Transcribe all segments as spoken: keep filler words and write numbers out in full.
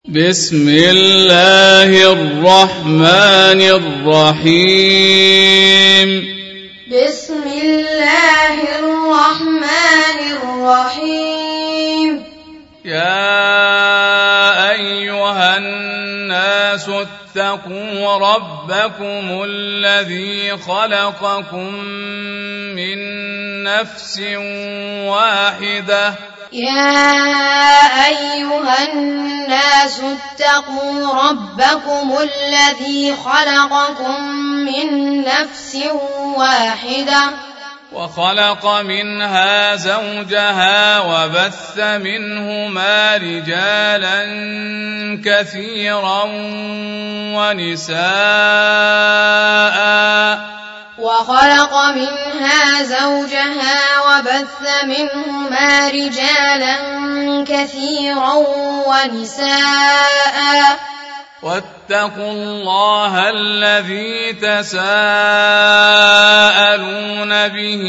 بسم الله الرحمن الرحيم بسم الله الرحمن الرحيم يا أيها الناس اتقوا ربكم الذي خلقكم من نفس واحدة يا أيها الناس اتقوا ربكم الذي خلقكم من نفس واحدة وخلق منها زوجها وبث منهما رجالا كثيرا ونساء وخلق منها زوجها وبث منهما رجالا كثيرا ونساء واتقوا الله الذي تساءلون به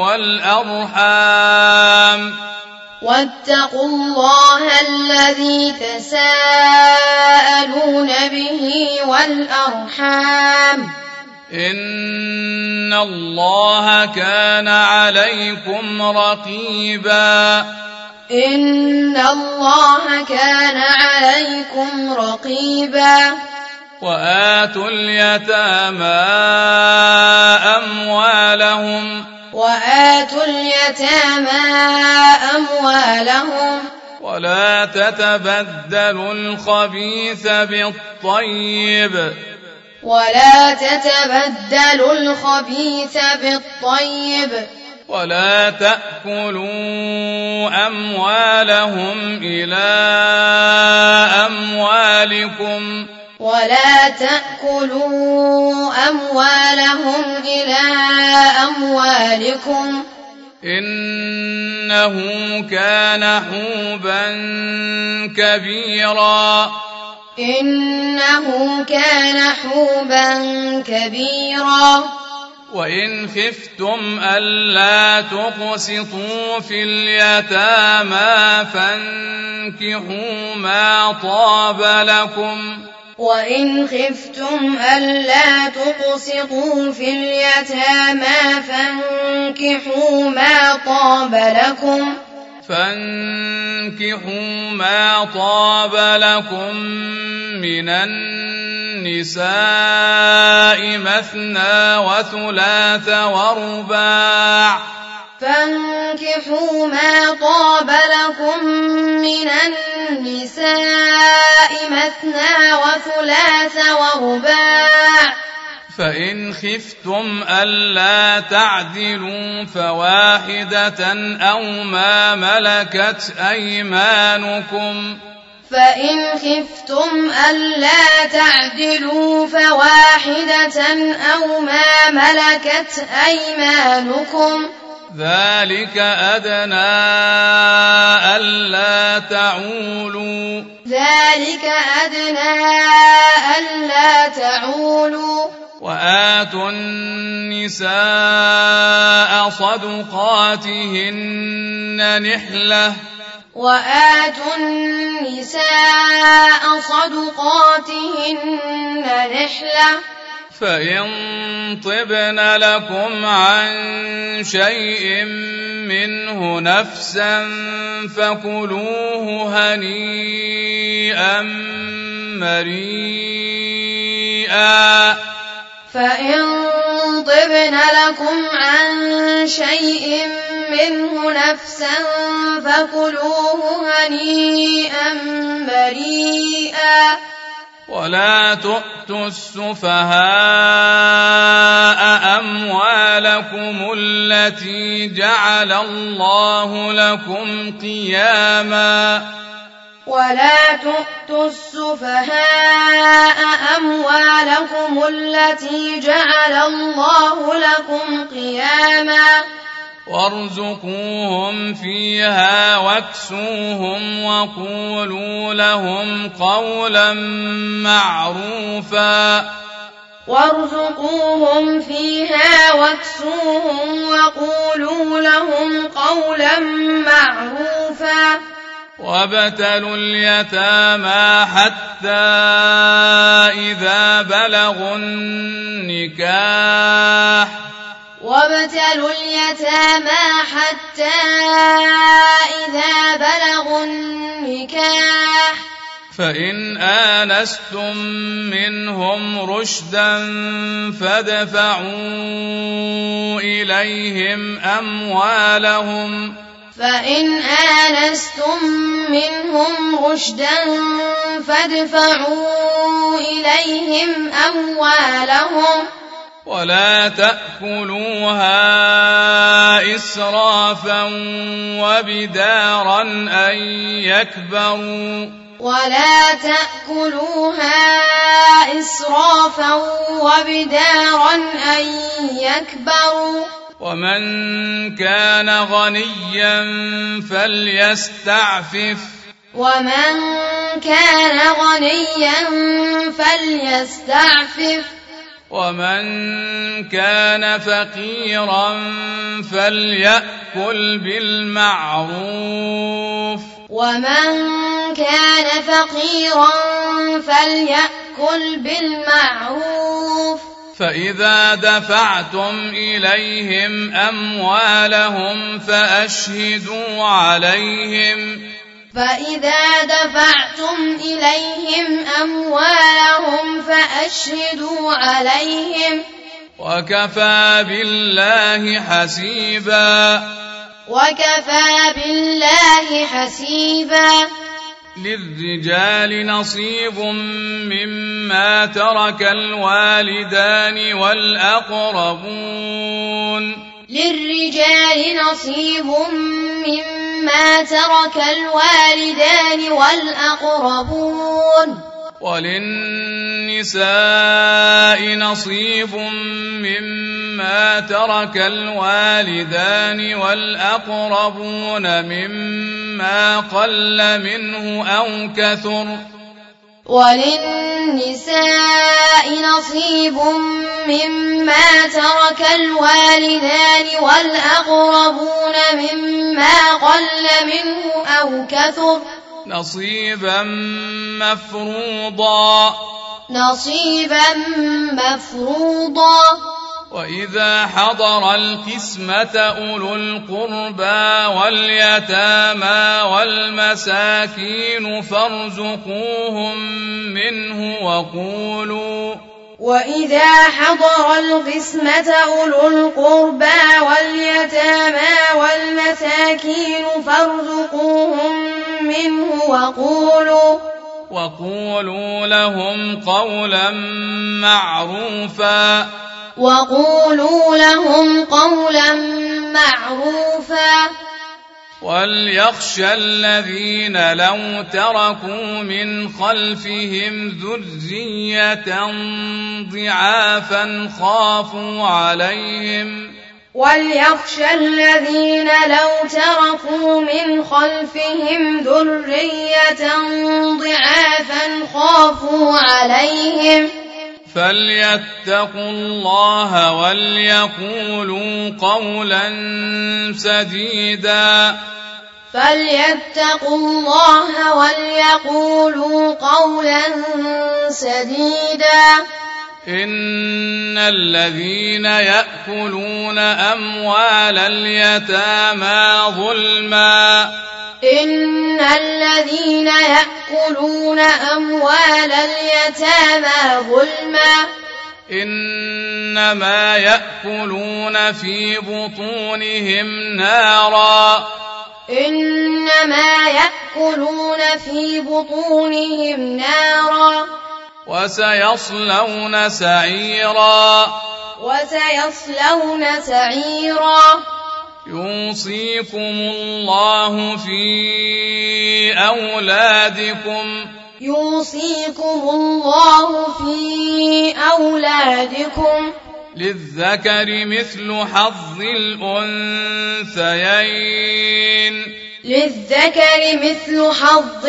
والأرحام واتقوا الله الذي تساءلون به والأرحام إن الله كان عليكم رقيبا إن الله كان عليكم رقيبا وآتوا اليتامى أموالهم وآتوا اليتامى أموالهم ولا تتبدلوا الخبيث بالطيب ولا تتبدلوا الخبيث بالطيب ولا تأكلوا أموالهم إلى أموالكم ولا تأكلوا أموالهم إلى أموالكم إنه كان حوبا كبيرا إنه كان حوبا كبيرا وإن خفتم ألا تقسطوا في اليتامى فانكحوا ما طاب لكم وإن خفتم ألا تقسطوا في اليتامى فانكحوا ما طاب لكم فانكحوا ما طاب لكم من النساء مثنى وثلاث ورباع فانكحوا ما طاب لكم من النساء مثنى وثلاث ورباع فإن خفتم ألا تعدلوا فواحدة أو ما ملكت أيمانكم فإن خفتم ألا تعدلوا فواحدة أو ما ملكت أيمانكم ذلك أدنى ألا تعولوا ذلك أدنى ألا تعولوا وآتوا النساء صدقاتهن نحلة وآتوا النساء صدقاتهن نحلة فإن طبن لكم عن شيء منه نفسا فكلوه هنيئا مريئا فإن طبن لكم عن شيء منه نفسا فكلوه هنيئا مريئا ولا تؤتوا السفهاء أموالكم التي جعل الله لكم قياما ولا تؤتوا السفهاء أموالكم التي جعل الله لكم قياما وارزقوهم فيها واكسوهم وقولوا لهم قولا معروفا وارزقوهم فيها واكسوهم وقولوا لهم قولا معروفا وابتلوا اليتامى حتى إذا بلغوا النكاح وابتلوا اليتامى حتى إذا بلغوا النكاح فإن آنستم منهم رشدا فادفعوا إليهم أموالهم فإن آنستم منهم رشدا فادفعوا إليهم أموالهم ولا تأكلوها إسرافا وبدارا أن يكبروا ولا تأكلوها إسرافا وبدارا أن يكبروا ومن كان غنيا فليستعفف ومن كان غنيا فليستعفف ومن كان فقيرا فليأكل بالمعروف ومن كان فقيرا فليأكل بالمعروف فإذا دفعتم إليهم أموالهم فأشهدوا عليهم فإذا دفعتم إليهم أموالهم فأشهدوا عليهم وكفى بالله حسيبا وكفى بالله حسيبا للرجال نصيب مما ترك الوالدان والأقربون للرجال نصيب مما ترك الوالدان والأقربون وللنساء نصيب مما ترك الوالدان والأقربون مما قل منه أو كثر وللنساء نصيب مما ترك الوالدان والأقربون مما قل منه أو كثر نصيبا مفروضا نصيبا مفروضا وإذا حضر القسمة أولو القربى واليتامى والمساكين فارزقوهم منه وقولوا وإذا حضر القسمة أولو القربى واليتامى والمساكين فارزقوهم منه وقولوا وقولوا لهم قولا معروفا وقولوا لهم قولا معروفا وليخشى الذين لو تركوا من خلفهم ذرية ضعافا خافوا عليهم وليخشى الذين لو تركوا من خلفهم ذرية ضعافا خافوا عليهم فليتقوا الله وليقولوا قولا سديدا فليتقوا الله وليقولوا قولا سديدا إن الذين يأكلون أموال اليتامى ظلما إن الذين يأكلون أموال اليتامى ظلما إنما يأكلون في بطونهم نارا إنما يأكلون في بطونهم نارا وسيصلون سعيرا وسيصلون سعيرا يوصيكم الله في أولادكم يوصيكم الله في أولادكم للذكر مثل حظ الأنثيين للذكر مثل حظ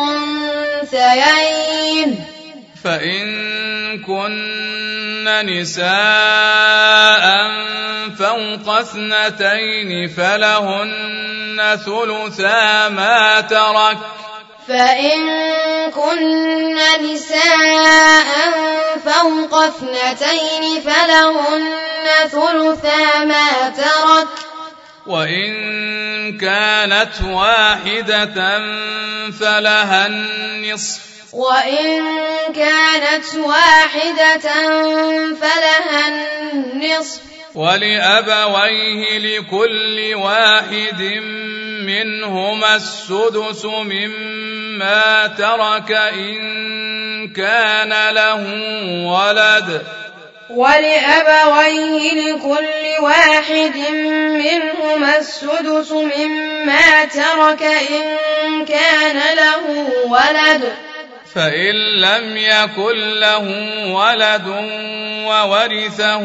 الأنثيين فإن كن نساء فوق اثنتين فلهن ثلثا ما ترك فإن كن نساء فوق اثنتين فلهن ثلثا ما ترك وإن كانت واحدة فلها النصف وإن كانت واحدة فلها النصف ولأبويه لكل واحد منهما السدس مما ترك إن كان له ولد ولأبويه لكل واحد منهما السدس مما ترك إن كان له ولد فإن لم يكن له ولد وورثه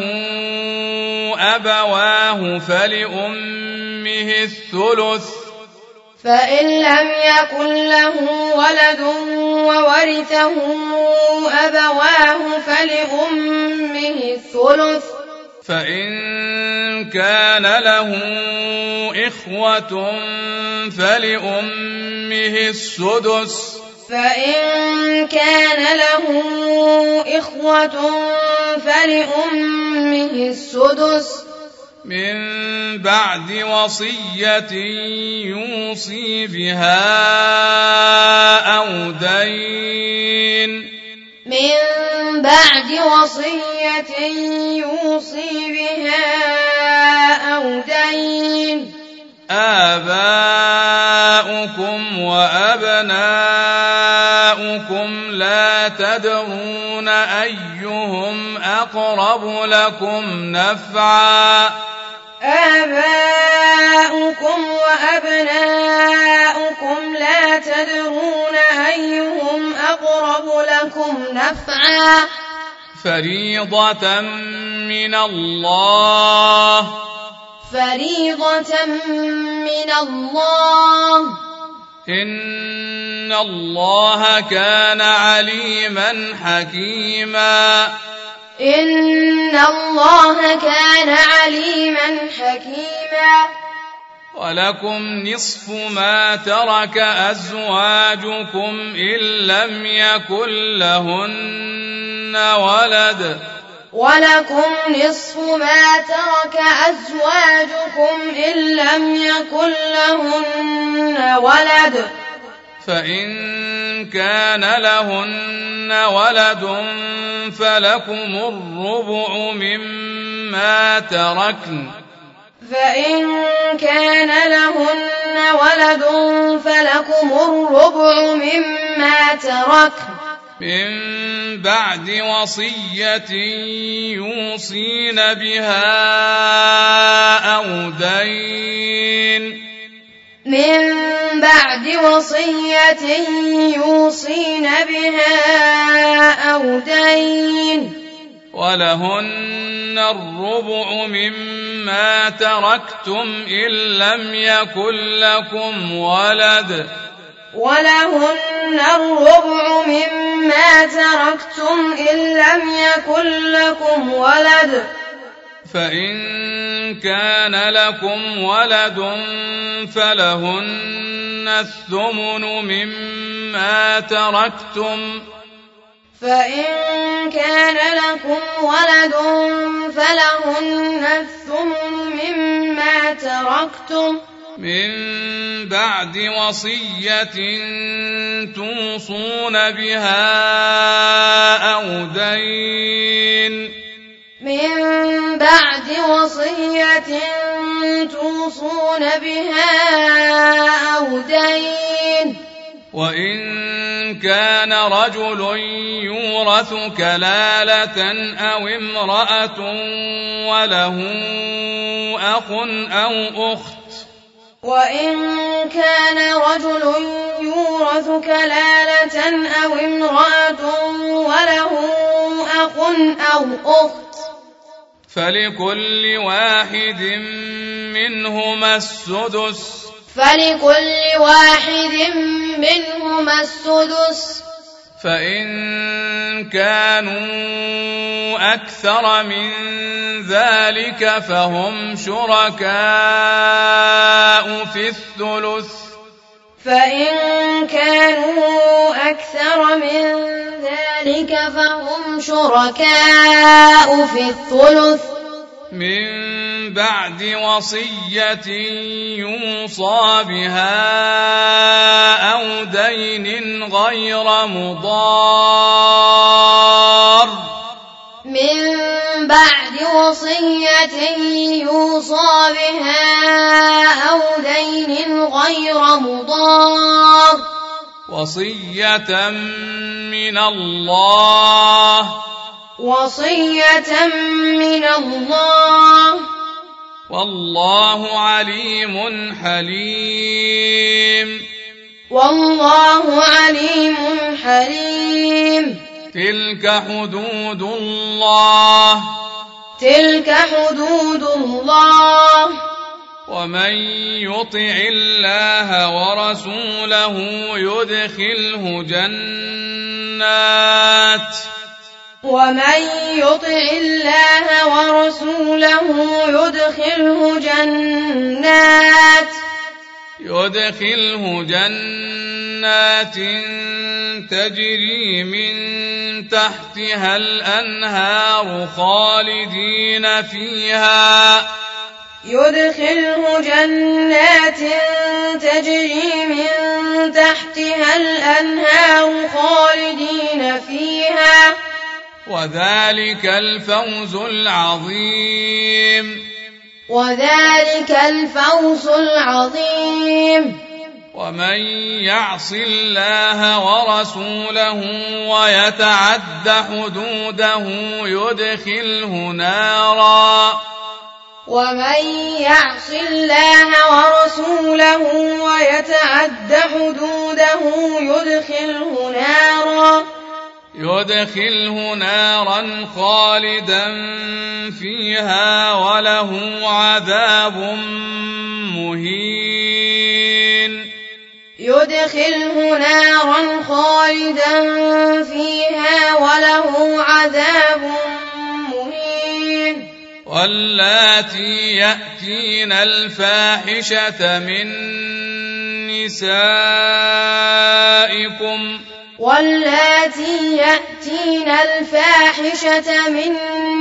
أبواه فلأمه الثلث فإن لم يكن له ولد وورثه أبواه فلأمه الثلث فإن كان له إخوة فلأمه السدس فإن كان له إخوة فلأمه السدس من بعد وصية يوصي بها أو دين من بعد وصية يوصي بها أو دين آباؤكم وأبناؤكم لا تدرون أيهم أقرب لكم نفعا آباؤكم وأبناؤكم لا تدرون أيهم أقرب لكم نفعا فريضة من الله فريضة من الله إن الله كان عليما حكيما إن الله كان عليما حكيما ولكم نصف ما ترك أزواجكم إن لم يكن لهن ولد ولكم نصف ما ترك أزواجكم إن لم يكن لهن ولد فإن كان لهن ولد فلكم الربع مما تركن فإن كان لهن ولد فلكم الربع مما تركن من بعد وصية يوصين بها أو دين من بعد وصية يوصين بها أو دين ولهن الربع مما تركتم إن لم يكن لكم ولد ولهن الربع مما تركتم إن لم يكن لكم ولد فإن كان لكم ولد فلهن الثمن مما تركتم فإن كان لكم ولد فلهن الثمن مما تركتم من بعد وصية توصون بها أو دين من بعد وصية توصون بها أو دين وإن كان رجل يورث كلالة أو امرأة وله أخ أو أخت وإن كان رجل يورث كلالة أو امرأة وله أخ أو أخت فلكل واحد منهما السدس فلكل واحد منهما السدس فإن كانوا أكثر من ذلك فهم شركاء في الثلث فإن كانوا أكثر من ذلك فهم شركاء في الثلث من بعد وصية يوصى بها أو دين غير مضار من بعد وصية يوصى بها أو دين غير مضار وصية من الله وصية من الله والله عليم حليم والله عليم حليم تلك حدود الله تلك حدود الله ومن يطع الله ورسوله يدخله جنات ومن يطع الله ورسوله يدخله جنات يدخله جنات تجري من تحتها الأنهار خالدين فيها يدخله جنات تجري من تحتها الأنهار خالدين فيها وذلك الفوز العظيم وذلك الفوز العظيم ومن يعص الله ورسوله ويتعد حدوده يدخله نارا ومن يعص الله ورسوله ويتعد حدوده يدخله نارا يدخله نارا خالدا فيها وله عذاب مهين يدخله نارا خالدا فيها وله عذاب مهين واللاتي يأتين الفاحشة من نسائكم واللاتي يأتين الفاحشة من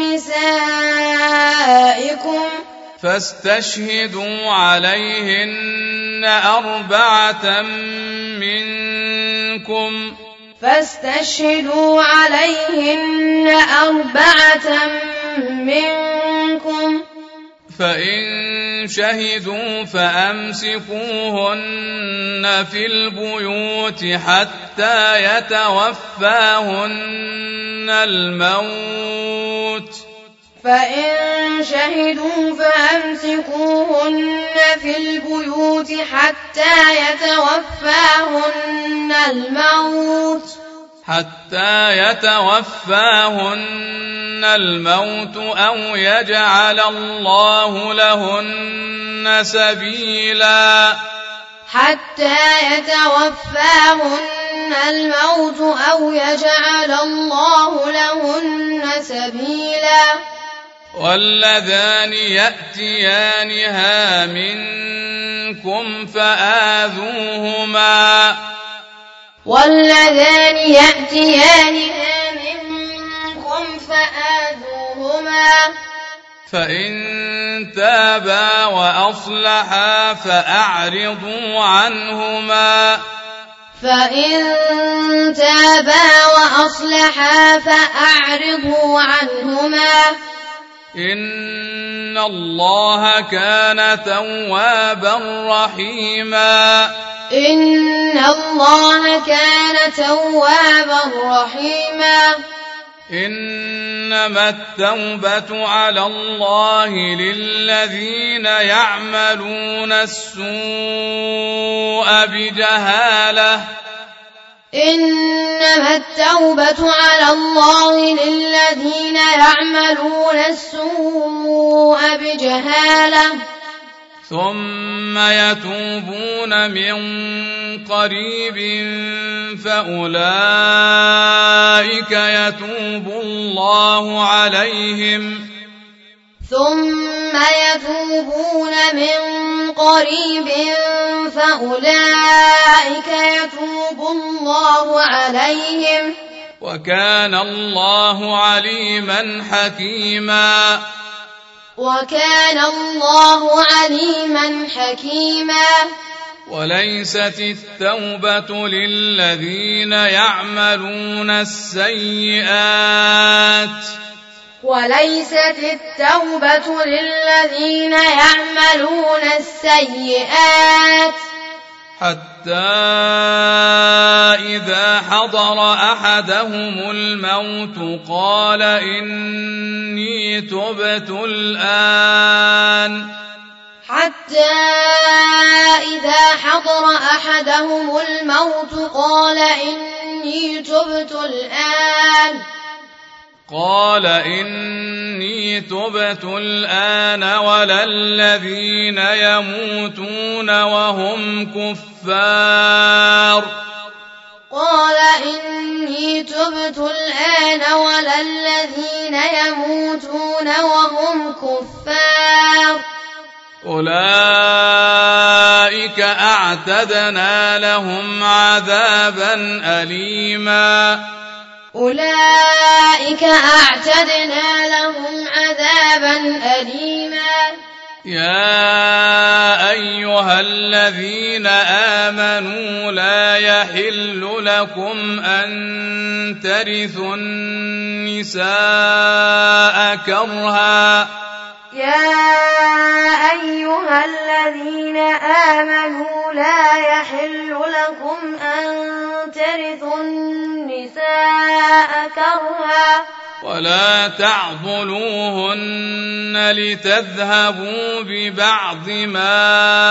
نسائكم فاستشهدوا عليهن أربعة منكم فاستشهدوا عليهن أربعة منكم فإن شهدوا فأمسكوهن في البيوت حتى يتوفاهن الموت فإن شهدوا فأمسكوهن في البيوت حتى يتوفاهن الموت حتى يتوفاهن الموت أو يجعل الله لهن سبيلا حتى يتوفاهن الموت أو يجعل الله لهن سبيلا واللذان يأتيانها منكم فآذوهما واللذان يأتيانها منكم فآذوهما فإن تابا وأصلحا فأعرضوا عنهما فإن تابا وأصلحا فأعرضوا عنهما إن الله كان توابا رحيما إن الله كان توابا رحيما إنما التوبة على الله للذين يعملون السوء بجهالة إنما التوبة على الله للذين يعملون السوء بجهالة ثم يتوبون من قريب فأولئك الله عليهم ثم يتوبون من قريب فأولئك يتوب الله عليهم وكان الله عليما حكيما وكان الله عليما حكيما وليست التوبة للذين يعملون السيئات وليست التوبة للذين يعملون السيئات حتى إذا حضر أحدهم الموت قال إني تبت الآن حتى إذا حضر أحدهم الموت قال إني تبت الآن قال إني تبت الآن ولا الذين يموتون وهم كفار قال إني تبت الآن ولا الذين يموتون وهم كفار أولئك أعتدنا لهم عذابا أليما أولئك أعتدنا لهم عذابا أليما يا أيها الذين آمنوا لا يحل لكم أن ترثوا النساء كرها يا أيها الذين آمنوا لا يحل لكم أن ترثوا النساء كرها ولا تعضلوهن لتذهبوا ببعض ما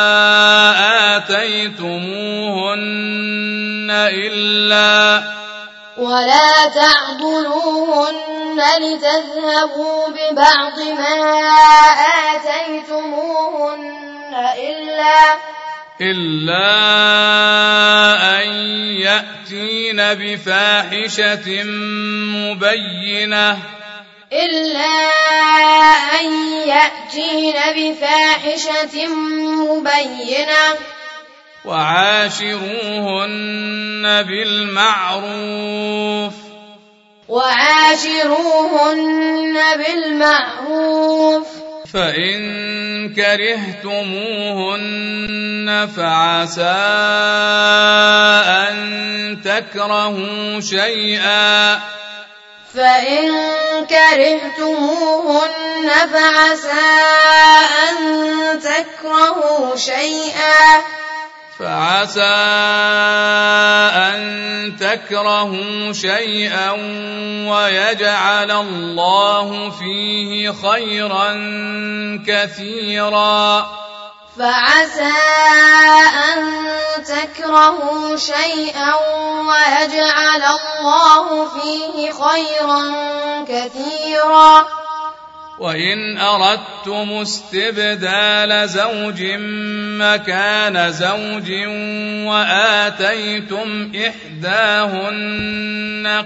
آتيتموهن إلا ولا تعضلوهن لتذهبوا ببعض ما آتيتموهن إلا إلا أن يأتين بفاحشة مبينة إلا أن يأتين بفاحشة مبينة وعاشروهن بالمعروف وعاشروهن بالمعروف فإن كرهتموهن فعسى أن تكرهوا شيئا فإن كرهتموهن فعسى أن تكرهوا شيئا فعسى أن تكرهوا شيئا ويجعل الله فيه خيرا كثيرا فعسى أن تكرهوا شيئا ويجعل الله فيه خيرا كثيرا وإن أردتم استبدال زوج مكان زوج وآتيتم إحداهن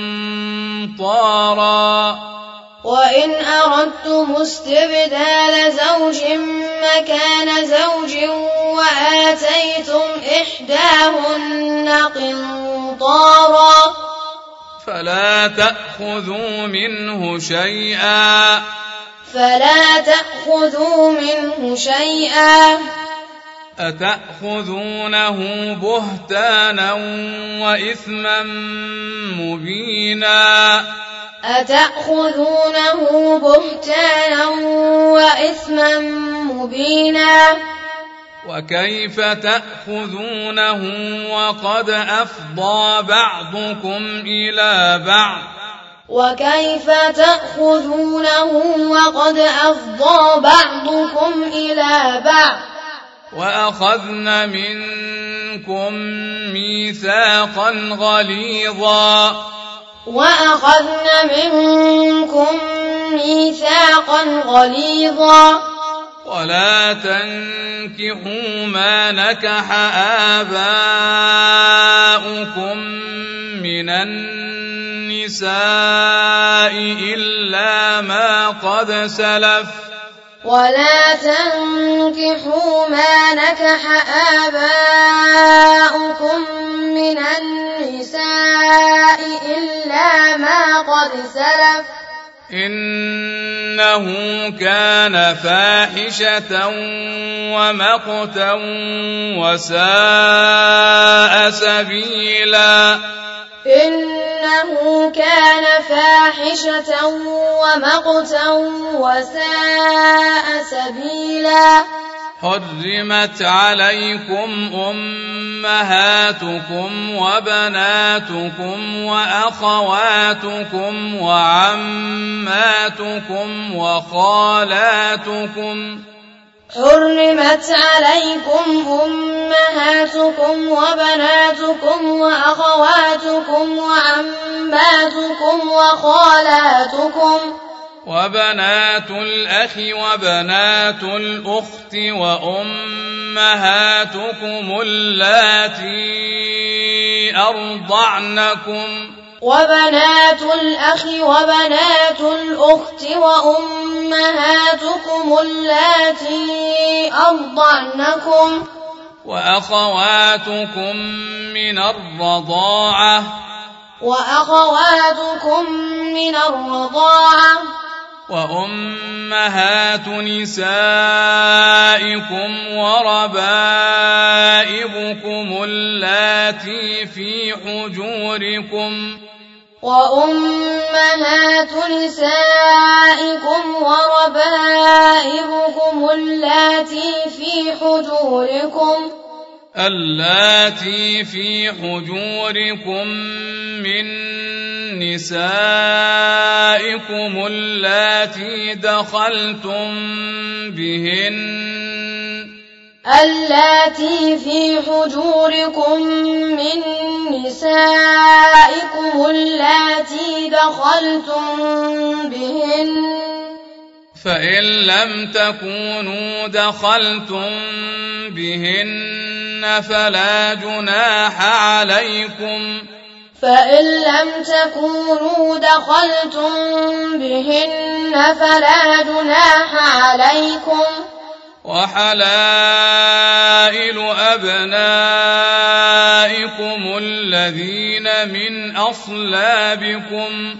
قنطارا وإن أردتم استبدال زوج مكان زوج وآتيتم إحداهن قنطارا فلا تأخذوا منه شيئا فلا تأخذوا منه شيئا أتأخذونه بهتانا وإثما مبينا أتأخذونه بهتانا وإثما مبينا وكيف تأخذونه وقد أفضى بعضكم إلى بعض وكيف تأخذونه وقد أفضى بعضكم إلى بعض وأخذن منكم ميثاقا غليظا وأخذن منكم ميثاقا غليظا ولا تنكحوا ما نكح آباؤكم من النساء النساء إلا ما قد سلف ولا تنكحوا ما نكح آباؤكم من النساء إلا ما قد سلف إنه كان فاحشة ومقتا وساء سبيلا إنه كان فاحشة ومقتا وساء سبيلا حرمت عليكم أمهاتكم وبناتكم وأخواتكم وعماتكم وخالاتكم حرمت عليكم أمهاتكم وبناتكم وأخواتكم وعماتكم وخالاتكم وبنات الأخ وبنات الأخت وأمهاتكم اللاتي أرضعنكم وبنات الأخ وبنات الأخت وأمهاتكم اللاتي أرضعنكم وأخواتكم من الرضاعة وأخواتكم من الرضاعة وأمهات نسائكم وربائبكم اللاتي في حجوركم وأمهات نسائكم وربائبكم اللاتي في حجوركم اللاتي في حجوركم من نسائكم اللاتي دخلتم بهن اللاتي في حجوركم من نسائكم اللاتي دخلتم بهن فإن لم تكونوا دخلتم بهن فلا جناح عليكم فإن لم تكونوا دخلتم بهن فلا جناح عليكم وحلائل أبنائكم الذين من أصلابكم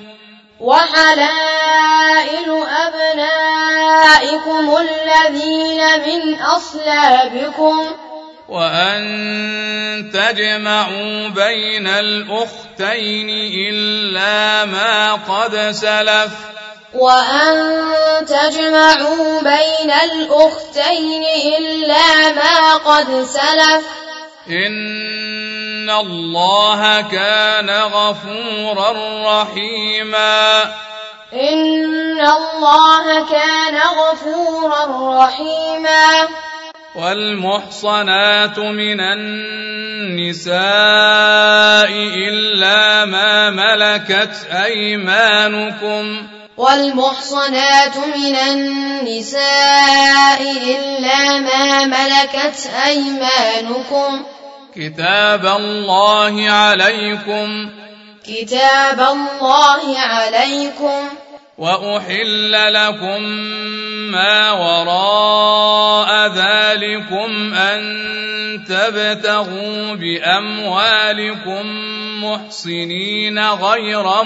وحلائل أبنائكم الذين من أصلابكم وأن تجمعوا بين الأختين إلا ما قد سلف وأن تجمعوا بين الأختين إلا ما قد سلف إن الله كان غفورا رحيما إن الله كان غفورا رحيما والمحصنات من النساء إلا ما ملكت أيمانكم والمحصنات من النساء إلا ما ملكت أيمانكم كتاب الله عليكم كتاب الله عليكم وأحل لكم ما وراء ذلكم أن تبتغوا بأموالكم محسنين غير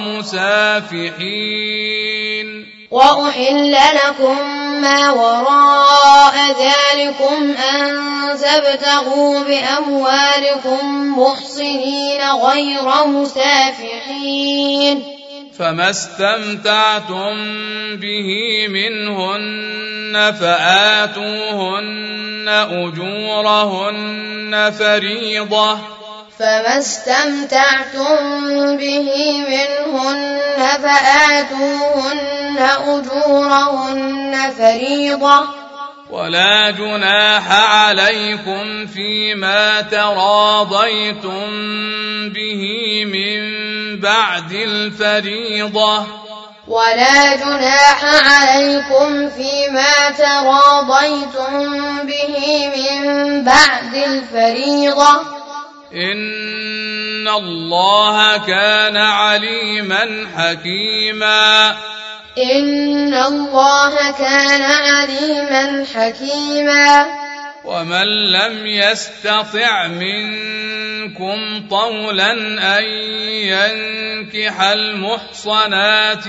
مسافحين وأحل لكم ما وراء ذلكم أن تبتغوا بأموالكم محسنين غير مسافحين فما استمتعتم به منهن فآتوهن أجورهن فريضة فما استمتعتم به منهن فآتوهن أجورهن فريضة ولا جناح عليكم فيما تراضيتم به من بعد الفريضة ولا جناح عليكم فيما تراضيتم به من بعد الفريضة إن إن الله كان عليما حكيما إن الله كان عليما حكيما ومن لم يستطع منكم طولا أن ينكح المحصنات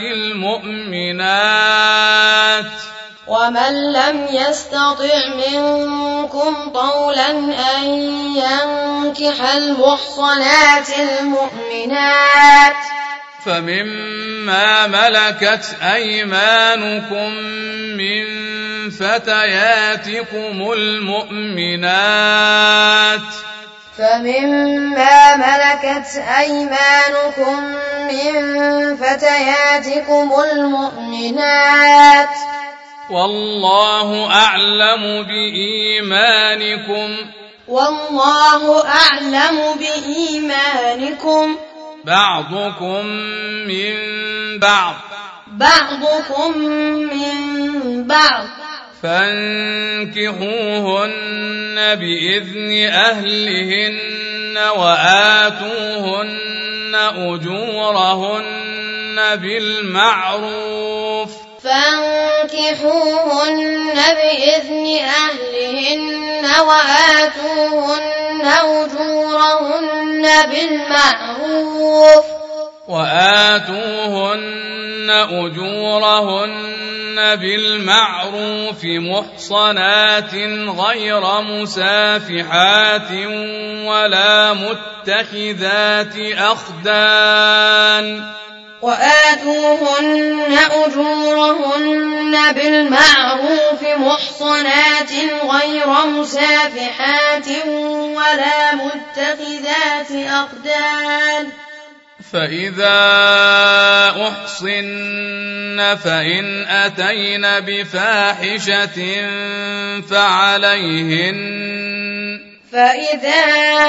المؤمنات ومن لم يستطع منكم طولا أن ينكح المحصنات المؤمنات فمما ملكت أيمانكم من فتياتكم المؤمنات فمما ملكت أيمانكم من فتياتكم المؤمنات والله أعلم بإيمانكم والله أعلم بإيمانكم بعضكم من بعض بعضكم من بعض فانكحوهن بإذن أهلهن وآتوهن أجورهن بالمعروف فانكحوهن بإذن أهلهن وآتوهن أجورهن بالمعروف وآتوهن أجورهن بالمعروف محصنات غير مسافحات ولا متخذات أخدان وآتوهن أجورهن بالمعروف محصنات غير مسافحات ولا متخذات أخدان فإذا أحصن فإن أتين بفاحشة فعليهن فإذا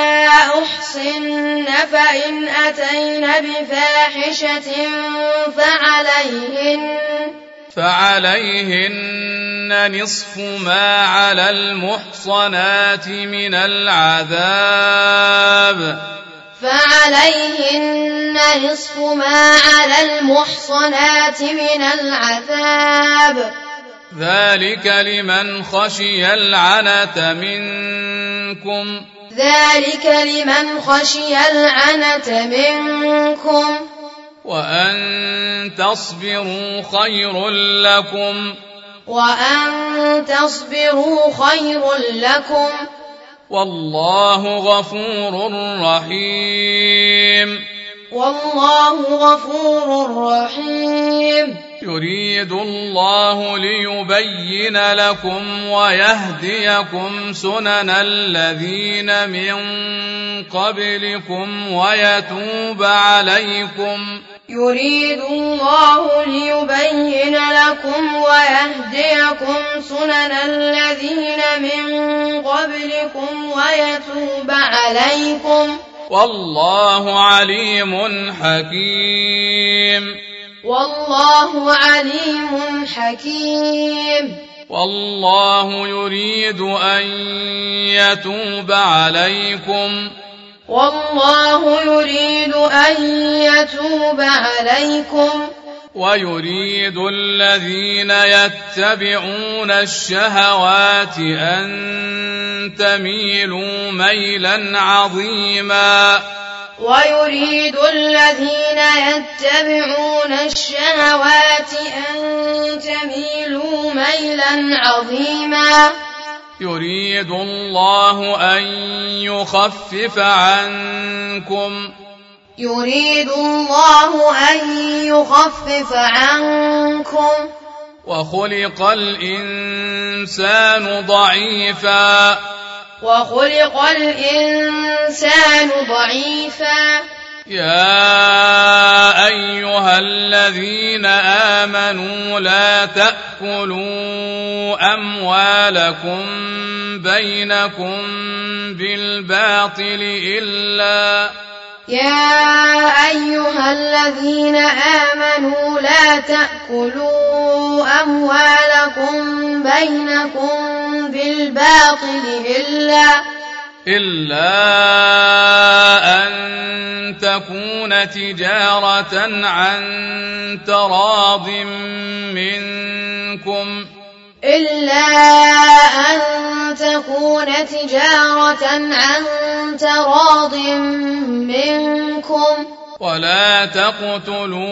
أحصن فإن أتين بفاحشة فعليهن فعليهن نصف ما على المحصنات من العذاب فعليهن نصف ما على المحصنات من العذاب ذلك لمن خشي العنة منكم ذلك لمن خشي العنة منكم وأن تصبروا خير لكم وأن تصبروا خير لكم والله غفور رحيم والله غفور رحيم يريد الله ليبين لكم ويهديكم سنن الذين من قبلكم ويتوب عليكم يريد الله ليبين لكم ويهديكم سنن الذين من قبلكم ويتوب عليكم والله عليم حكيم والله عليم حكيم والله يريد أن يتوب عليكم والله يريد أن يتوب عليكم ويريد الذين يتبعون الشهوات أن تميلوا ميلا عظيما ويريد الذين يتبعون الشهوات أن تميلوا ميلا عظيما يريد الله أن يخفف عنكم يريد الله أن يخفف عنكم وخلق الإنسان ضعيفا وخلق الإنسان ضعيفا يا أيها الذين آمنوا لا تأكلوا أموالكم بينكم بالباطل إلا يا أيها الذين آمنوا لا تأكلوا أموالكم بينكم بالباطل إلا إلا أن تكون تجارة عن تراض منكم إلا أن تكون تجارة عن تراض منكم ولا تقتلوا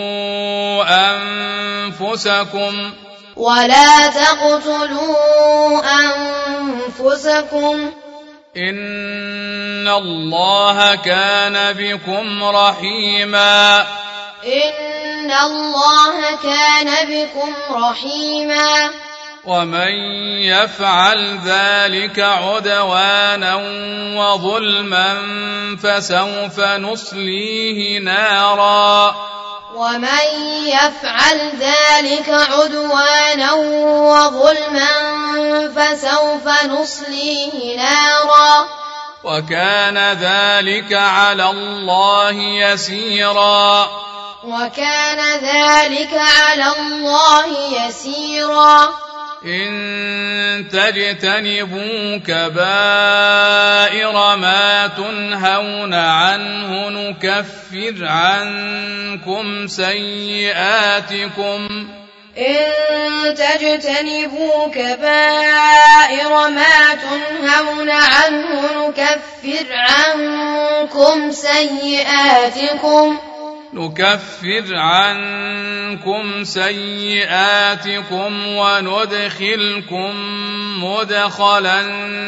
أنفسكم ولا تقتلوا أنفسكم إن الله كان بكم رحيما إن الله كان بكم رحيما ومن يفعل ذلك عدوانا وظلما فسوف نصليه نارا ومن يفعل ذلك عدوانا وظلما فسوف نصليه نارا وكان ذلك على الله يسيرا وكان ذلك على الله يسيرا إن تجتنبوا كبائر ما تنهون عنه نكفر عنكم سيئاتكم إن تجتنبوا كبائر ما تنهون عنه نكفر عنكم سيئاتكم نكفر عنكم سيئاتكم وندخلكم مدخلا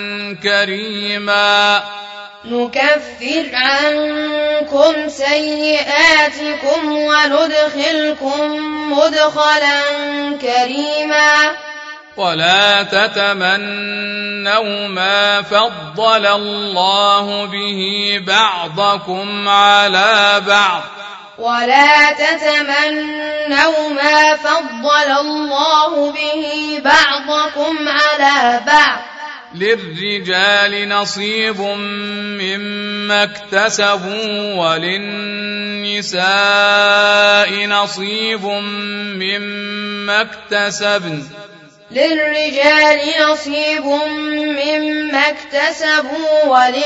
كريما نكفر عنكم سيئاتكم وندخلكم مدخلا كريما ولا تتمنوا ما فضل الله به بعضكم على بعض ولا تتمنوا ما فضل الله به بعضكم على بعض للرجال نصيب مما اكتسبوا وللنساء نصيب مما اكتسبن للرجال نصيب مما اكتسبوا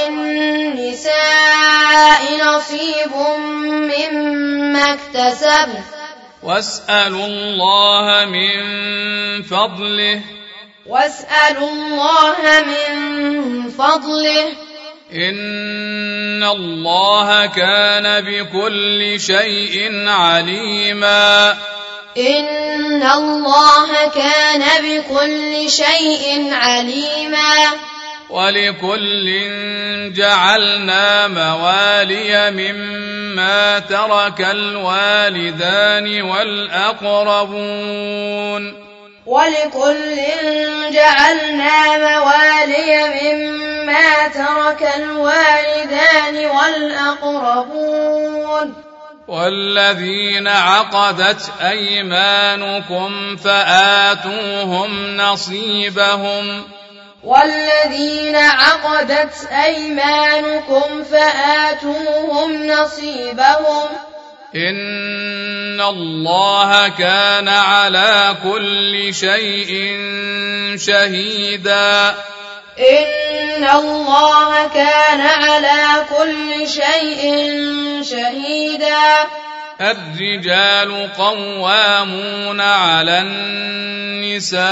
وللنساء نصيب مما اكتسبن واسألوا الله من فضله واسألوا الله من فضله إن الله كان بكل شيء عليما إن الله كان بكل شيء عليما ولكل جعلنا موالي مما ترك الوالدان والأقربون ولكل جعلنا موالي مما ترك الوالدان والأقربون والذين عقدت أيمانكم فآتوهم نصيبهم والذين عقدت أيمانكم فآتوهم نصيبهم إن الله كان على كل شيء شهيدا إن الله كان على كل شيء شهيدا الرجال قوامون على النساء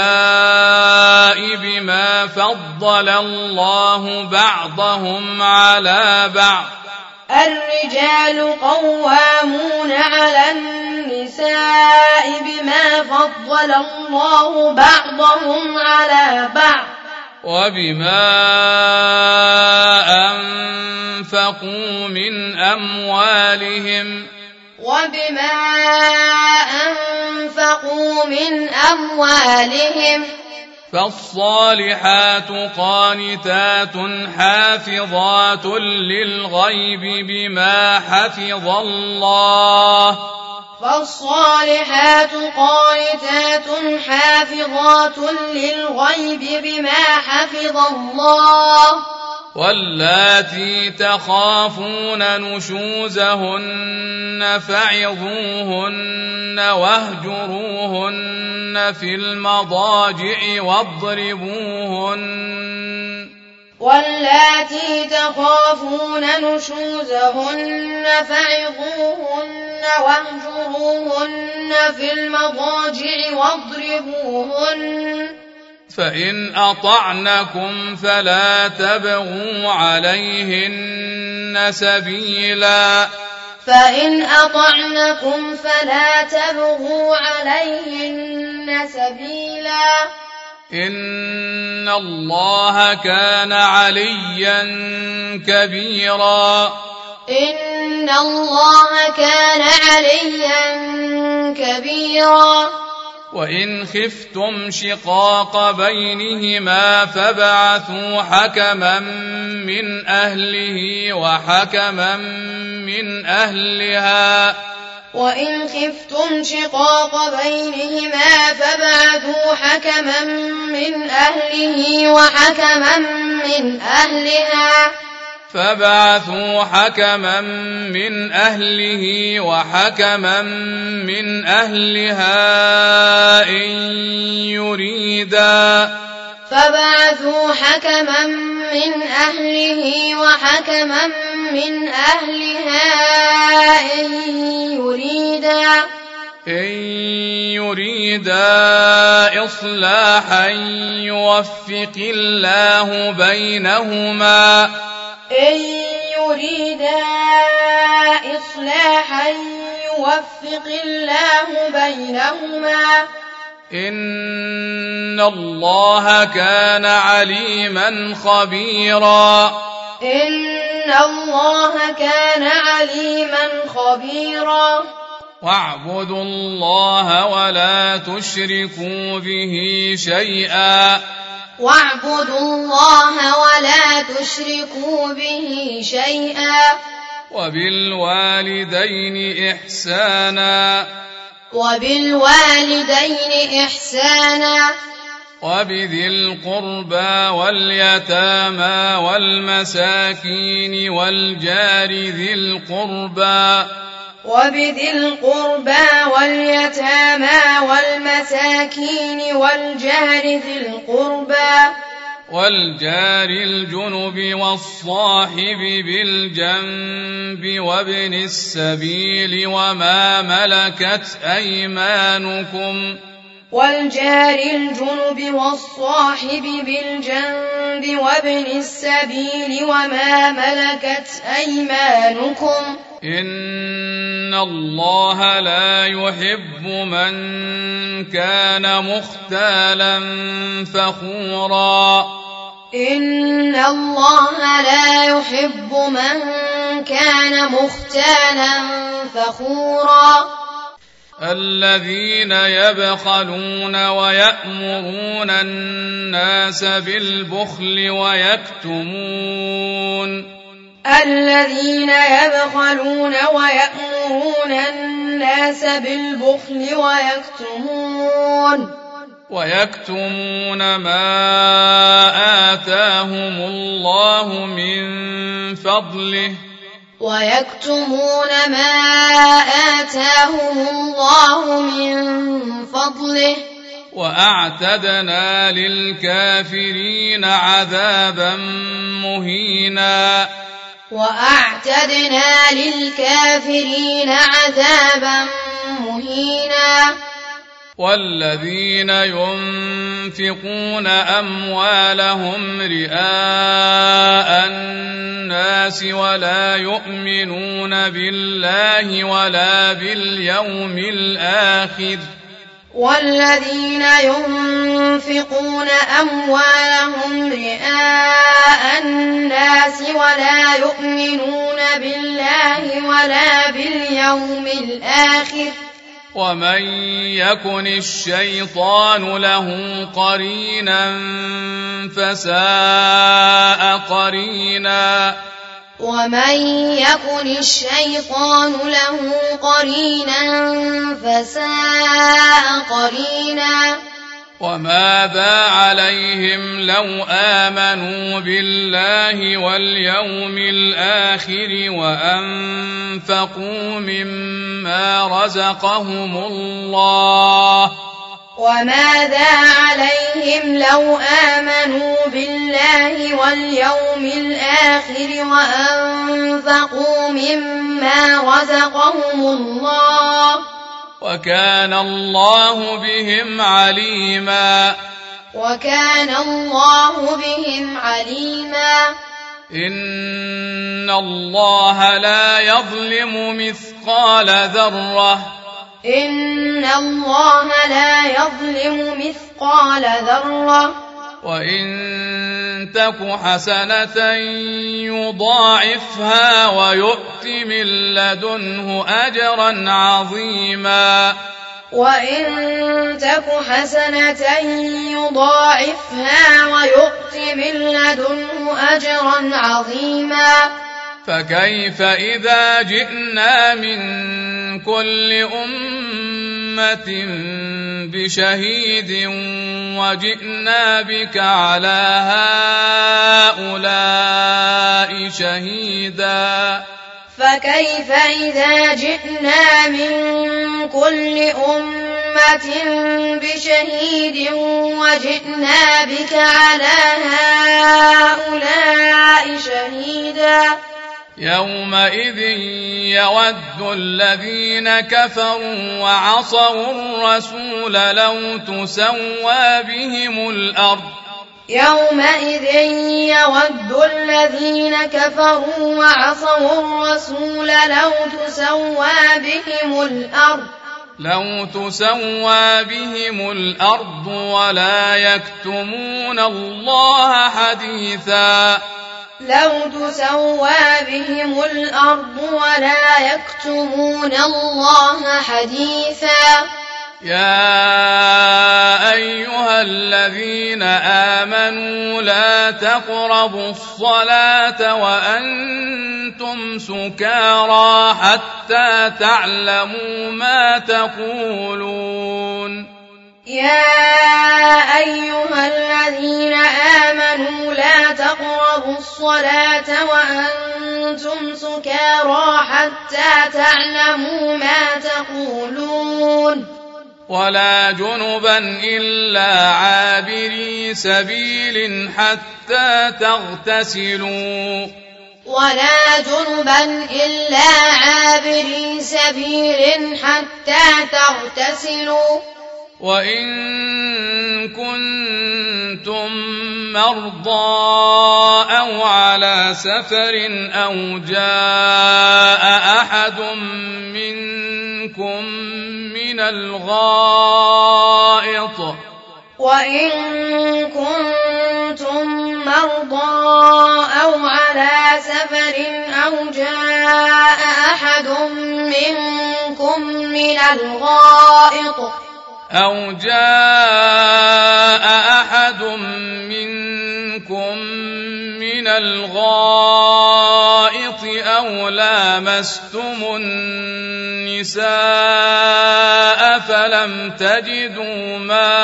بما فضل الله بعضهم على بعض الرجال قوامون على النساء بما فضل الله بعضهم على بعض وبما أنفقوا من أموالهم وبما أنفقوا من أموالهم فالصالحات قانتات حافظات للغيب بما حفظ الله فالصالحات قانتات حافظات للغيب بما حفظ الله واللاتي تخافون نشوزهن فعظوهن واهجروهن في المضاجع واضربوهن واللاتي تخافون نشوزهن فعظوهن واهجروهن في المضاجع واضربوهن فإن أطعنكم فلا تبغوا عليهن سبيلا فإن أطعنكم فلا تبغوا عليهن سبيلا إن الله كان عليا كبيرا إن الله كان عليا كبيرا وإن خفتم شقاق بينهما فابعثوا حكما من أهله وحكما من أهلها وإن خفتم شقاق بينهما فابعثوا حكما من أهله وحكما من أهلها فابعثوا حكما من أهله وحكما من أهلها إن يريدا فابعثوا حكما من أهله وحكما من أهلها إن يريدا إن يريدا إصلاحا يوفق الله بينهما إن يريدا إصلاحا يوفق الله بينهما إن الله كان عليما خبيرا إن الله كان عليما خبيرا واعبدوا الله ولا تشركوا به شيئا واعبدوا الله ولا تشركوا به شيئا وبالوالدين إحسانا وبالوالدين إحسانا وبذي القربى واليتامى والمساكين والجار ذي القربى وبذي القربى واليتامى والمساكين والجار ذي القربى والجار الجنب والصاحب بالجنب وابن السبيل وما ملكت أيمانكم والجار الجنب والصاحب بالجنب وابن السبيل وما ملكت أيمانكم إن الله لا يحب من كان مختالا فخورا إن الله لا يحب من كان مختالا فخورا الذين يبخلون ويأمرون الناس بالبخل ويكتمون الذين يبخلون ويأمرون الناس بالبخل ويكتمون ويكتمون ما آتاهم الله من فضله ويكتمون ما آتاهم الله من فضله وأعتدنا للكافرين عذابا مهينا وأعتدنا للكافرين عذابا مهينا والذين ينفقون أموالهم رئاء الناس ولا يؤمنون بالله ولا باليوم الآخر والذين ينفقون أموالهم رئاء الناس ولا يؤمنون بالله ولا باليوم الآخر ومن يكن الشيطان له قرينا فساء قرينا ومن يكن الشيطان له قرينا فساء قرينا وماذا عليهم لو آمنوا بالله واليوم الآخر وأنفقوا مما رزقهم الله وماذا عليهم لو آمنوا بالله واليوم الآخر وأنفقوا مما رزقهم الله وكان الله بهم عليما وكان الله بهم عليما إن الله لا يظلم مثقال ذرة إن الله لا يظلم مثقال ذرة وإن تك حسنة يضاعفها ويؤت من لدنه أجرا عظيما وإن تك حسنة يضاعفها ويؤت من لدنه أجرا عظيما فكيف إذا جئنا من كل أمة بشهيد وجئنا بك على هؤلاء شهيدا فكيف إذا جئنا من كل أمة بشهيد وجئنا بك على هؤلاء شهيدا يومئذ يود الذين كفروا وعصوا الرسول لو تسوى بهم الأرض يومئذ يود الذين كفروا وعصوا الرسول لو تسوى بهم الأرض لو تسوى بهم الأرض ولا يكتمون الله حديثا لو تسوى بهم الأرض ولا يكتمون الله حديثا يا أيها الذين آمنوا لا تقربوا الصلاة وأنتم سكارى حتى تعلموا ما تقولون يا أيها الذين آمنوا لا تقربوا الصلاة وأنتم سكارى حتى تعلموا ما تقولون ولا جنبا إلا عابري سبيل حتى تغتسلوا ولا جنبا إلا عابري سبيل حتى تغتسلوا وإن كنتم مرضى أو على سفر أو جاء أحد منكم من الغائط وإن كنتم مرضى أو على سفر أو جاء أحد منكم من الغائط أو جاء أحد منكم من الغائط أو لامستم النساء فلم تجدوا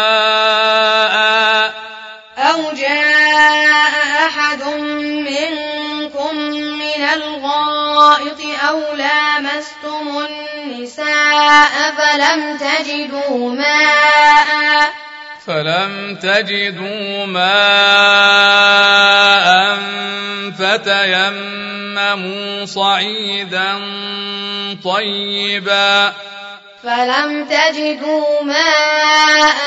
ماء أو جاء أحد منكم من الغائط أو لامستم النساء فلم تجدوا ماء فلم تجدوا ماء فتيمموا صعيدا طيبا فلم تجدوا ماء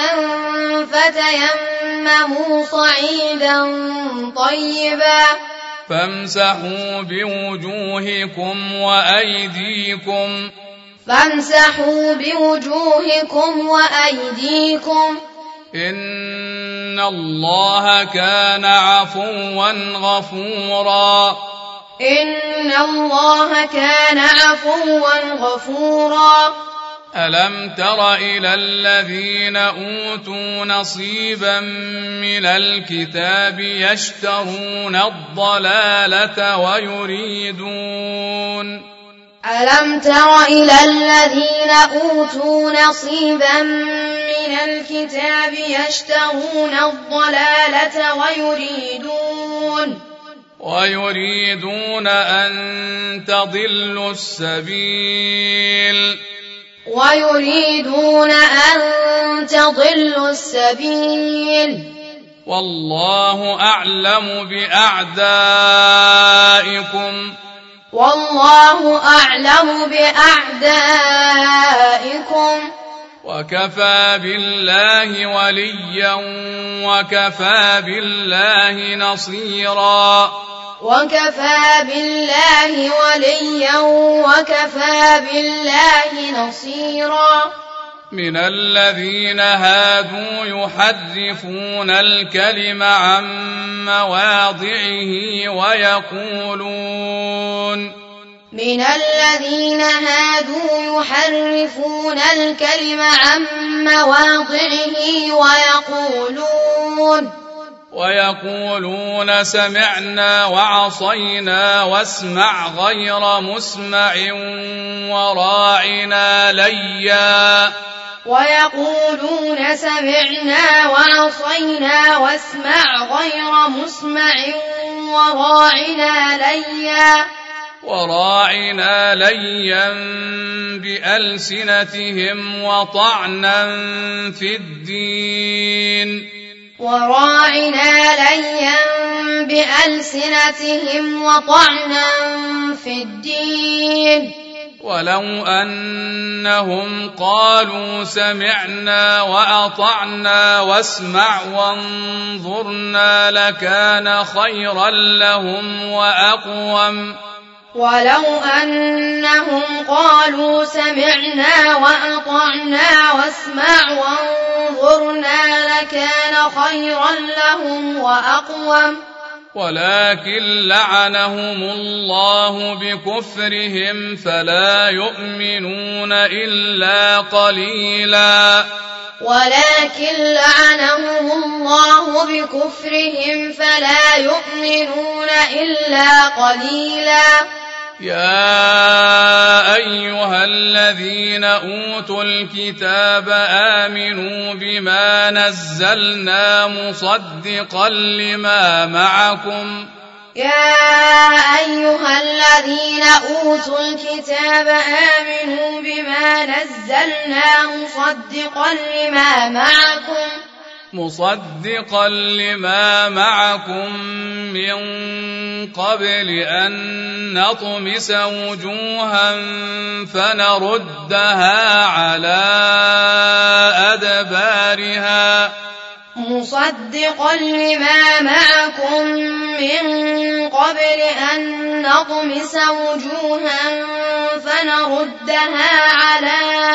فتيمموا صعيدا طيبا فامسحوا بوجوهكم وأيديكم فامسحوا بوجوهكم وأيديكم إن الله كان عفوا غفورا إن الله كان عفوا غفورا ألم تر إلى الذين أوتوا نصيبا من الكتاب يشترون الضلالة ويريدون ألم تر إلى الذين أوتوا نصيبا من الكتاب يشترون الضلالة ويريدون ويريدون أن تضلوا السبيل ويريدون أن تضلوا السبيل والله أعلم بأعدائكم والله أعلم بأعدائكم وكفى بالله وليا وكفى بالله نصيرا وكفى بالله وليا وكفى بالله نصيرا من الذين هادوا يحرفون الكلم عن مواضعه ويقولون من الذين هادوا يحرفون الكلم عن مواضعه ويقولون ويقولون سمعنا وعصينا واسمع غير مسمع وراعنا ليا ويقولون سمعنا وعصينا واسمع غير مسمع وراعنا ليا وراعنا ليا بألسنتهم وطعنا في الدين وراعنا ليا بألسنتهم وطعنا في الدين ولو أنهم قالوا سمعنا وأطعنا واسمع وانظرنا لكان خيرا لهم وأقوم ولو أنهم قالوا سمعنا وأطعنا واسمع وانظرنا لكان خيرا لهم وأقوم ولكن لعنهم الله بكفرهم فلا يؤمنون إلا قليلا ولكن لعنهم الله بكفرهم فلا يؤمنون إلا قليلا يا أيها الذين أوتوا الكتاب آمنوا بما نزلنا مصدقا لما معكم يا أيها الذين أوتوا الكتاب آمنوا بما نزلنا مصدقا لما معكم مصدقا لما معكم من قبل أن نطمس وجوها فنردها على أدبارها مصدقا لما معكم من قبل أن نطمس وجوها فنردها على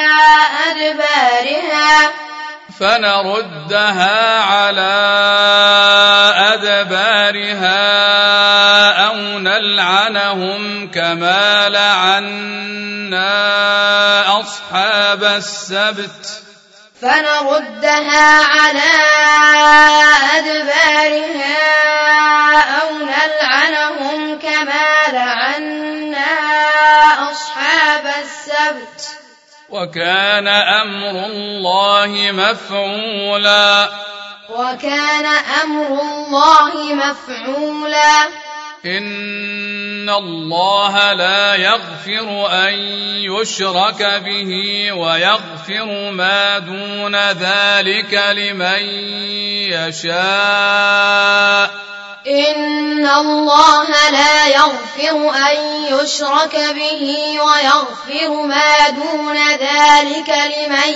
أدبارها فنردها على أدبارها أو نلعنهم كما لعنا أصحاب السبت فنردها على أدبارها أو نلعنهم كما لعنا أصحاب السبت وكان أمر الله مفعولا وكان أمر الله مفعولا إن الله لا يغفر أن يشرك به ويغفر ما دون ذلك لمن يشاء إن الله لا يغفر أن يشرك به ويغفر ما دون ذلك لمن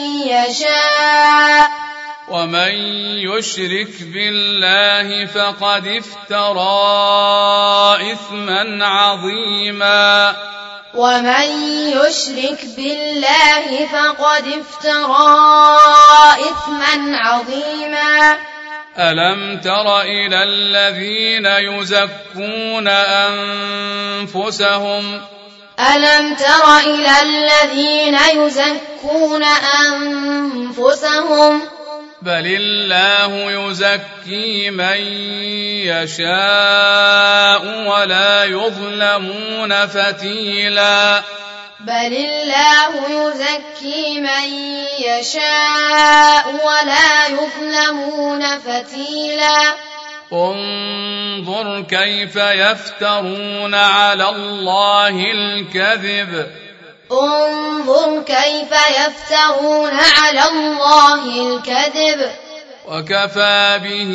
يشاء ومن يشرك بالله فقد افترى إثما عظيما ومن يشرك بالله فقد افترى إثما عظيما ألم تر إلى الذين يزكون أنفسهم ألم تر إلى الذين يزكون أنفسهم بل الله يزكي من يشاء ولا يظلمون فتيلا بل الله يزكي من يشاء ولا يظلمون فتيلا انظر كيف يفترون على الله الكذب انظر كيف يفترون على الله الكذب وكفى به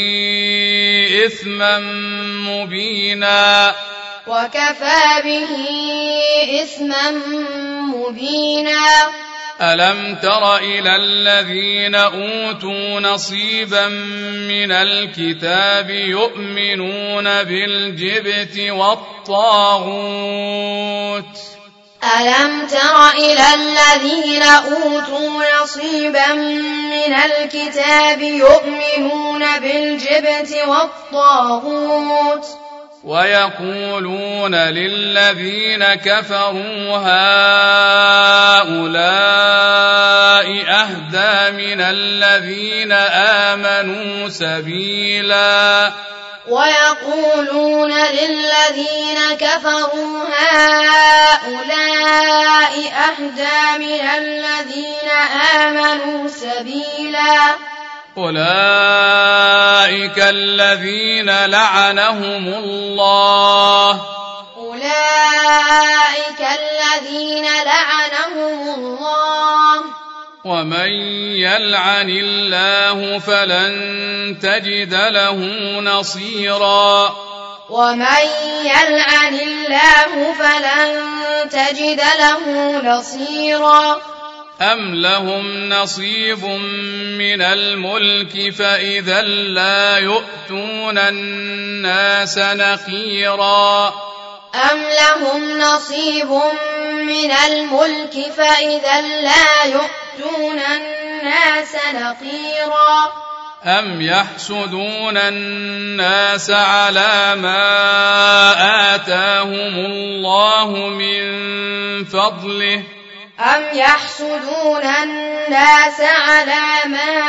إثما مبينا وكفى به إثما مبينا ألم تر إلى الذين أوتوا نصيبا من الكتاب يؤمنون بالجبت والطاغوت ألم تر إلى الذين أوتوا نصيبا من الكتاب يؤمنون بالجبت والطاغوت ويقولون للذين كفروا هؤلاء أهدى من الذين آمنوا سبيلا ويقولون للذين كفروا هؤلاء أهدى من الذين آمنوا سبيلا أولئك الذين لعنهم الله أولئك الذين لعنهم الله ومن يلعن الله فلن تجد له نصيرا ومن يلعن الله فلن تجد له نصيرا أم لهم نصيب من الملك فإذا لا يؤتون الناس نقيرا أم لهم نصيب من الملك فإذا لا يؤتون الناس نقيرا أم يحسدون الناس على ما آتاهم الله من فضله أم يحسدون الناس على ما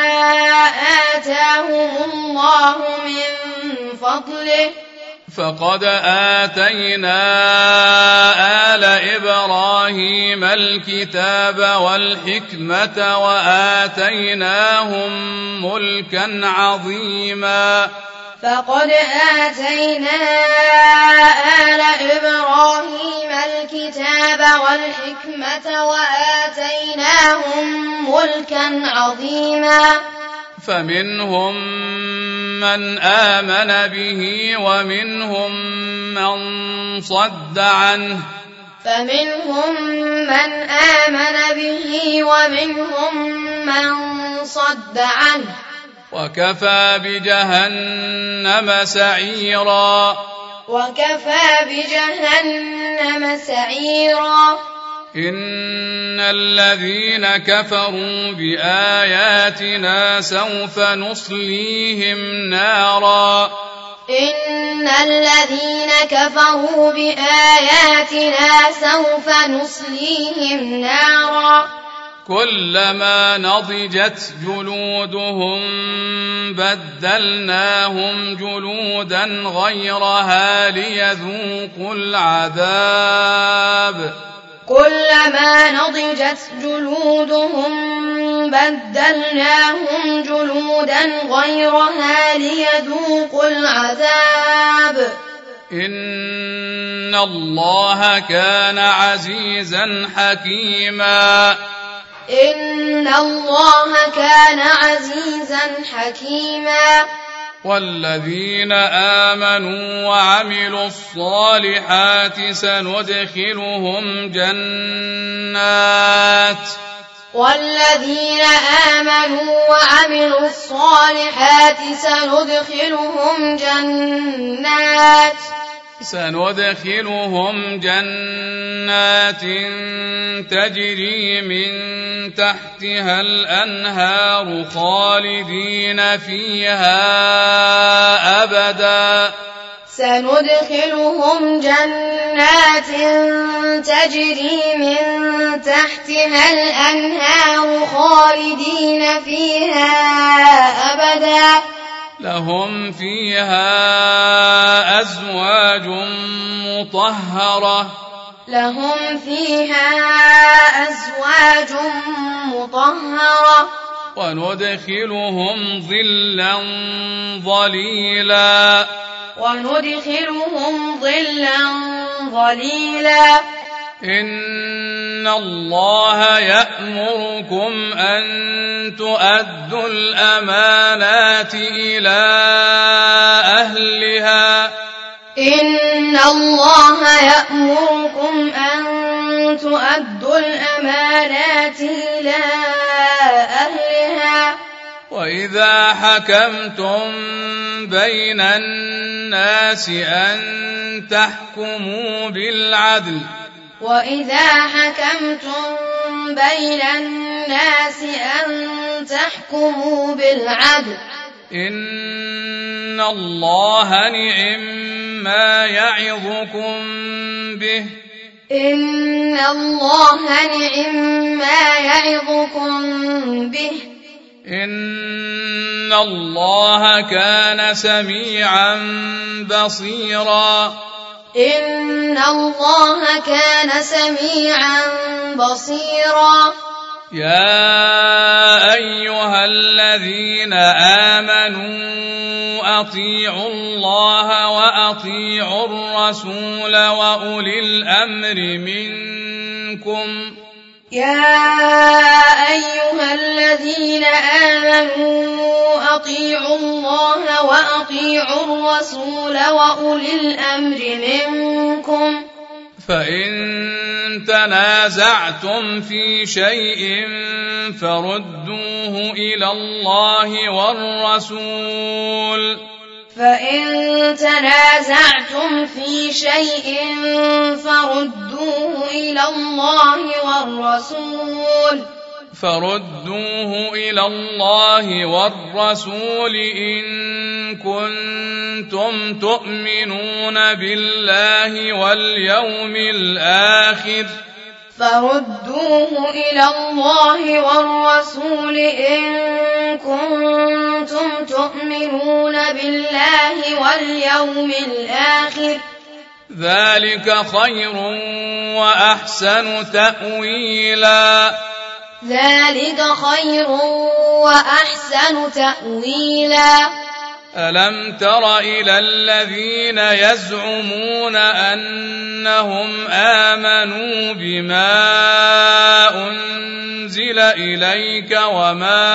آتاهم الله من فضله فقد آتينا آل إبراهيم الكتاب والحكمة وآتيناهم ملكا عظيما فقد آتينا آل إبراهيم الكتاب والحكمة وآتيناهم ملكا عظيما فمنهم من آمن به ومنهم من صد عنه فمنهم من آمن به ومنهم من صد عنه وكفى بجهنم سعيرا وكفى بجهنم سعيرا إن الذين كفروا بآياتنا سوف نصليهم نارا إن الذين كفروا بآياتنا سوف نصليهم نارا كلما نضجت جلودهم بدلناهم جلودا غيرها ليذوقوا العذاب كلما نضجت جلودهم بدلناهم جلودا غيرها ليذوقوا العذاب إن الله كان عزيزا حكيما إن الله كان عزيزا حكيما والذين آمنوا وعملوا الصالحات سندخلهم جنات والذين آمنوا وعملوا الصالحات سندخلهم جنات سندخلهم جنات تجري من تحتها الأنهار خالدين فيها أبدا سندخلهم جنات تجري من تحتها الأنهار خالدين فيها أبدا لهم فيها أزواج مطهرة لهم فيها أزواج مطهرة وندخلهم ظلا ظليلا وندخلهم ظلا ظليلا إن إن الله يأمركم أن تؤدوا الأمانات إلى أهلها إن الله يأمركم أن تؤدوا الأمانات إلى أهلها وإذا حكمتم بين الناس أن تحكموا بالعدل وإذا حكمتم بين الناس أن تحكموا بالعدل إن الله نعم ما يعظكم به إن الله نعم ما يعظكم به إن الله كان سميعا بصيرا إن الله كان سميعا بصيرا يا أيها الذين آمنوا أطيعوا الله وأطيعوا الرسول وأولي الأمر منكم يا أيها الذين آمنوا أطيعوا الله وأطيعوا الرسول وأولي الأمر منكم فإن تنازعتم في شيء فردوه إلى الله والرسول فإن تنازعتم في شيء فردوه إلى الله والرسول فردوه إلى الله والرسول إن كنتم تؤمنون بالله واليوم الآخر فردوه إلى الله والرسول إن كنتم تؤمنون بالله واليوم الآخر ذلك خير وأحسن تأويلا ذلك خير وأحسن تأويلا ألم تر إلى الذين يزعمون أنهم آمنوا بما أنزل إليك وما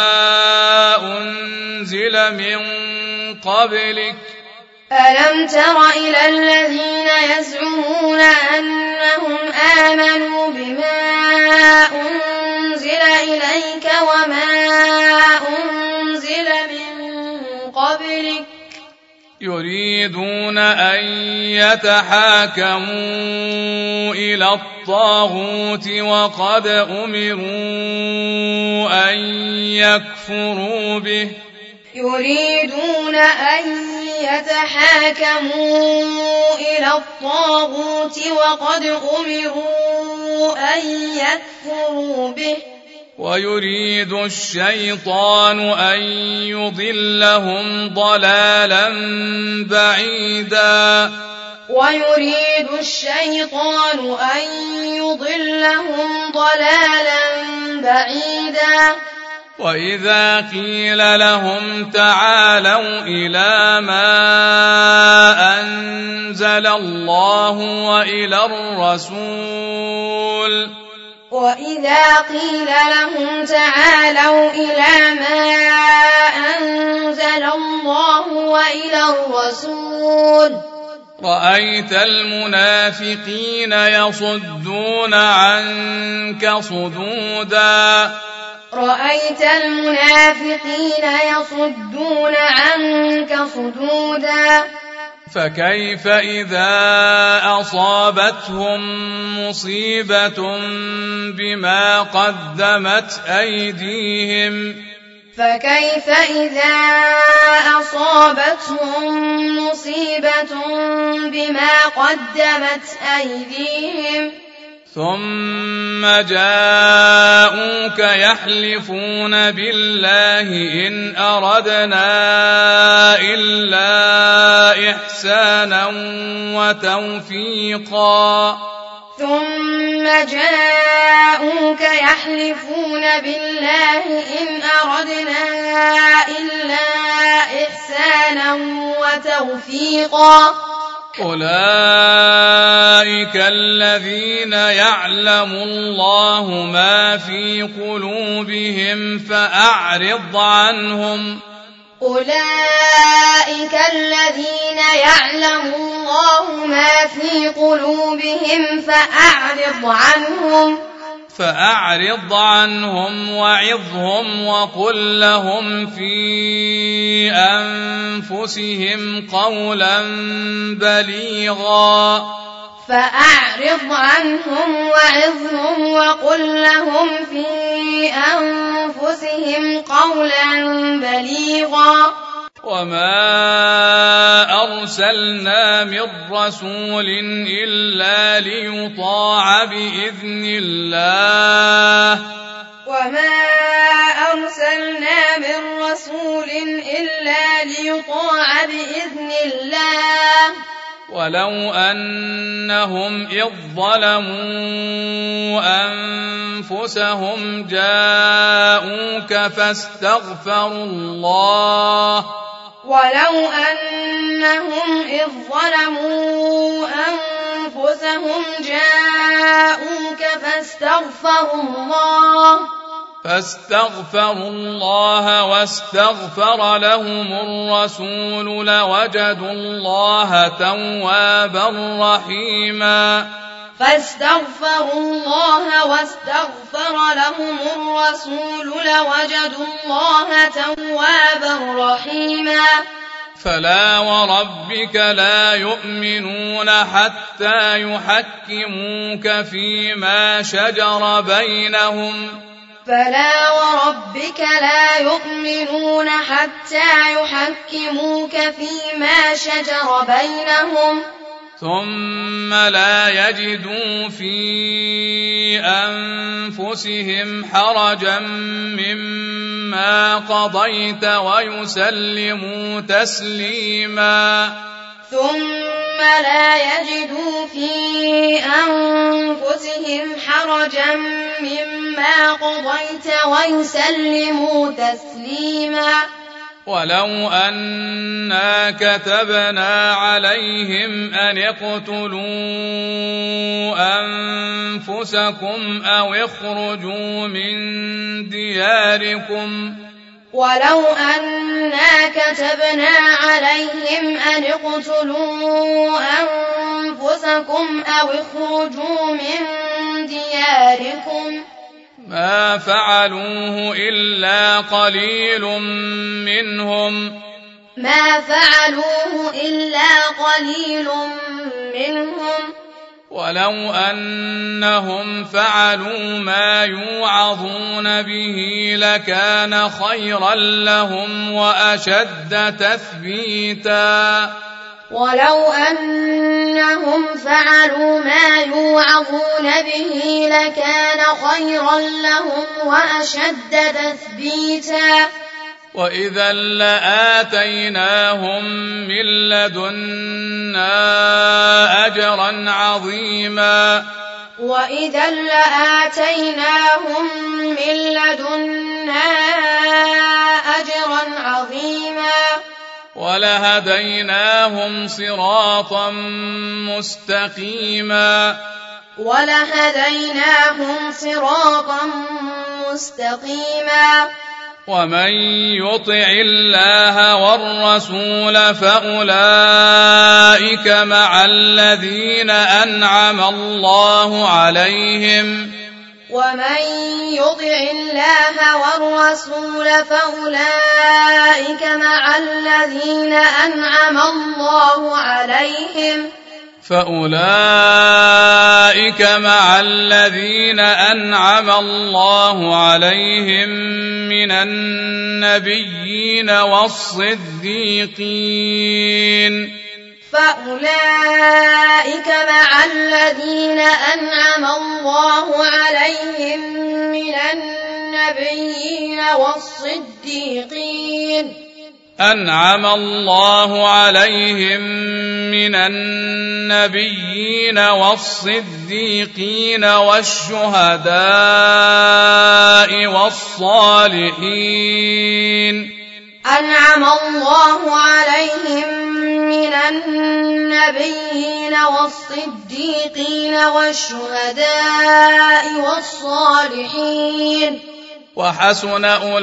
أنزل من قبلك ألم تر إلى الذين يزعمون أنهم آمنوا بما أنزل إليك وما أنزل من قبلك يريدون أن يتحاكموا إلى الطاغوت وقد أمروا أن يكفروا به يريدون أن يتحاكموا إلى الطاغوت وقد أمروا أن يكفروا به ويريد الشيطان أن يضلهم ضلالا بعيدا ويريد الشيطان أن يضلهم ضلالا بعيدا وإذا قيل لهم تعالوا إلى ما أنزل الله وإلى الرسول وإذا قيل لهم تعالوا إلى ما أنزل الله وإلى الرسول رأيت المنافقين يصدون عنك صدودا رأيت المنافقين يصدون عنك صدودا فكيف إذا أصابتهم مصيبة بما قدمت أيديهم فكيف إذا أصابتهم مصيبة بما قدمت أيديهم ثم جاءوك يحلفون بالله إن أردنا إلا إحسانا وتوفيقا ثم جاءوك يحلفون بالله إن أردنا إلا إحسانا وتوفيقا أولئك الذين يعلم الله ما في قلوبهم فأعرض عنهم أولئك الذين يعلم الله ما في قلوبهم فأعرض عنهم فأعرض عنهم وعظهم وقل لهم في أنفسهم قولا بليغا فأعرض عنهم وعظهم وقل لهم في أنفسهم قولا بليغا وما أرسلنا من رسول إلا ليطاع بإذن الله وما أرسلنا من رسول إلا ليطاع بإذن الله ولو أنهم إذ ظلموا أنفسهم جاءوك فاستغفروا الله ولو أنهم إذ ظلموا أنفسهم جاءوك فاستغفروا الله فاستغفروا الله واستغفر لهم الرسول لوجدوا الله توابا رحيما فاستغفروا الله واستغفر لهم الرسول لوجدوا الله توابا رحيما فلا وربك لا يؤمنون حتى يحكموك فيما شجر بينهم فلا وربك لا يؤمنون حتى يحكموك فيما شجر بينهم ثم لا يجدوا في أنفسهم حرجا مما قضيت ويسلموا تسليما ثم لا يجدوا في أنفسهم حرجا مما قضيت ويسلموا تسليما ولو أنا كتبنا عليهم أن اقتلوا أنفسكم أو اخرجوا من دياركم ولو أنا كتبنا عليهم أن اقتلوا أنفسكم أو اخرجوا من دياركم ما فعلوه إلا قليل منهم ما فعلوه إلا قليل منهم ولو أنهم فعلوا ما يوعظون به لكان خيرا لهم وأشد تثبيتا ولو أنهم فعلوا ما يوعظون به لكان خيرا لهم وأشد تثبيتا وإذا لآتيناهم من لدنا أجرا عظيما وإذا لآتيناهم من لدنا أجرا عظيما ولهديناهم صراطا مستقيما ولهديناهم صراطا مستقيما ومن يطع الله والرسول فأولئك مع الذين أنعم الله عليهم ومن يطع الله والرسول فأولئك مع الذين أنعم الله عليهم فأولئك مع الذين أنعم الله عليهم من النبيين والصديقين فأولئك مع الذين أنعم الله عليهم من النبيين والصديقين أنعم الله عليهم من النبيين والصديقين والشهداء والصالحين أنعم الله عليهم من النبيين والصديقين والشهداء والصالحين وحسن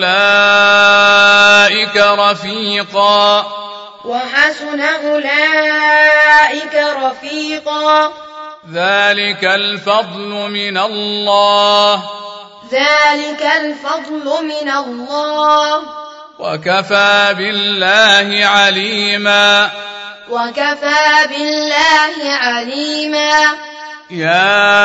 أولئك رفيقا وحسن أولئك رفيقا ذلك الفضل من الله ذلك الفضل من الله وكفى بالله عليما وكفى بالله عليما يا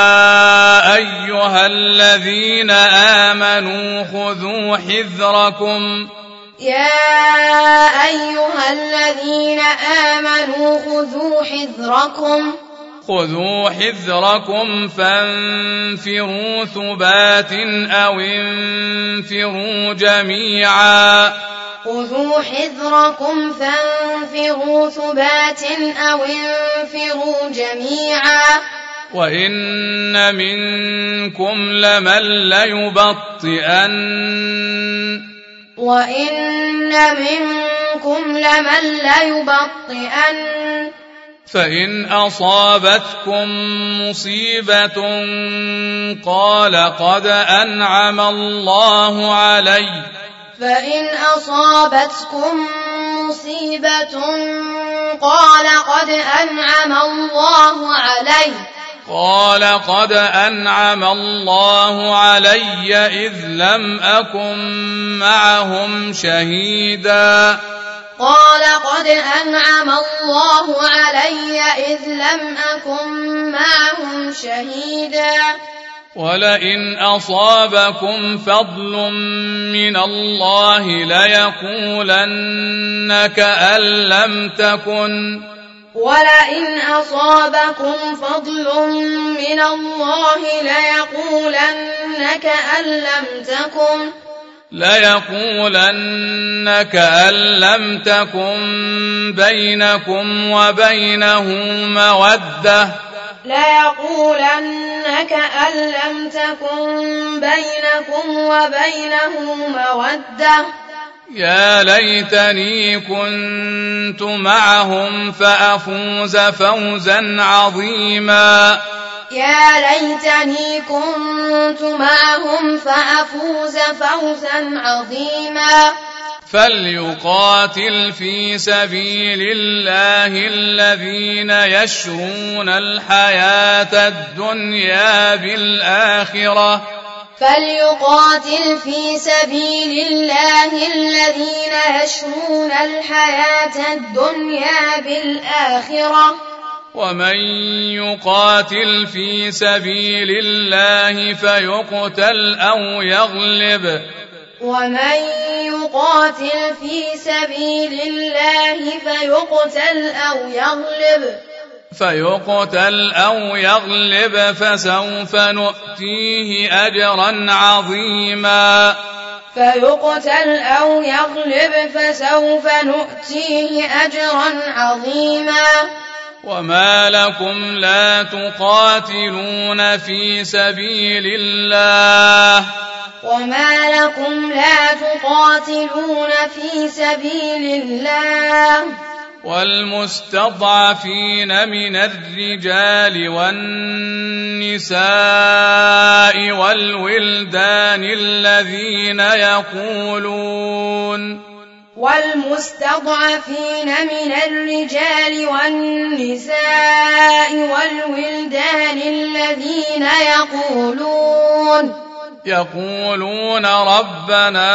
أيها الذين آمنوا خذوا حذركم يا أيها الذين آمنوا خذوا حذركم خذوا حذركم فانفروا ثبات أو انفروا جميعا خذوا حذركم فانفروا ثبات أو انفروا جميعا وإن منكم لمن ليبطئن وإن منكم لمن ليبطئن فإن أصابتكم مصيبة قال قد أنعم الله علي فإن أصابتكم مصيبة قال قد أنعم الله علي قال قد أنعم الله علي إذ لم أكن معهم شهيدا قال قد أنعم الله علي إذ لم أكن معهم شهيدا ولئن أصابكم فضل من الله ليقولن كأن لم تكن ولئن أصابكم فضل من الله ليقولن كأن لم تكن ليقولن كأن لم تكن بينكم وبينه مودة ليقولن كأن لم تكن بينكم وبينه مودة يا ليتني كنت معهم فأفوز فوزا عظيما يا ليتني كنت معهم فأفوز فوزا عظيما فليقاتل في سبيل الله الذين يشرون الحياة الدنيا بالآخرة فليقاتل في سبيل الله الذين يشرون الحياة الدنيا بالآخرة ومن يقاتل في سبيل الله فيقتل أو يغلب ومن يقاتل في سبيل الله فيقتل أو يغلب فيقتل أو يغلب فسوف نؤتيه أجرا عظيما فيقتل أو يغلب فسوف نؤتيه أجرا عظيما وما لكم لا تقاتلون في سبيل الله وما لكم لا تقاتلون في سبيل الله والمستضعفين من الرجال والنساء والولدان الذين يقولون والمستضعفين من الرجال والنساء والولدان الذين يقولون يقولون ربنا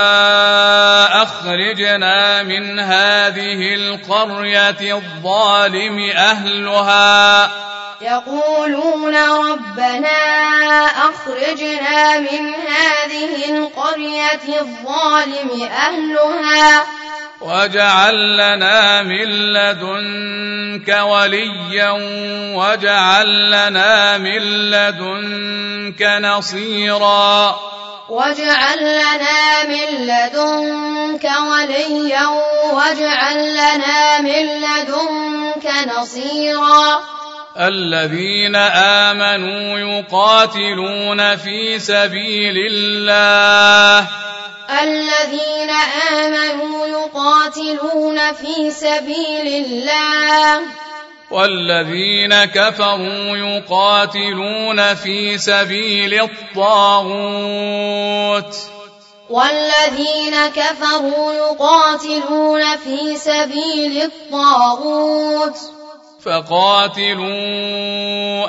أخرجنا من هذه القرية الظالم أهلها يقولون ربنا أخرجنا من هذه القرية الظالم أهلها واجعل لنا من لدنك وليا واجعل لنا من لدنك نصيرا واجعل لنا من لدنك وليا واجعل لنا من لدنك نصيرا الذين آمنوا يقاتلون في سبيل الله الذين آمنوا يقاتلون في سبيل الله والذين كفروا يقاتلون في سبيل الطاغوت والذين كفروا يقاتلون في سبيل الطاغوت فقاتلوا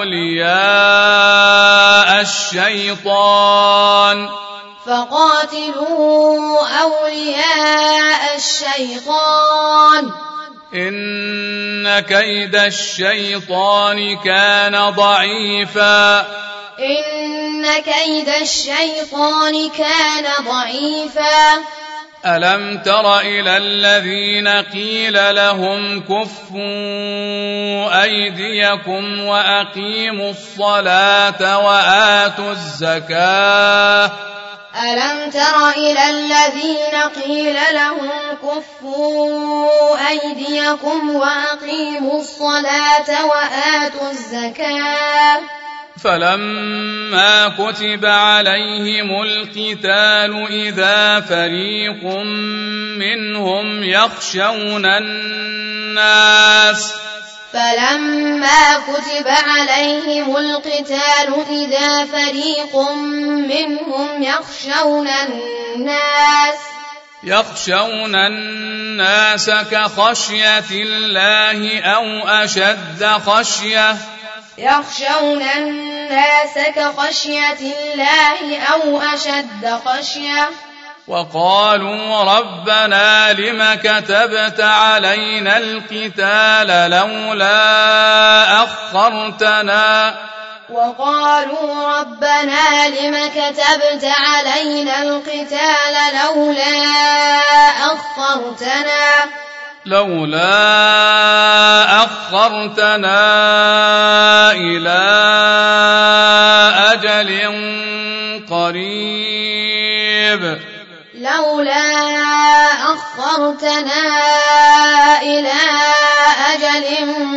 أولياء الشيطان فقاتلوا أولياء الشيطان إن كيد الشيطان كان ضعيفا إن كيد الشيطان كان ضعيفا ألم تر إلى الذين قيل لهم كفوا أيديكم وأقيموا الصلاة وآتوا الزكاة ألم تر إلى الذين قيل لهم كفوا أيديكم وأقيموا الصلاة وآتوا الزكاة فلما كتب عليهم القتال إذا فريق منهم يخشون الناس فلما كتب عليهم القتال إذا فريق منهم يخشون الناس يخشون الناس كخشية الله أو أشد خشية يخشون الناس كخشية الله أو أشد خشية وقالوا ربنا لم كتبت علينا القتال لولا أخرتنا وقالوا ربنا لم كتبت علينا القتال لولا أخرتنا لولا أخرتنا إلى أجل قريب لولا أخرتنا إلى أجل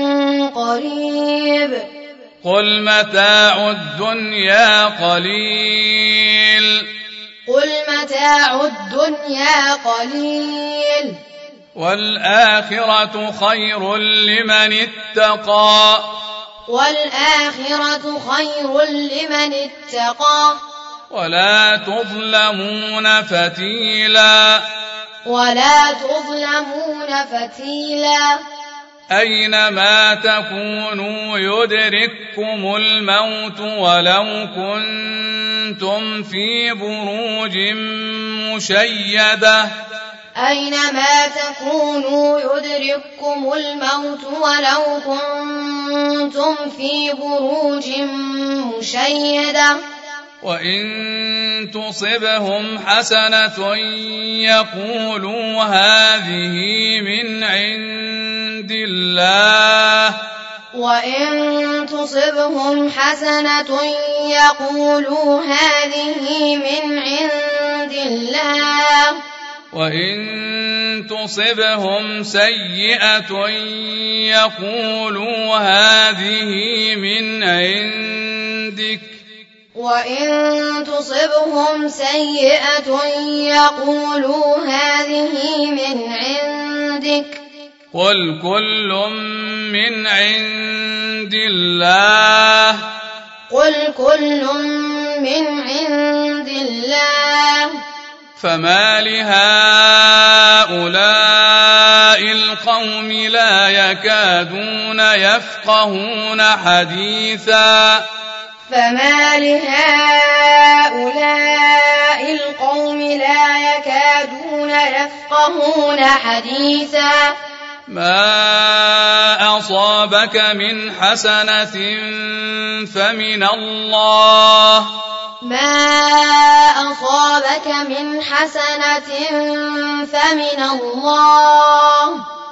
قريب قل متاع الدنيا قليل قل متاع الدنيا قليل والآخرة خير لمن اتقى والآخرة خير لمن اتقى ولا تظلمون فتيلا ولا تظلمون فتيلا أينما تكونوا يدرككم الموت ولو كنتم في بروج مشيدة أينما تكونوا يدرككم الموت ولو كنتم في بروج مشيدة وإن تصبهم حسنة يقولوا هذه من عند الله وإن تصبهم حسنة يقولوا هذه من عند الله وإن تصبهم سيئة يقولوا هذه من عندك وإن تصبهم سيئة يقولوا هذه من عندك قل كل من عند الله قل كل من عند الله فما لهؤلاء القوم لا يكادون يفقهون حديثا فما لهؤلاء القوم لا يكادون يفقهون حديثا ما أصابك من حسنة فمن الله ما أصابك من حسنة فمن الله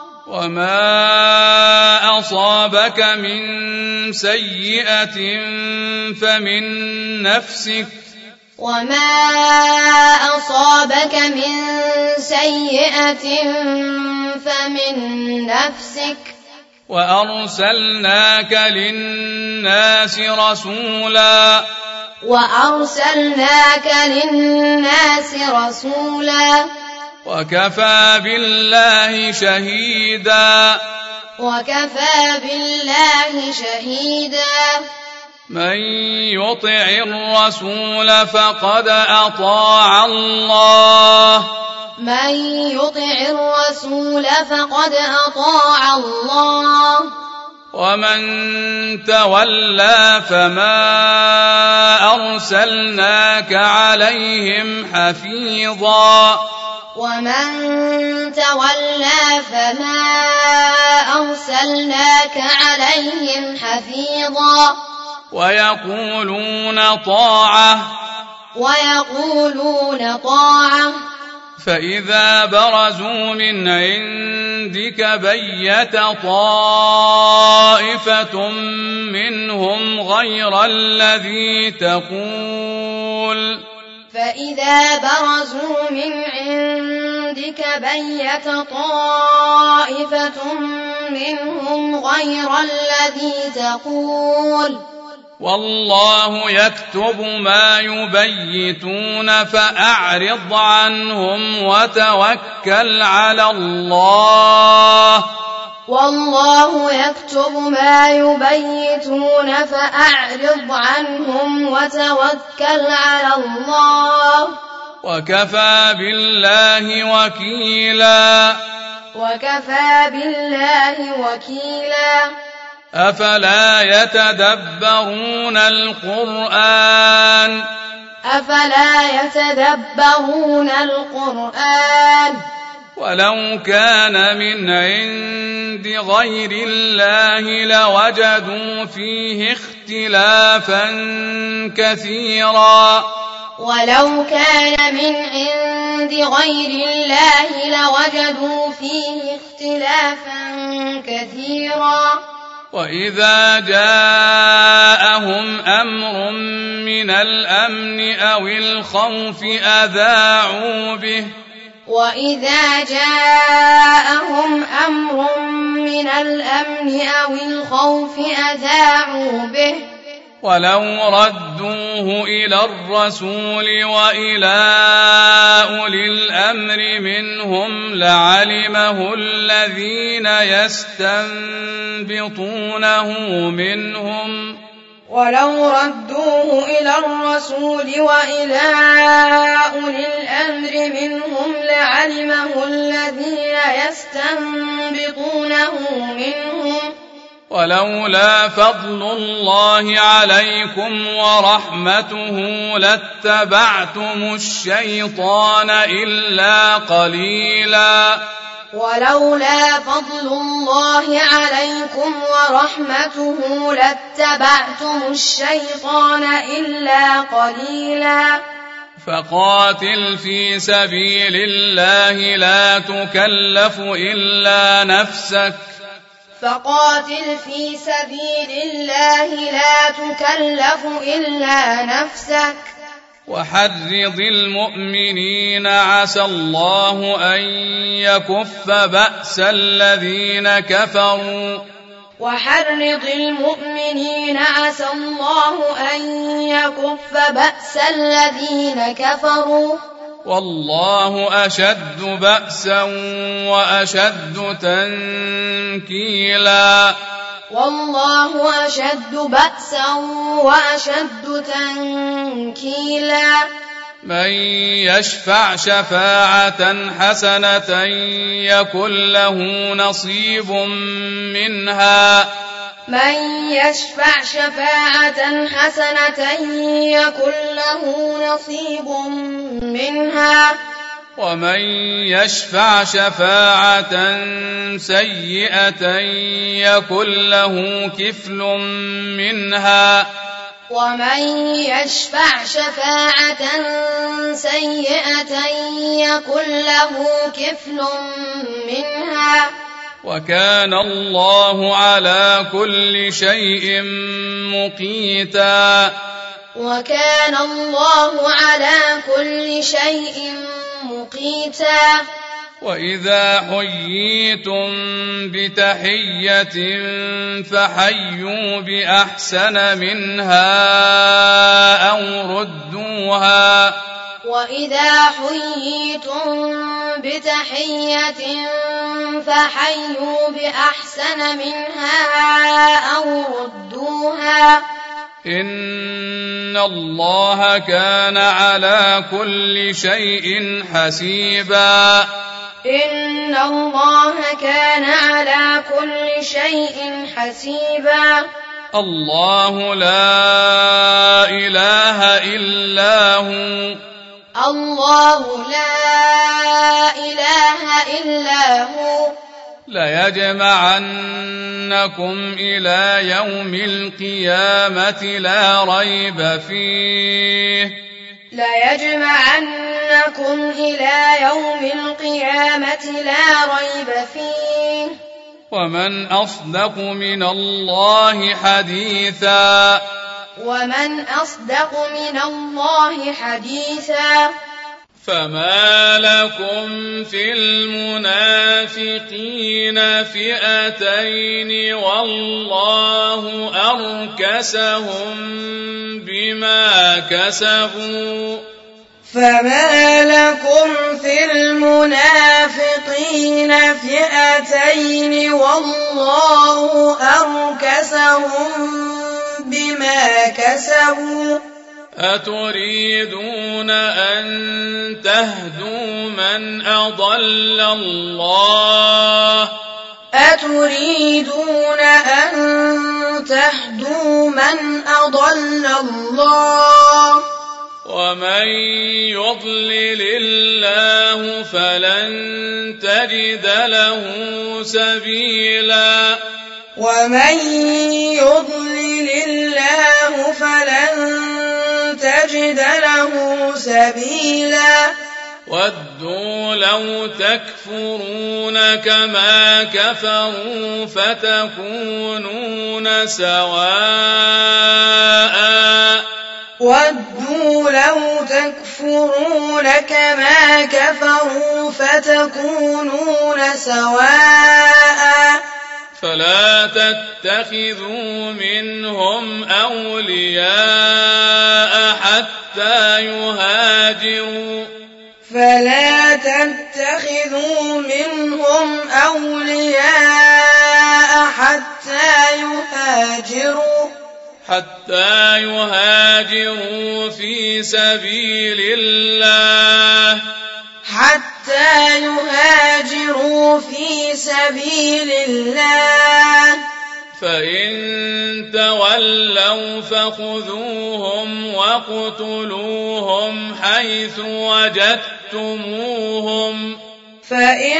وما أصابك من سيئة فمن نفسك وما أصابك من سيئة فمن نفسك وأرسلناك للناس رسولا وأرسلناك للناس رسولا وكفى بالله شهيدا وكفى بالله شهيدا من يطع الرسول فقد أطاع الله من يطع الرسول فقد أطاع الله ومن تولى فما أرسلناك عليهم حفيظا ومن تولى فما أرسلناك عليهم حفيظا ويقولون طاعة ويقولون طاعة فإذا برزوا من عندك بيت طائفة منهم غير الذي تقول فإذا برزوا من عندك بيت طائفة منهم غير الذي تقول والله يكتب ما يبيتون فأعرض عنهم وتوكل على الله والله يكتب ما يبيتون فأعرض عنهم وتوكل على الله وكفى بالله وكيلا وكفى بالله وكيلا أفلا يتدبرون القرآن أفلا يتدبرون القرآن ولو كان من عند غير الله لوجدوا فيه اختلافا كثيرا ولو كان من عند غير الله لوجدوا فيه اختلافا كثيرا وإذا جاءهم أمر من الأمن أو الخوف أذاعوا به وإذا جاءهم أمر من الأمن أو الخوف أذاعوا به ولو ردوه إلى الرسول وإلى أولي الأمر منهم لعلمه الذين يستنبطونه منهم ولو ردوه إلى الرسول وإلى أولي الأمر منهم لعلمه الذين يستنبطونه منهم ولولا فضل الله عليكم ورحمته لاتبعتم الشيطان إلا قليلا ولولا فضل الله عليكم ورحمته لاتبعتم الشيطان إلا قليلا فقاتل في سبيل الله لا تكلف إلا نفسك فقاتل في سبيل الله لا تكلف إلا نفسك وحرض المؤمنين عسى الله أن يكف بأس الذين كفروا وحرض المؤمنين عسى الله أن يكف بأس الذين كفروا والله أشد بأسا وأشد تنكيلا والله أشد بأسا وأشد تنكيلا من يشفع شفاعة حسنة يكن له نصيب منها من يشفع شفاعة حسنة يكن له نصيب منها ومن يشفع شفاعة سيئة يكن له كفل منها ومن يشفع شفاعة سيئة يكن له كفل منها وكان الله على كل شيء مقيتا وكان الله على كل شيء مقيتا وإذا حييتم بتحية فحيوا بأحسن منها أو ردوها وإذا حييتم بتحية فحيوا بأحسن منها أو ردوها إن الله كان على كل شيء حسيبا إن الله كان على كل شيء حسيبا الله لا إله إلا هو الله لا إله إلا هو ليجمعنكم إلى يوم القيامة لا ريب فيه ليجمعنكم إلى يوم القيامة لا ريب فيه ومن أصدق من الله حديثا ومن أصدق من الله حديثا فما لكم في المنافقين فئتين والله أركسهم بما كسبوا فما لكم في المنافقين فئتين والله أركسهم بما كسبوا أتريدون أن تهدوا من أضل الله أتريدون أن تهدوا من أضل الله ومن يضلل الله فلن تجد له سبيلا ومن يضلل الله فلن تجد له سبيلا ودوا لو تكفرون كما كفروا فتكونون سواء ودوا لو تكفرون كما كفروا فتكونون سواء فلا تتخذوا منهم أولياء حتى يهاجروا فلا تتخذوا منهم أولياء حتى يهاجروا حتى يهاجروا في سبيل الله حتى يهاجروا في سبيل الله فإن تولوا فخذوهم واقتلوهم حيث وجدتموهم فإن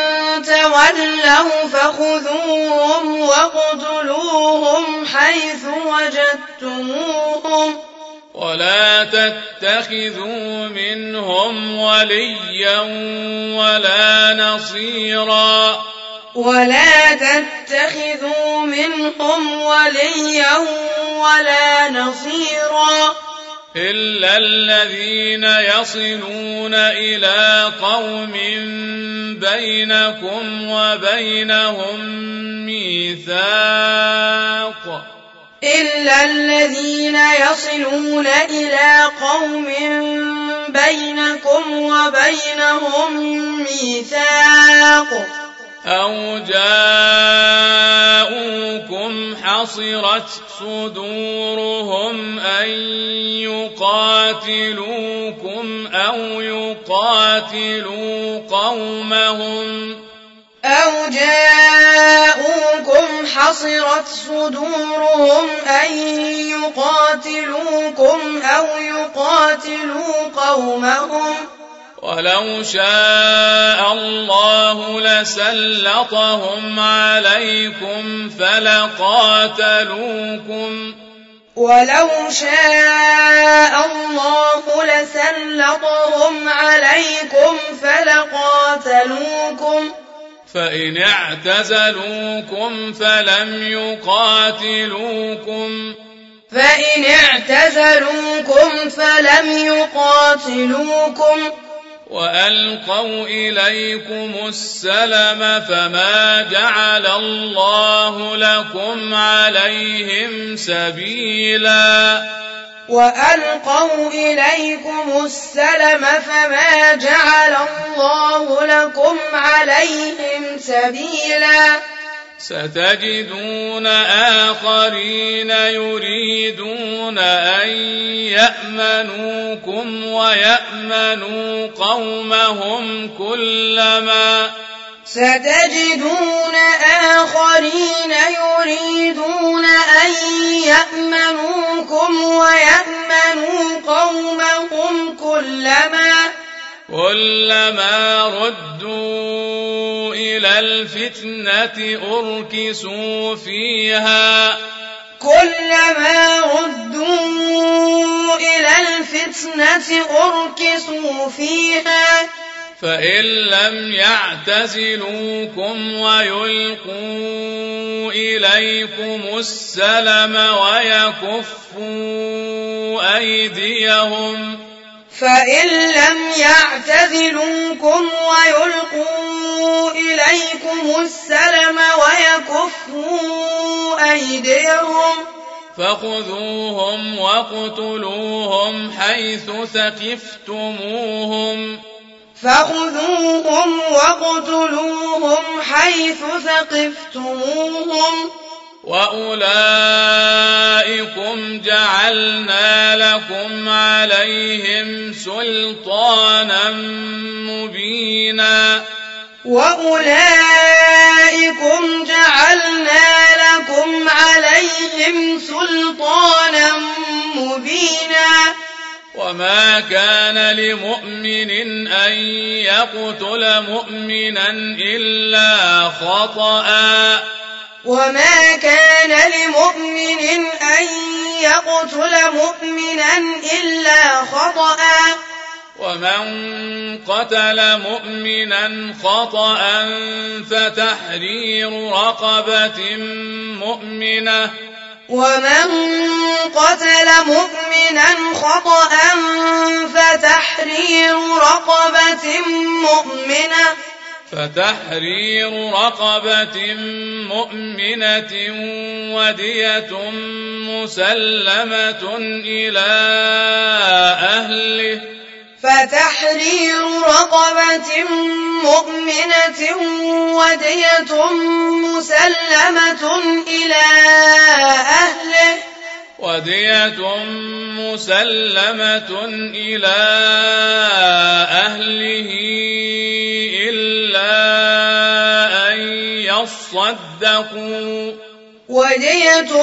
تولوا فخذوهم واقتلوهم حيث وجدتموهم ولا تتخذوا منهم وليا ولا نصيرا ولا تتخذوا منهم وليا ولا نصيرا إلا الذين يصلون إلى قوم بينكم وبينهم ميثاق إلا الذين يصلون إلى قوم بينكم وبينهم ميثاق أو جاءوكم حصرت صدورهم أن يقاتلوكم أو يقاتلوا قومهم أو جاءوكم حصرت صدورهم أن يقاتلوكم أو يقاتلوا قومهم ولو شاء الله لسلطهم عليكم فلقاتلوكم ولو شاء الله لسلطهم عليكم فلقاتلوكم فإن اعتزلوكم فلم يقاتلوكم فإن اعتزلوكم فلم يقاتلوكم وألقوا إليكم السلم فما جعل الله لكم عليهم سبيلا وألقوا إليكم السلم فما جعل الله لكم عليهم سبيلا ستجدون آخرين يريدون أن يأمنوكم ويأمنوا قومهم كلما ستجدون آخرين يريدون أن يأمنوكم ويأمنوا قومهم كلما كلما ردوا إلى الفتنة أركسوا فيها كلما ردوا إلى الفتنة أركسوا فيها فإن لم يعتزلوكم ويلقوا إليكم السلم ويكفوا أيديهم فإن لم يعتزلوكم ويلقوا إليكم السلم ويكفوا أيديهم فخذوهم واقتلوهم حيث ثقفتموهم فخذوهم واقتلوهم حيث ثقفتموهم وأولئكم جعلنا لكم عليهم سلطانا مبينا وأولئكم جعلنا لكم عليهم سلطانا مبينا وما كان لمؤمن أن يقتل مؤمنا إلا خطأ وما كان لمؤمن أن يقتل مؤمنا إلا خطأ ومن قتل مؤمنا خطأ فتحرير رقبة مؤمنة ومن قتل مؤمنا خطأ فتحرير رقبة مؤمنة فتحرير رقبة مؤمنة ودية مسلمة إلى أهله فتحرير رقبة مؤمنة ودية مسلمة إلى أهله ودية مسلمة إلى أهله إلا أن يصدقوا ودية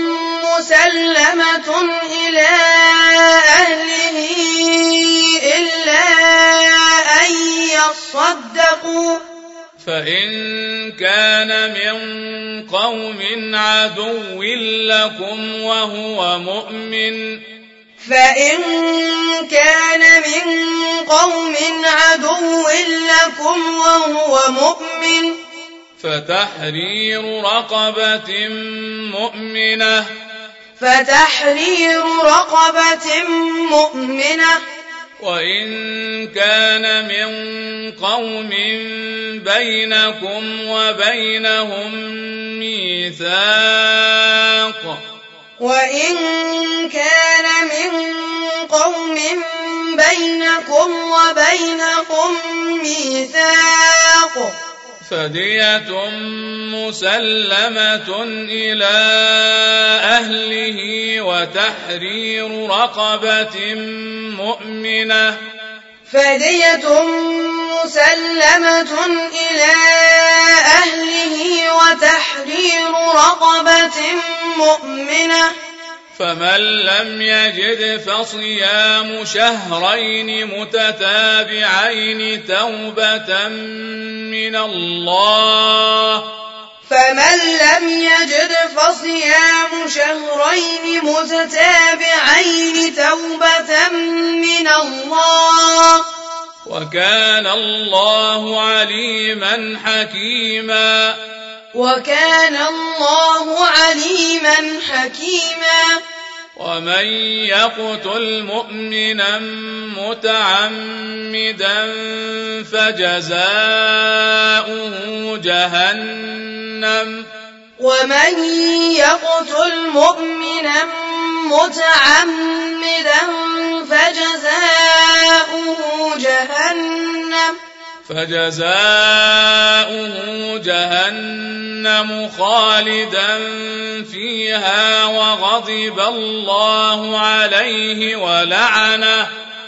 مسلمة إلى أهله إلا أن يصدقوا فإن كان من قوم عدو لكم وهو مؤمن فإن كان من قوم عدو لكم وهو مؤمن فتحرير رقبة مؤمنة فتحرير رقبة مؤمنة وإن كان من قوم بينكم وبينهم ميثاق وإن كان من قوم بينكم وبينهم ميثاق فدية مسلمة إلى أهله وتحرير رقبة مؤمنة فدية مسلمة إلى أهله وتحرير رقبة مؤمنة فمن لم يجد فصيام شهرين متتابعين توبة من الله فمن لم يجد فصيام شهرين متتابعين توبة من الله وكان الله عليما حكيما وكان الله عليما حكيما ومن يقتل مؤمنا متعمدا فجزاؤه جهنم ومن يقتل مؤمنا متعمدا فجزاؤه جهنم فجزاؤه جهنم خالدا فيها وغضب الله عليه ولعنه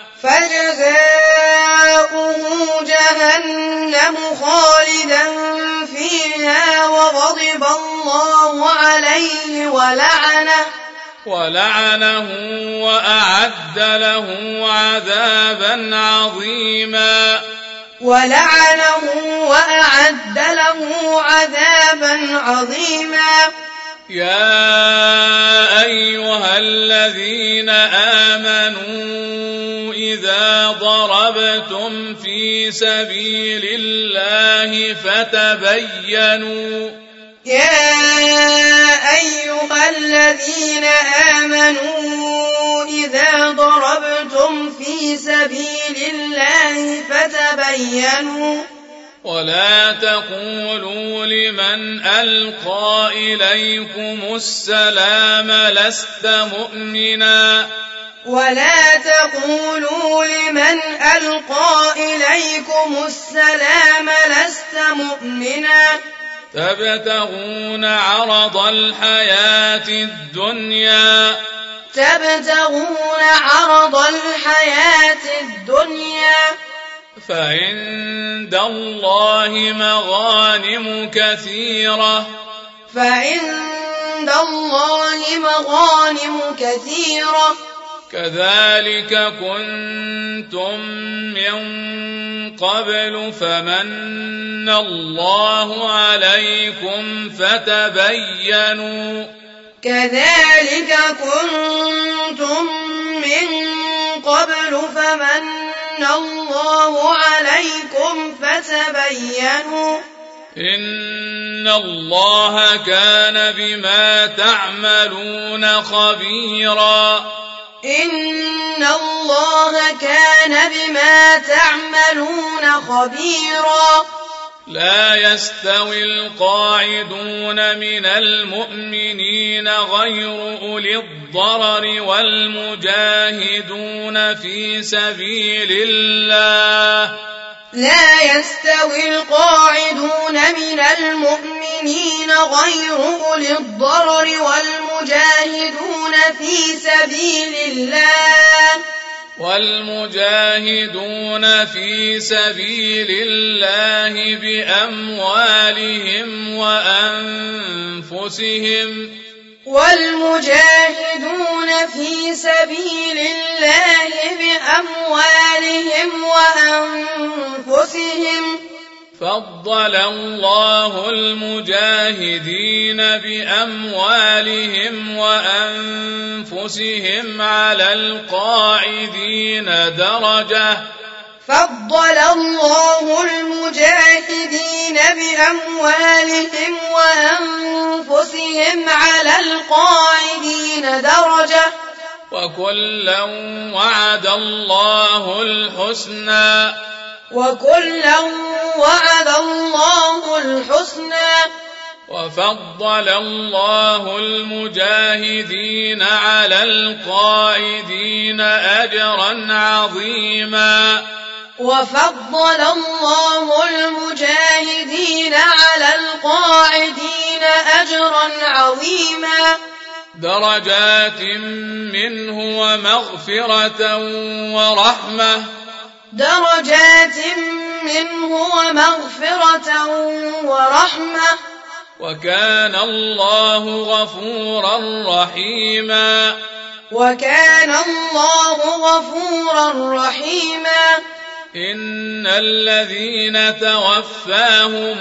فجزاؤه جهنم خالدا فيها وغضب الله عليه ولعنه ولعنه وأعد له عذابا عظيما ولعنه وأعد له عذابا عظيما يا أيها الذين آمنوا إذا ضربتم في سبيل الله فتبينوا يا أيها الذين آمنوا إذا ضربتم في سبيل الله فتبينوا ولا تقولوا لمن ألقى إليكم السلام لست مؤمنا ولا تقولوا لمن ألقى إليكم السلام لست مؤمنا تبتغون عرض الحياة الدنيا تبتغون عرض الحياة الدنيا فعند الله مغانم كثيرة فعند الله مغانم كثيرة كذلك كنتم من قبل فمن الله عليكم فتبينوا كذلك كنتم من قبل فمن الله عليكم فتبينوا إن الله كان بما تعملون خبيرا إن الله كان بما تعملون خبيرا لا يستوي القاعدون من المؤمنين غير أولي الضرر والمجاهدون في سبيل الله لا يستوي القاعدون من المؤمنين غير أولي الضرر والمجاهدون في سبيل الله والمجاهدون في سبيل الله بأموالهم وأنفسهم والمجاهدون في سبيل الله بأموالهم وأنفسهم فضل الله المجاهدين بأموالهم وأنفسهم على القاعدين درجة فضل الله المجاهدين بأموالهم وأنفسهم على القاعدين درجة وكلا وعد الله الحسنى وكلا وعد الله الحسنى وفضل الله المجاهدين على القاعدين أجرا عظيما وفضل الله المجاهدين على القاعدين أجرا عظيما درجات منه ومغفرة ورحمة درجات منه ومغفرة ورحمة وكان الله غفورا رحيما وكان الله غفورا رحيما إن الذين توفاهم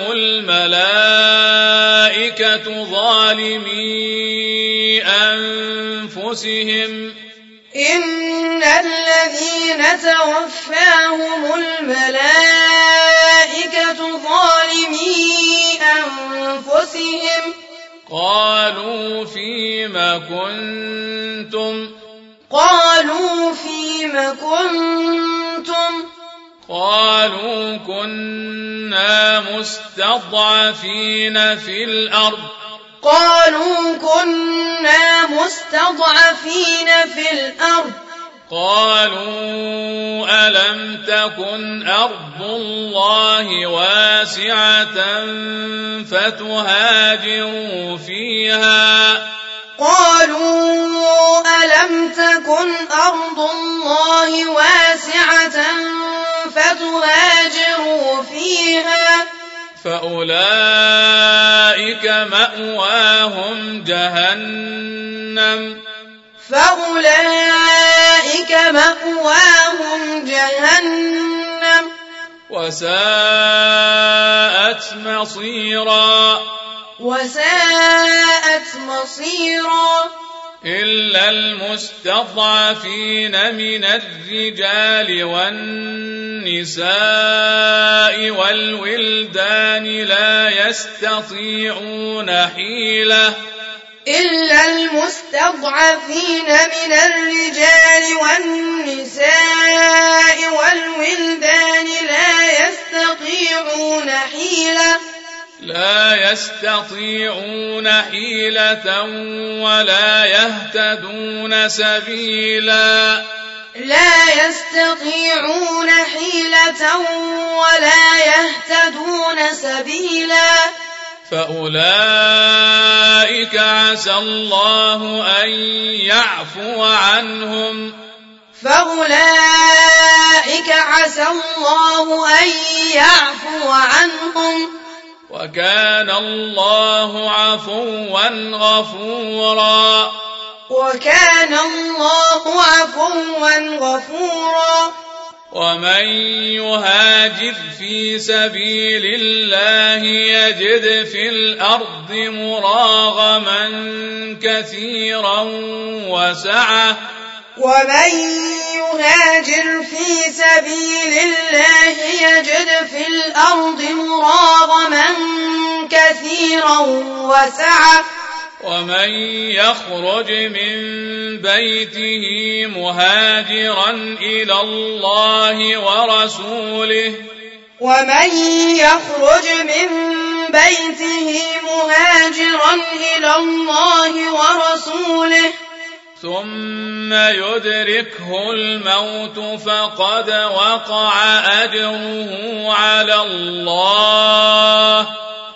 الملائكة ظالمي أنفسهم إن الذين توفاهم الملائكة ظالمي أنفسهم قالوا فيما كنتم قالوا فيما كنتم قالوا كنا مستضعفين في الأرض قالوا كنا مستضعفين في الأرض قالوا ألم تكن أرض الله واسعة فتهاجروا فيها قالوا ألم تكن أرض الله واسعة فتهاجروا فيها فأولئك مأواهم جهنم فأولئك مأواهم جهنم وساءت مصيرا وساءت مصيرا إلا المستضعفين من الرجال والنساء والولدان لا يستطيعون حيلة إلا المستضعفين من الرجال والنساء والولدان لا يستطيعون حيلة لا يستطيعون حيلة ولا يهتدون سبيلا لا يستطيعون حيلة ولا يهتدون سبيلا فأولئك عسى الله أن يعفو عنهم فأولئك عسى الله أن يعفو عنهم وكان الله عفوا غفورا وكان الله عفوا غفورا ومن يهاجر في سبيل الله يجد في الأرض مراغما كثيرا وسعة ومن يهاجر في سبيل الله يجد في الأرض مراغما كثيرا وسعة ومن يخرج من بيته مهاجرا إلى الله ورسوله ومن يخرج من بيته مهاجرا إلى الله ورسوله ثم يدركه الموت فقد وقع أجره على الله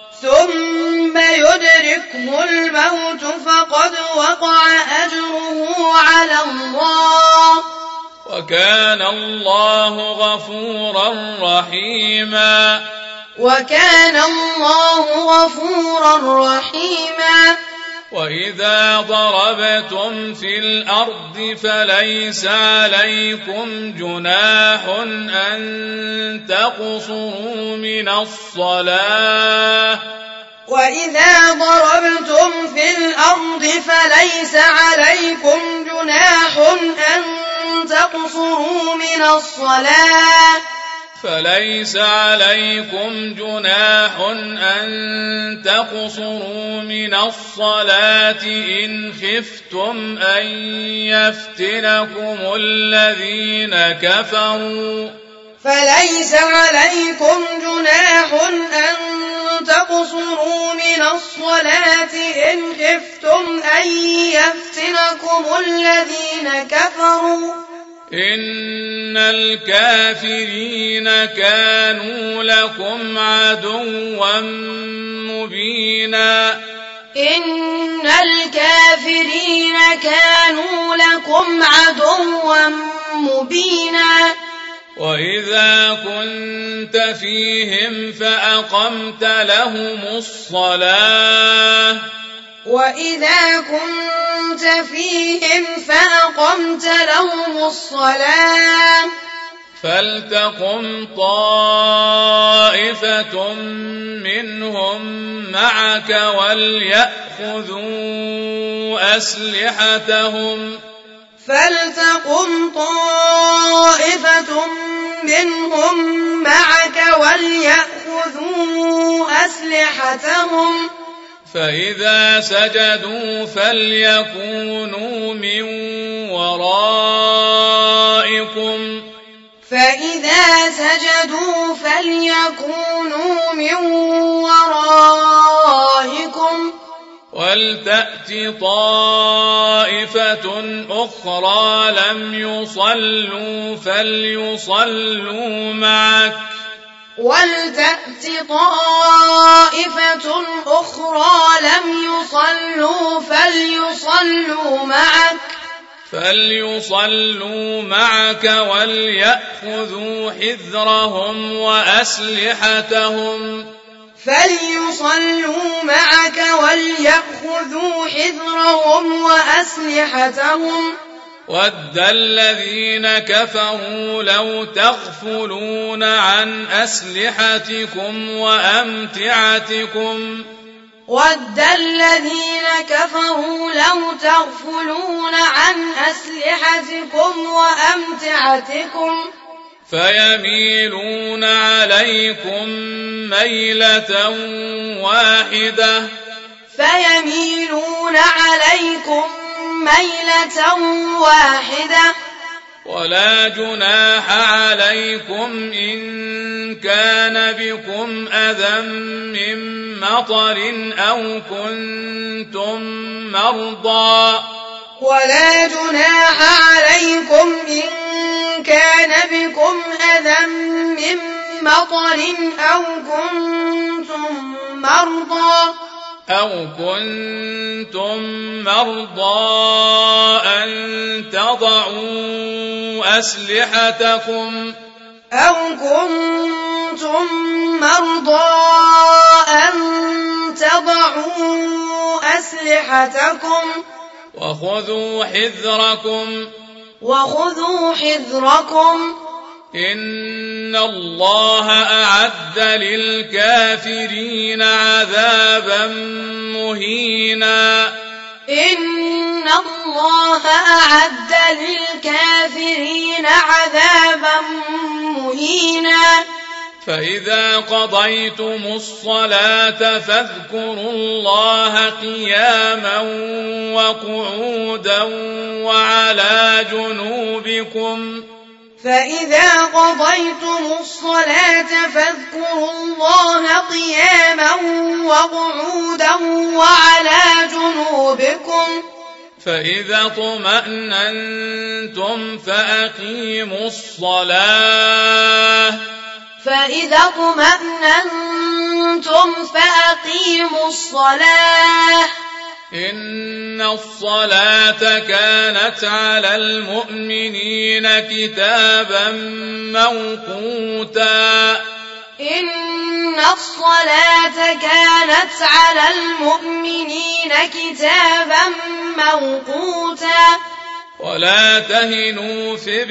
ثم يدركه الموت فقد وقع أجره على الله وكان الله غفورا رحيما وكان الله غفورا رحيما وإذا ضربتم في الأرض فليس عليكم جناح أن تقصروا من الصلاة وإذا ضربتم في الأرض فليس عليكم جناح أن تقصروا من الصلاة فليس عليكم جناح أن تقصروا من الصلاة إن خفتم أن يفتنكم الذين كفروا فليس عليكم جناح أن تقصروا من الصلاة إن خفتم أن يفتنكم الذين كفروا إن الكافرين كانوا لكم عدوا مبينا إن الكافرين كانوا لكم عدوا مبينا وإذا كنت فيهم فأقمت لهم الصلاة وإذا كنت فيهم فأقمت لهم الصلاة فلتقم طائفة منهم معك وليأخذوا أسلحتهم فلتقم طائفة منهم معك وليأخذوا أسلحتهم فإذا سجدوا فليكونوا من ورائكم فإذا سجدوا فليكونوا من ورائكم ولتأت طائفة أخرى لم يصلوا فليصلوا معك ولتأت طائفة أخرى لم يصلوا فليصلوا معك فليصلوا معك وليأخذوا حذرهم وأسلحتهم فليصلوا معك وليأخذوا حذرهم وأسلحتهم ود الذين كفروا لو تغفلون عن أسلحتكم وأمتعتكم ود الذين كفروا لو تغفلون عن أسلحتكم وأمتعتكم فيميلون عليكم ميلة واحدة فيميلون عليكم ميلة واحدة ولا جناح عليكم إن كان بكم أذى من مطر أو كنتم مرضى ولا جناح عليكم إن كان بكم أذى من مطر أو كنتم مرضى أو كنتم مرضى أن تضعوا أسلحتكم أو كنتم مرضى أن تضعوا أسلحتكم وخذوا حذركم وخذوا حذركم إن الله أعد للكافرين عذابا مهينا إن الله أعد للكافرين عذابا مهينا فإذا قضيتم الصلاة فاذكروا الله قياما وقعودا وعلى جنوبكم فإذا قضيتم الصلاة فاذكروا الله قياما وقعودا وعلى جنوبكم فإذا اطمأننتم فأقيموا الصلاة فإذا اطمأننتم فأقيموا الصلاة إن الصلاة كانت على المؤمنين كتابا موقوتا إن الصلاة كانت على المؤمنين كتابا موقوتا ولا تهنوا في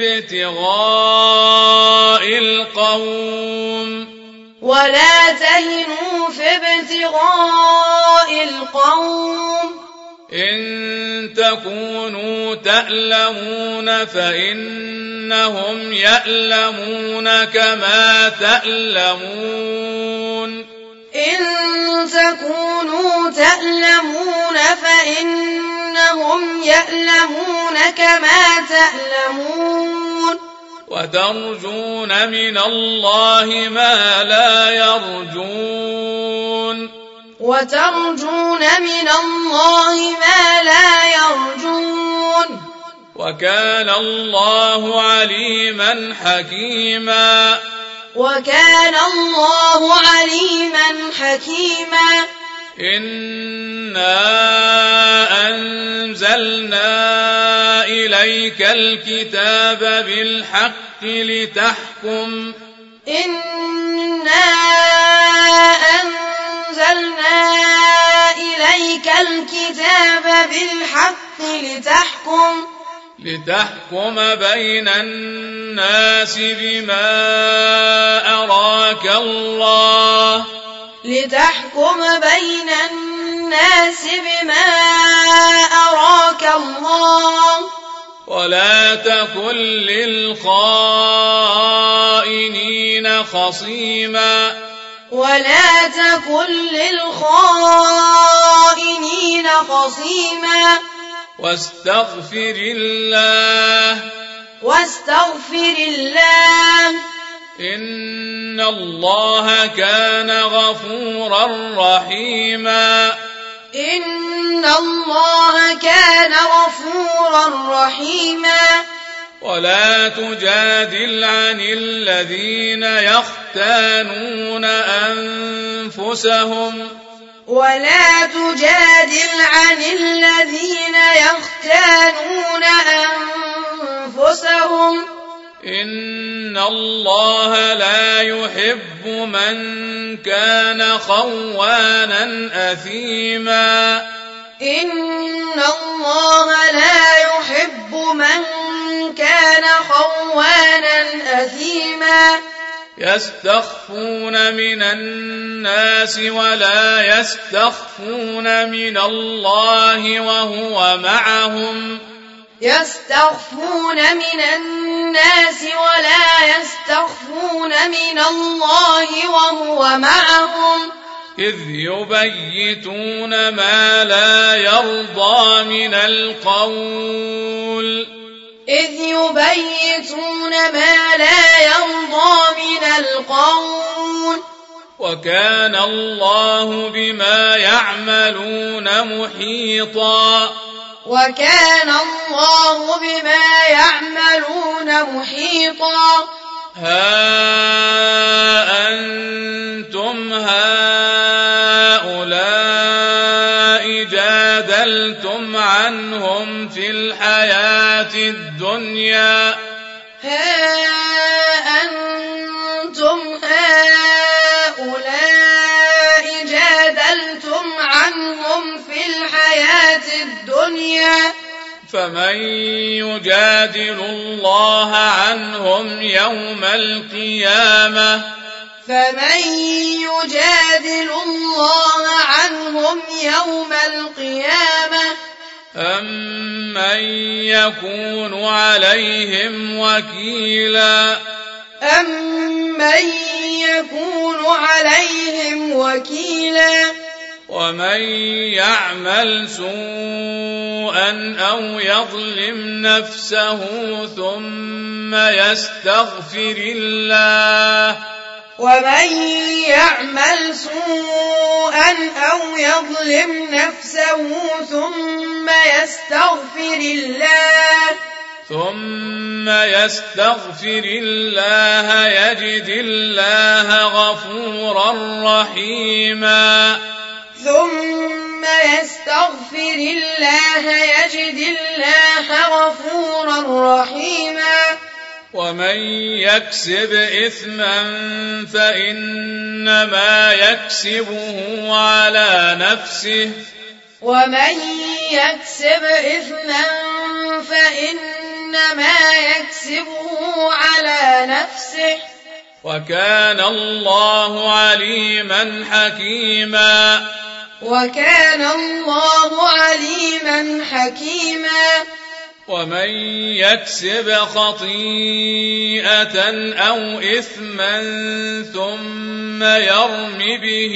ابتغاء القوم ولا تهنوا في ابتغاء القوم إن تكونوا تألمون فإنهم يألمون كما تألمون إن تكونوا تألمون فإنهم يألمون كما تألمون وترجون من الله ما لا يرجون وترجون من الله ما لا يرجون وكان الله عليما حكيما وكان الله عليما حكيما إنا أنزلنا إليك الكتاب بالحق لتحكم إنا أنزلنا إليك الكتاب بالحق لتحكم لتحكم بين الناس بما أراك الله لتحكم بين الناس بما أراك الله ولا تكن للخائنين خصيما ولا تكن للخائنين خصيما واستغفر الله واستغفر الله إن الله كان غفورا رحيما إن الله كان غفورا رحيما ولا تجادل عن الذين يختانون أنفسهم ولا تجادل عن الذين يختانون أنفسهم إن الله لا يحب من كان خوانا أثيما إن الله لا يحب من كان خوانا أثيما يستخفون من الناس ولا يستخفون من الله وهو معهم يستخفون من الناس ولا يستخفون من الله وهو معهم إذ يبيتون ما لا يرضى من القول إذ يبيتون ما لا يرضى من القول وكان الله بما يعملون محيطا وكان الله بما يعملون محيطا ها أنتم هؤلاء جادلتم عنهم في الحياة الدنيا ها أنتم هؤلاء جادلتم عنهم في الحياة الدنيا فمن يجادل الله عنهم يوم القيامة فمن يجادل الله عنهم يوم القيامة أمن يكون عليهم وكيلا أمن يكون عليهم وكيلا ومن يعمل سوءا أو يظلم نفسه ثم يستغفر الله ومن يعمل سوءا أو يظلم نفسه ثم يستغفر الله ثم يستغفر الله يجد الله غفورا رحيما ثم يستغفر الله يجد الله غفورا رحيما ومن يكسب إثما فإنما يكسبه على نفسه ومن يكسب إثما فإنما يكسبه على نفسه وكان الله عليما حكيما وكان الله عليما حكيما ومن يكسب خطيئة أو إثما ثم يرم به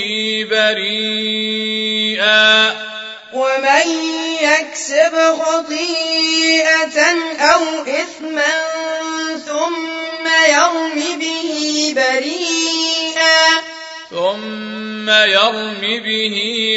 بريئا ومن يكسب خطيئة أو إثما ثم يرم به بريئا ثم يرم به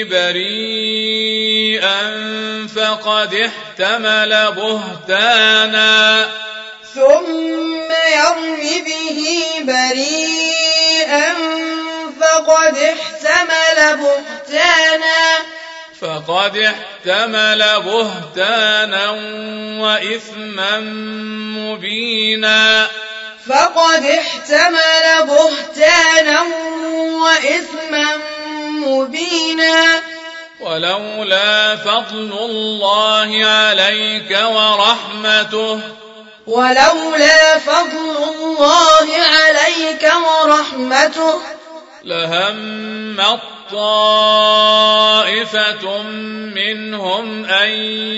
بريئا فقد احتمل بهتانا ثم يرم به بريئا فقد احتمل بهتانا فقد احتمل بهتانا وإثما مبينا فقد احتمل بهتانا وإثما مبينا ولولا فضل الله عليك ورحمته ولولا فضل الله عليك ورحمته لهم طائفة منهم أن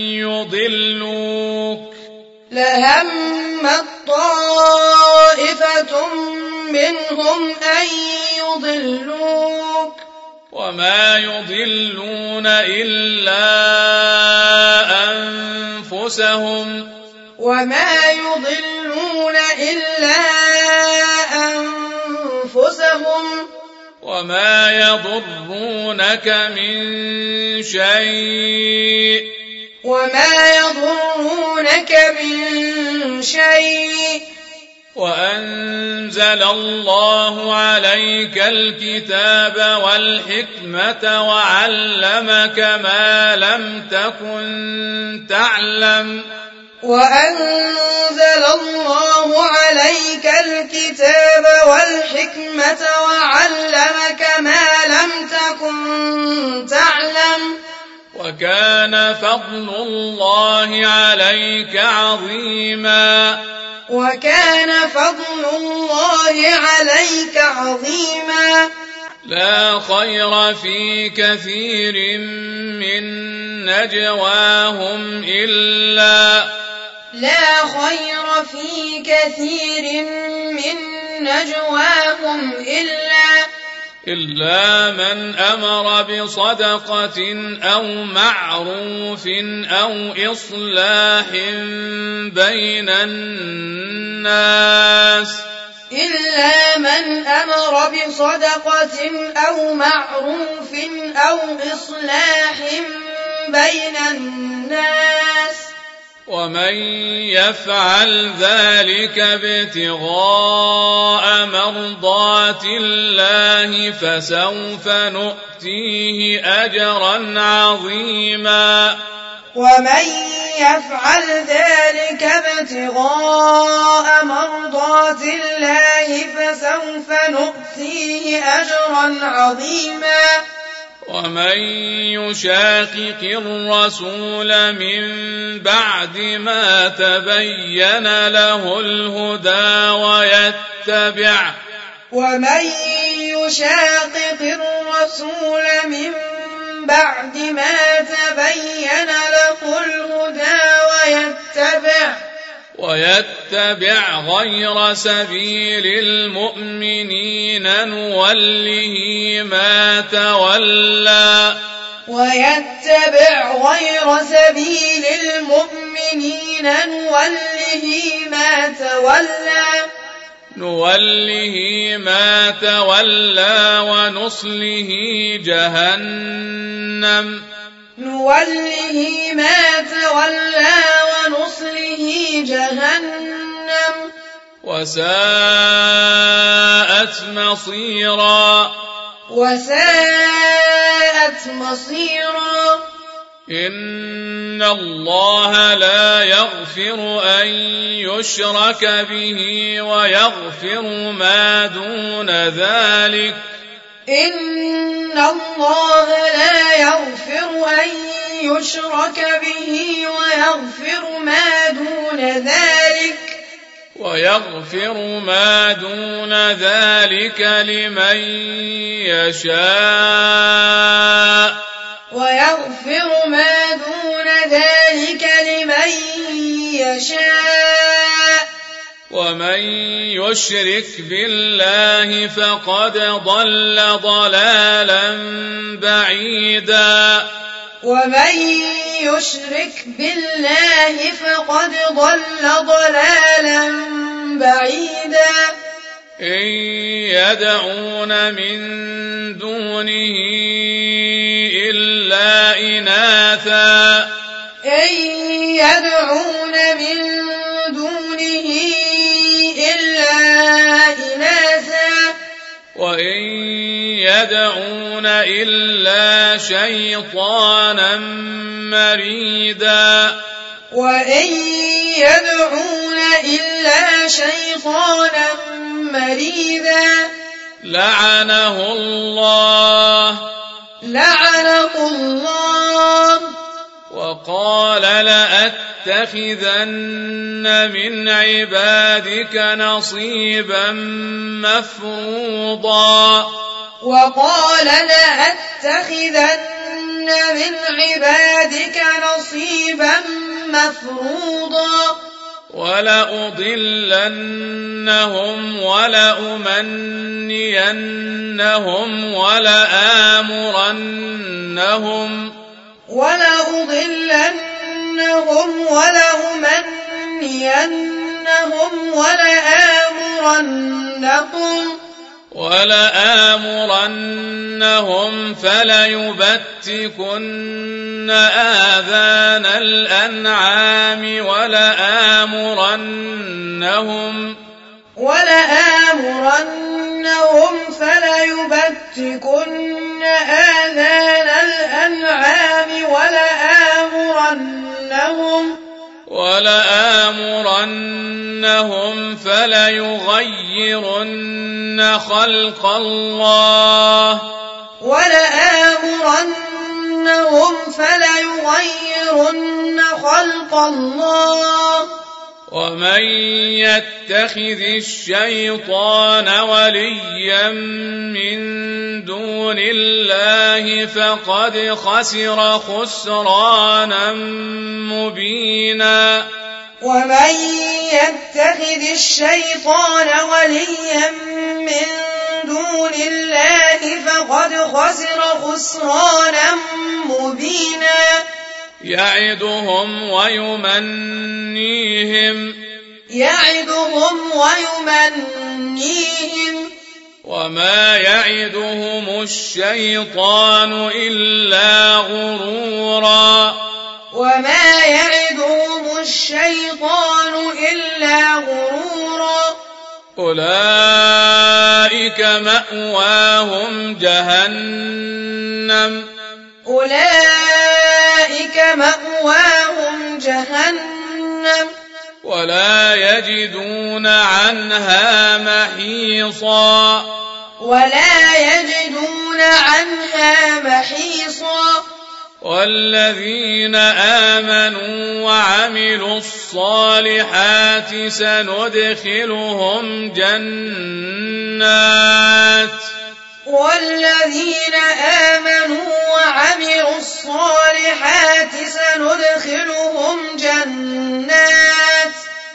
يضلوك لهمت طائفة منهم أن يضلوك وما يضلون إلا أنفسهم وما يضلون إلا أنفسهم وما يضرونك من شيء وما يضرونك من شيء وأنزل الله عليك الكتاب والحكمة وعلمك ما لم تكن تعلم وأنزل الله عليك الكتاب والحكمة وعلمك ما لم تكن تعلم وكان فضل الله عليك عظيما وكان فضل الله عليك عظيما لا خير في كثير من نجواهم إلا لا خير في كثير من نجواهم إلا إلا من أمر بصدقة أو معروف أو إصلاح بين الناس إلا من أمر بصدقة أو معروف أو إصلاح بين الناس ومن يفعل ذلك ابتغاء مرضات الله فسوف نؤتيه أجرا عظيما ومن يفعل ذلك ابتغاء مرضات الله فسوف نؤتيه أجرا عظيما ومن يشاقق الرسول من بعد ما تبين له الهدى ويتبع ومن يشاقق الرسول من بعد ما تبين له الهدى ويتبع ويتبع غير سبيل المؤمنين نوله ما تولى ويتبع غير سبيل المؤمنين نوله ما تولى نوله ما تولى ونصله جهنم نوله ما تولى ونصله جهنم وساءت مصيرا وساءت مصيرا إن الله لا يغفر أن يشرك به ويغفر ما دون ذلك إن الله لا يغفر أن يشرك به ويغفر ما دون ذلك ويغفر ما دون ذلك لمن يشاء ويغفر ما دون ذلك لمن يشاء ومن يشرك بالله فقد ضل ضلالا بعيدا ومن يشرك بالله فقد ضل ضلالا بعيدا إن يدعون من دونه إلا إناثا إن يدعون من دونه إلا إناثا وإن يدعون إلا شيطانا مريدا وإن يدعون إلا شيطانا مريدا لعنه الله لعنه الله وقال لأتخذن من عبادك نصيبا مفروضا وقال لأتخذن من عبادك نصيبا مفروضا ولأضلنهم ولأمنينهم ولآمرنهم ولأضلنهم ولأمنينهم ولآمرنهم ولآمرنهم فليبتكن آذان الأنعام ولآمرنهم ولآمرنهم فليبتكن آذان الأنعام ولآمرنهم ولآمرنهم فليغيرن خلق الله ولآمرنهم فليغيرن خلق الله ومن يتخذ الشيطان وليا من دون الله فقد خسر خسرانا مبينا ومن يتخذ الشيطان وليا من دون الله فقد خسر خسرانا مبينا يعدهم ويمنيهم يعدهم ويمنيهم وما يعدهم الشيطان إلا غرورا وما يعدهم الشيطان إلا غرورا أولئك مأواهم جهنم أولئك مأواهم جهنم ولا يجدون عنها محيصا ولا يجدون عنها محيصا والذين آمنوا وعملوا الصالحات سندخلهم جنات والذين آمنوا وعملوا الصالحات سندخلهم جنات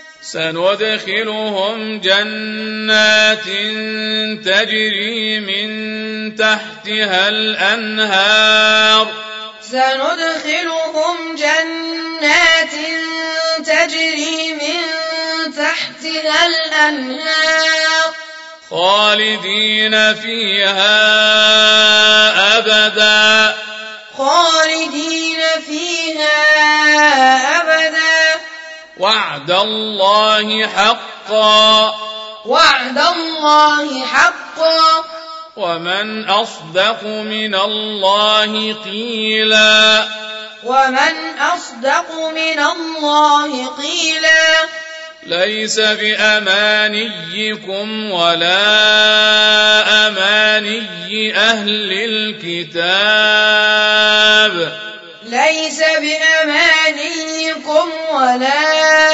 سندخلهم جنات تجري من تحتها الأنهار سندخلهم جنات تجري من تحتها الأنهار خالدين فيها أبدا خالدين فيها أبدا وعد الله حقا وعد الله حقا ومن أصدق من الله قيلا ومن أصدق من الله قيلا ليس بأمانيكم ولا أماني أهل الكتاب ليس بأمانيكم ولا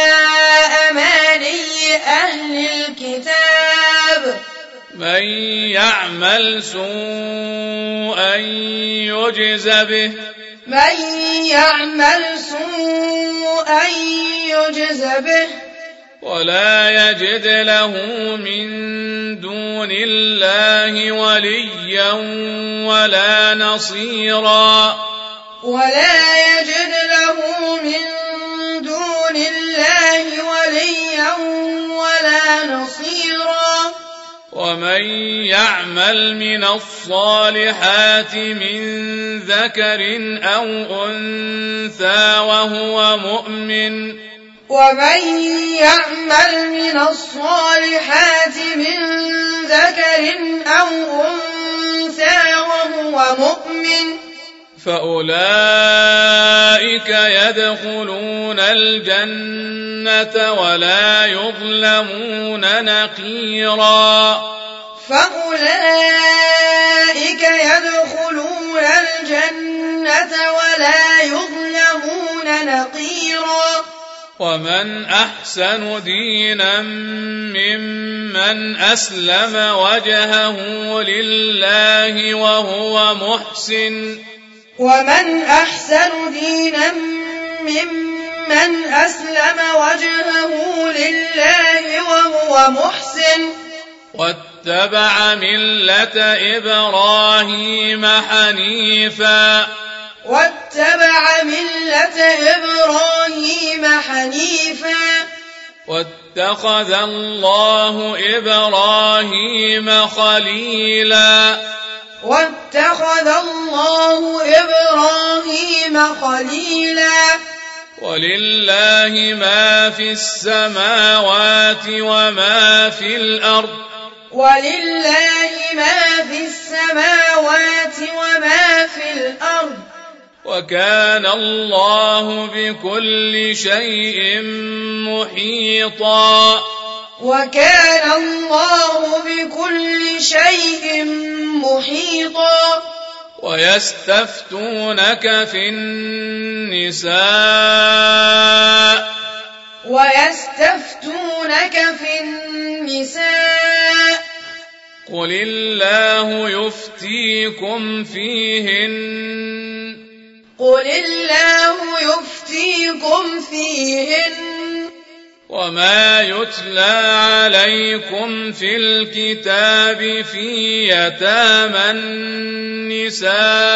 أماني أهل الكتاب من يعمل سوءا يجز به من يعمل سوءا يجز به ولا يجد له من دون الله وليا ولا نصيرا ولا يجد له من دون الله وليا ولا نصيرا ومن يعمل من الصالحات من ذكر أو أنثى وهو مؤمن ومن يعمل من الصالحات من ذكر أو أنثى وهو مؤمن فأولئك يدخلون الجنة ولا يظلمون نقيرا فأولئك يدخلون الجنة ولا يظلمون نقيرا ومن أحسن دينا ممن أسلم وجهه لله وهو محسن ومن أحسن دينا ممن أسلم وجهه لله وهو محسن واتبع ملة إبراهيم حنيفا واتبع ملة إبراهيم حنيفا واتخذ الله إبراهيم خليلا واتخذ الله إبراهيم خليلا ولله ما في السماوات وما في الأرض ولله ما في السماوات وما في الأرض وكان الله بكل شيء محيطا وكان الله بكل شيء محيطا ويستفتونك في النساء ويستفتونك في النساء قل الله يفتيكم فيهن قل الله يفتيكم فيهن وما يتلى عليكم في الكتاب في يتامى النساء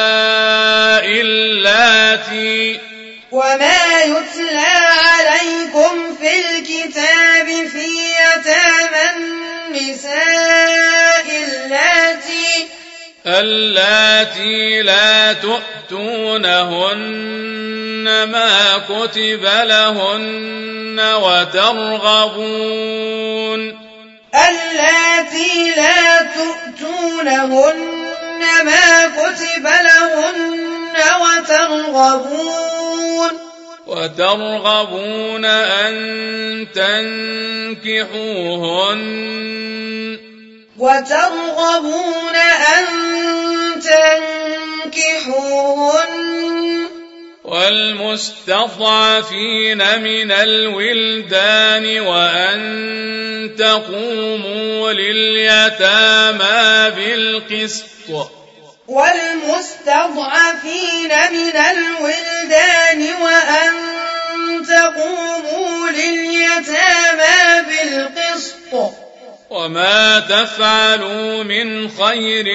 اللاتي وما يتلى عليكم في الكتاب في يتامى النساء اللاتي اللاتي لا تؤتونهن ما كتب لهن وترغبون اللاتي لا تؤتونهن ما كتب لهن وترغبون وترغبون أن تنكحوهن وترغبون أن تنكحوهن والمستضعفين من الولدان وأن تقوموا لليتامى بالقسط والمستضعفين من الولدان وأن تقوموا لليتامى بالقسط وما تفعلوا من خير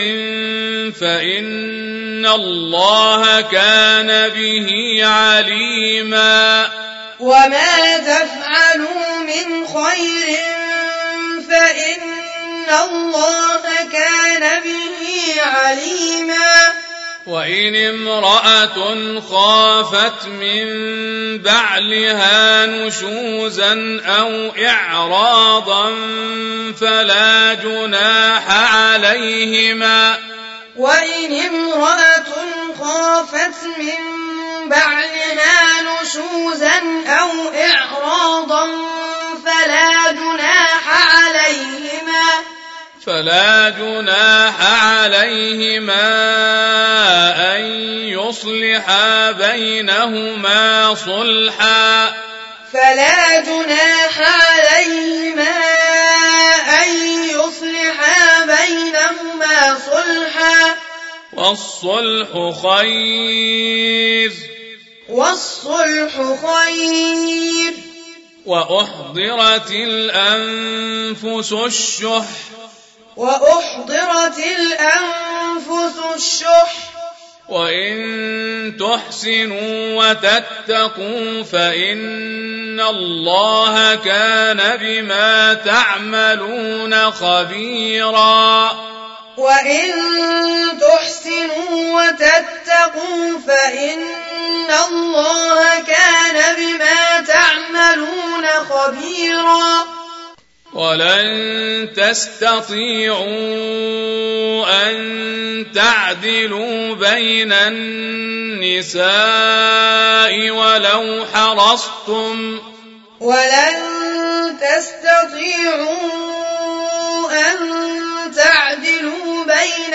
فإن الله كان به عليما وما تفعلوا من خير فإن الله كان به عليما وإن امرأة خافت من بعلها نشوزا أو إعراضا فلا جناح عليهما وإن امرأة خافت من بعلها نشوزا أو إعراضا فلا جناح عليهما فلا جناح عليهما أن يصلحا بينهما صلحا فلا جناح عليهما أن يصلحا بينهما صلحا والصلح خير والصلح خير وأحضرت الأنفس الشح وأحضرت الأنفس الشح وإن تحسنوا وتتقوا فإن الله كان بما تعملون خبيرا وإن تحسنوا وتتقوا فإن الله كان بما تعملون خبيرا ولن تستطيعوا أن تعدلوا بين النساء ولو حرصتم ولن تستطيعوا أن تعدلوا بين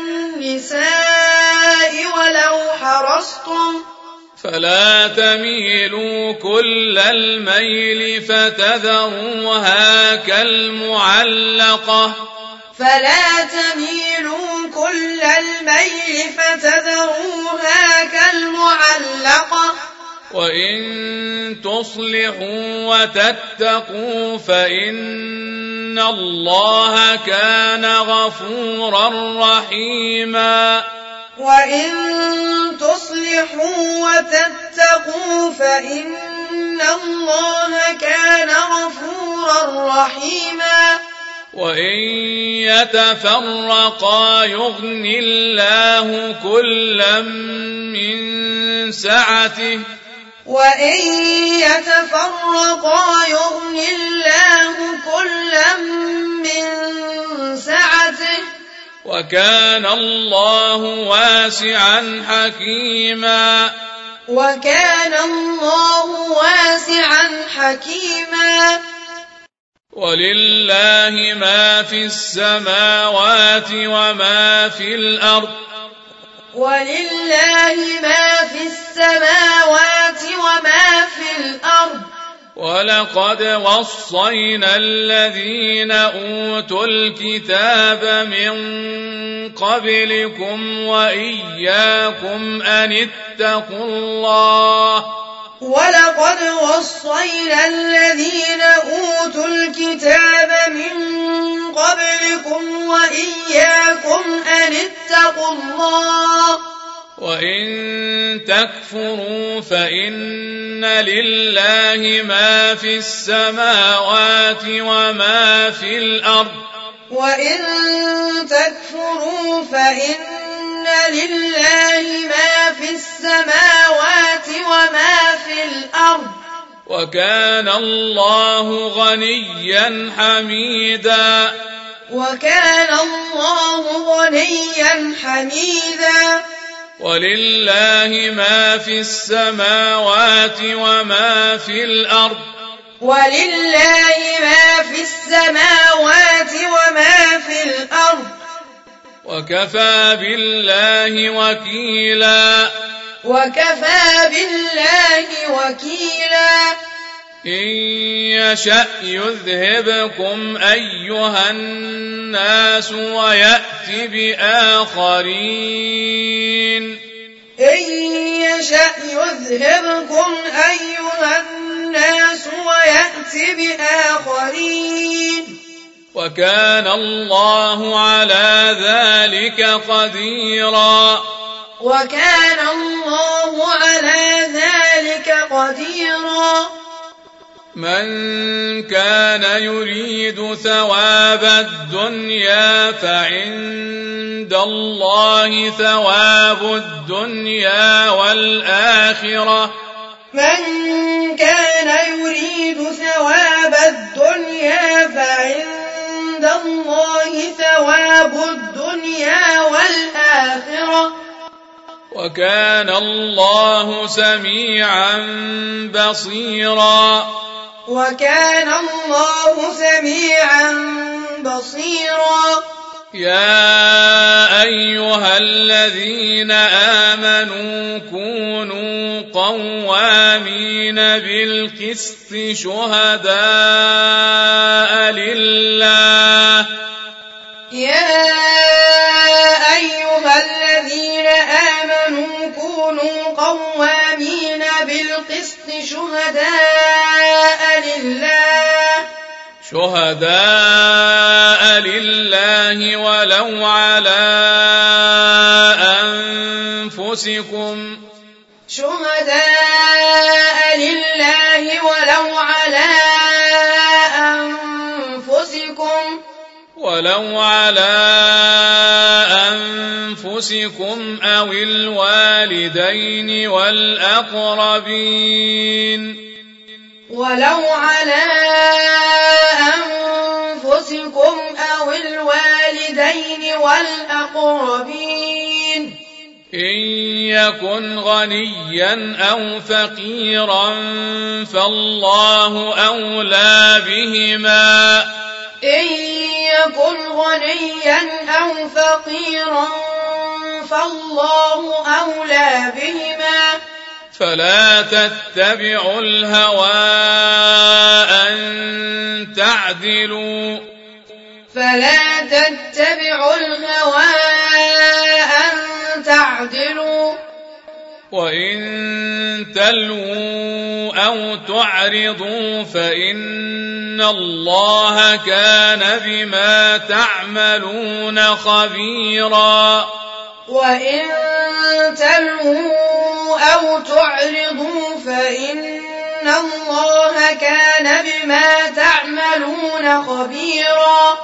النساء ولو حرصتم فلا تميلوا كل الميل فتذروها كالمعلقة فلا تميلوا كل الميل فتذروها كالمعلقة وإن تصلحوا وتتقوا فإن الله كان غفورا رحيما وإن تصلحوا وتتقوا تتقوا فإن الله كان غفورا رحيما وإن يتفرقا يغن الله كلا من سعته وإن يتفرقا يغن الله كلا من سعته وكان الله واسعا حكيما وكان الله واسعا حكيما ولله ما في السماوات وما في الأرض ولله ما في السماوات وما في الأرض ولقد وصينا الذين أوتوا الكتاب من قبلكم وإياكم أن اتقوا الله ولقد وصينا الذين أوتوا الكتاب من قبلكم وإياكم أن اتقوا الله وإن تكفروا فإن لله ما في السماوات وما في الأرض وإن تكفروا فإن لله ما في السماوات وما في الأرض وكان الله غنيا حميدا وكان الله غنيا حميدا ولله ما في السماوات وما في الأرض ولله ما في السماوات وما في الأرض وكفى بالله وكيلا وكفى بالله وكيلا إن يشأ يذهبكم أيها الناس ويأت بآخرين إن يشأ يذهبكم أيها الناس ويأت بآخرين وكان الله على ذلك قديرا وكان الله على ذلك قديرا من كان يريد ثواب الدنيا فعند الله ثواب الدنيا والآخرة من كان يريد ثواب الدنيا فعند الله ثواب الدنيا والآخرة وكان الله سميعا بصيرا وكان الله سميعا بصيرا يا أيها الذين آمنوا كونوا قوامين بالقسط شهداء لله يا أيها الذين آمنوا كونوا قوامين بالقسط شهداء لله شهداء لله ولو على أنفسكم شهداء لله ولو على أنفسكم ولو على أنفسكم أو الوالدين والأقربين ولو على أنفسكم أو الوالدين والأقربين إن يكن غنيا أو فقيرا فالله أولى بهما إن يكن غنيا أو فقيرا فالله أولى بهما فلا تتبعوا الهوى أن تعدلوا فلا تتبعوا الهوى أن تعدلوا وإن تلووا أو تعرضوا فإن الله كان بما تعملون خبيرا وإن تلووا أو تعرضوا فإن الله كان بما تعملون خبيرا.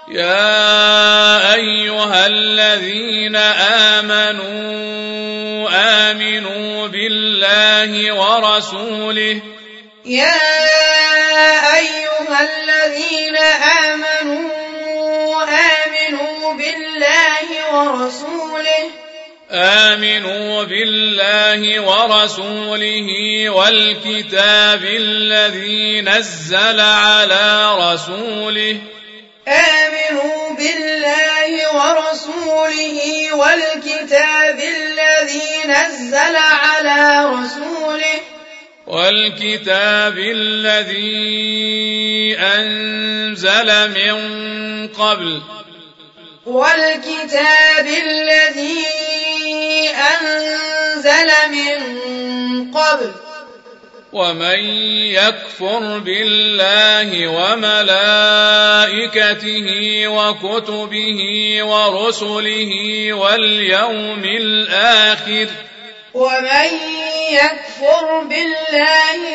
يا أيها الذين آمنوا آمنوا بالله ورسوله يا أيها الذين آمنوا آمنوا بالله ورسوله آمنوا بالله ورسوله والكتاب الذي نزل على رسوله آمنوا بالله ورسوله والكتاب الذي نزل على رسوله والكتاب الذي أنزل من قبل والكتاب الذي أنزل من قبل ومن يكفر بالله وملائكته وكتبه ورسله واليوم الآخر ومن يكفر بالله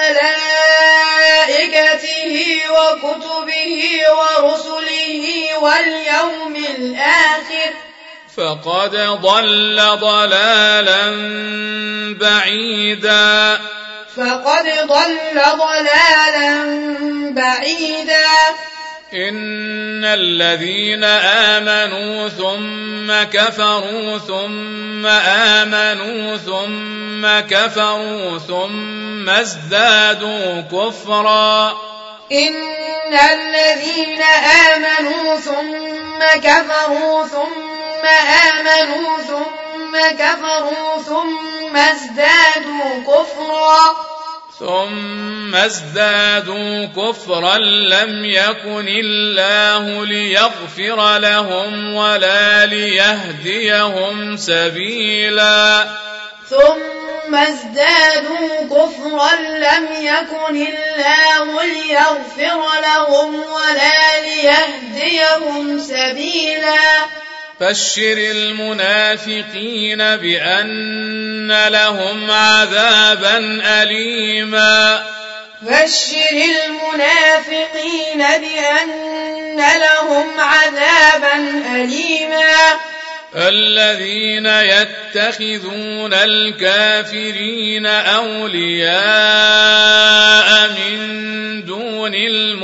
وملائكته وكتبه ورسله واليوم الآخر فقد ضل ضلالا بعيدا فقد ضل ضلالا بعيدا. إن الذين آمنوا ثم كفروا ثم آمنوا ثم كفروا ثم ازدادوا كفرا إن الذين آمنوا ثم كفروا ثم آمنوا ثم كفروا ثم ازدادوا كفرا ثم ازدادوا كفرا لم يكن الله ليغفر لهم ولا ليهديهم سبيلا ثم ازدادوا كفرا لم يكن الله ليغفر لهم ولا ليهديهم سبيلا. بشر المنافقين بأن لهم عذابا أليما بشر المنافقين بأن لهم عذابا أليما. الذين يتخذون الكافرين أولياء من دون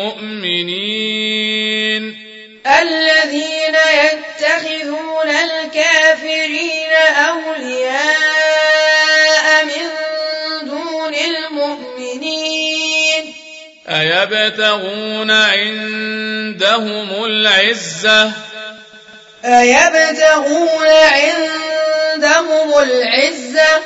المؤمنين الذين يتخذون الكافرين أولياء من دون المؤمنين أيبتغون عندهم العزة أيبتغون عندهم العزة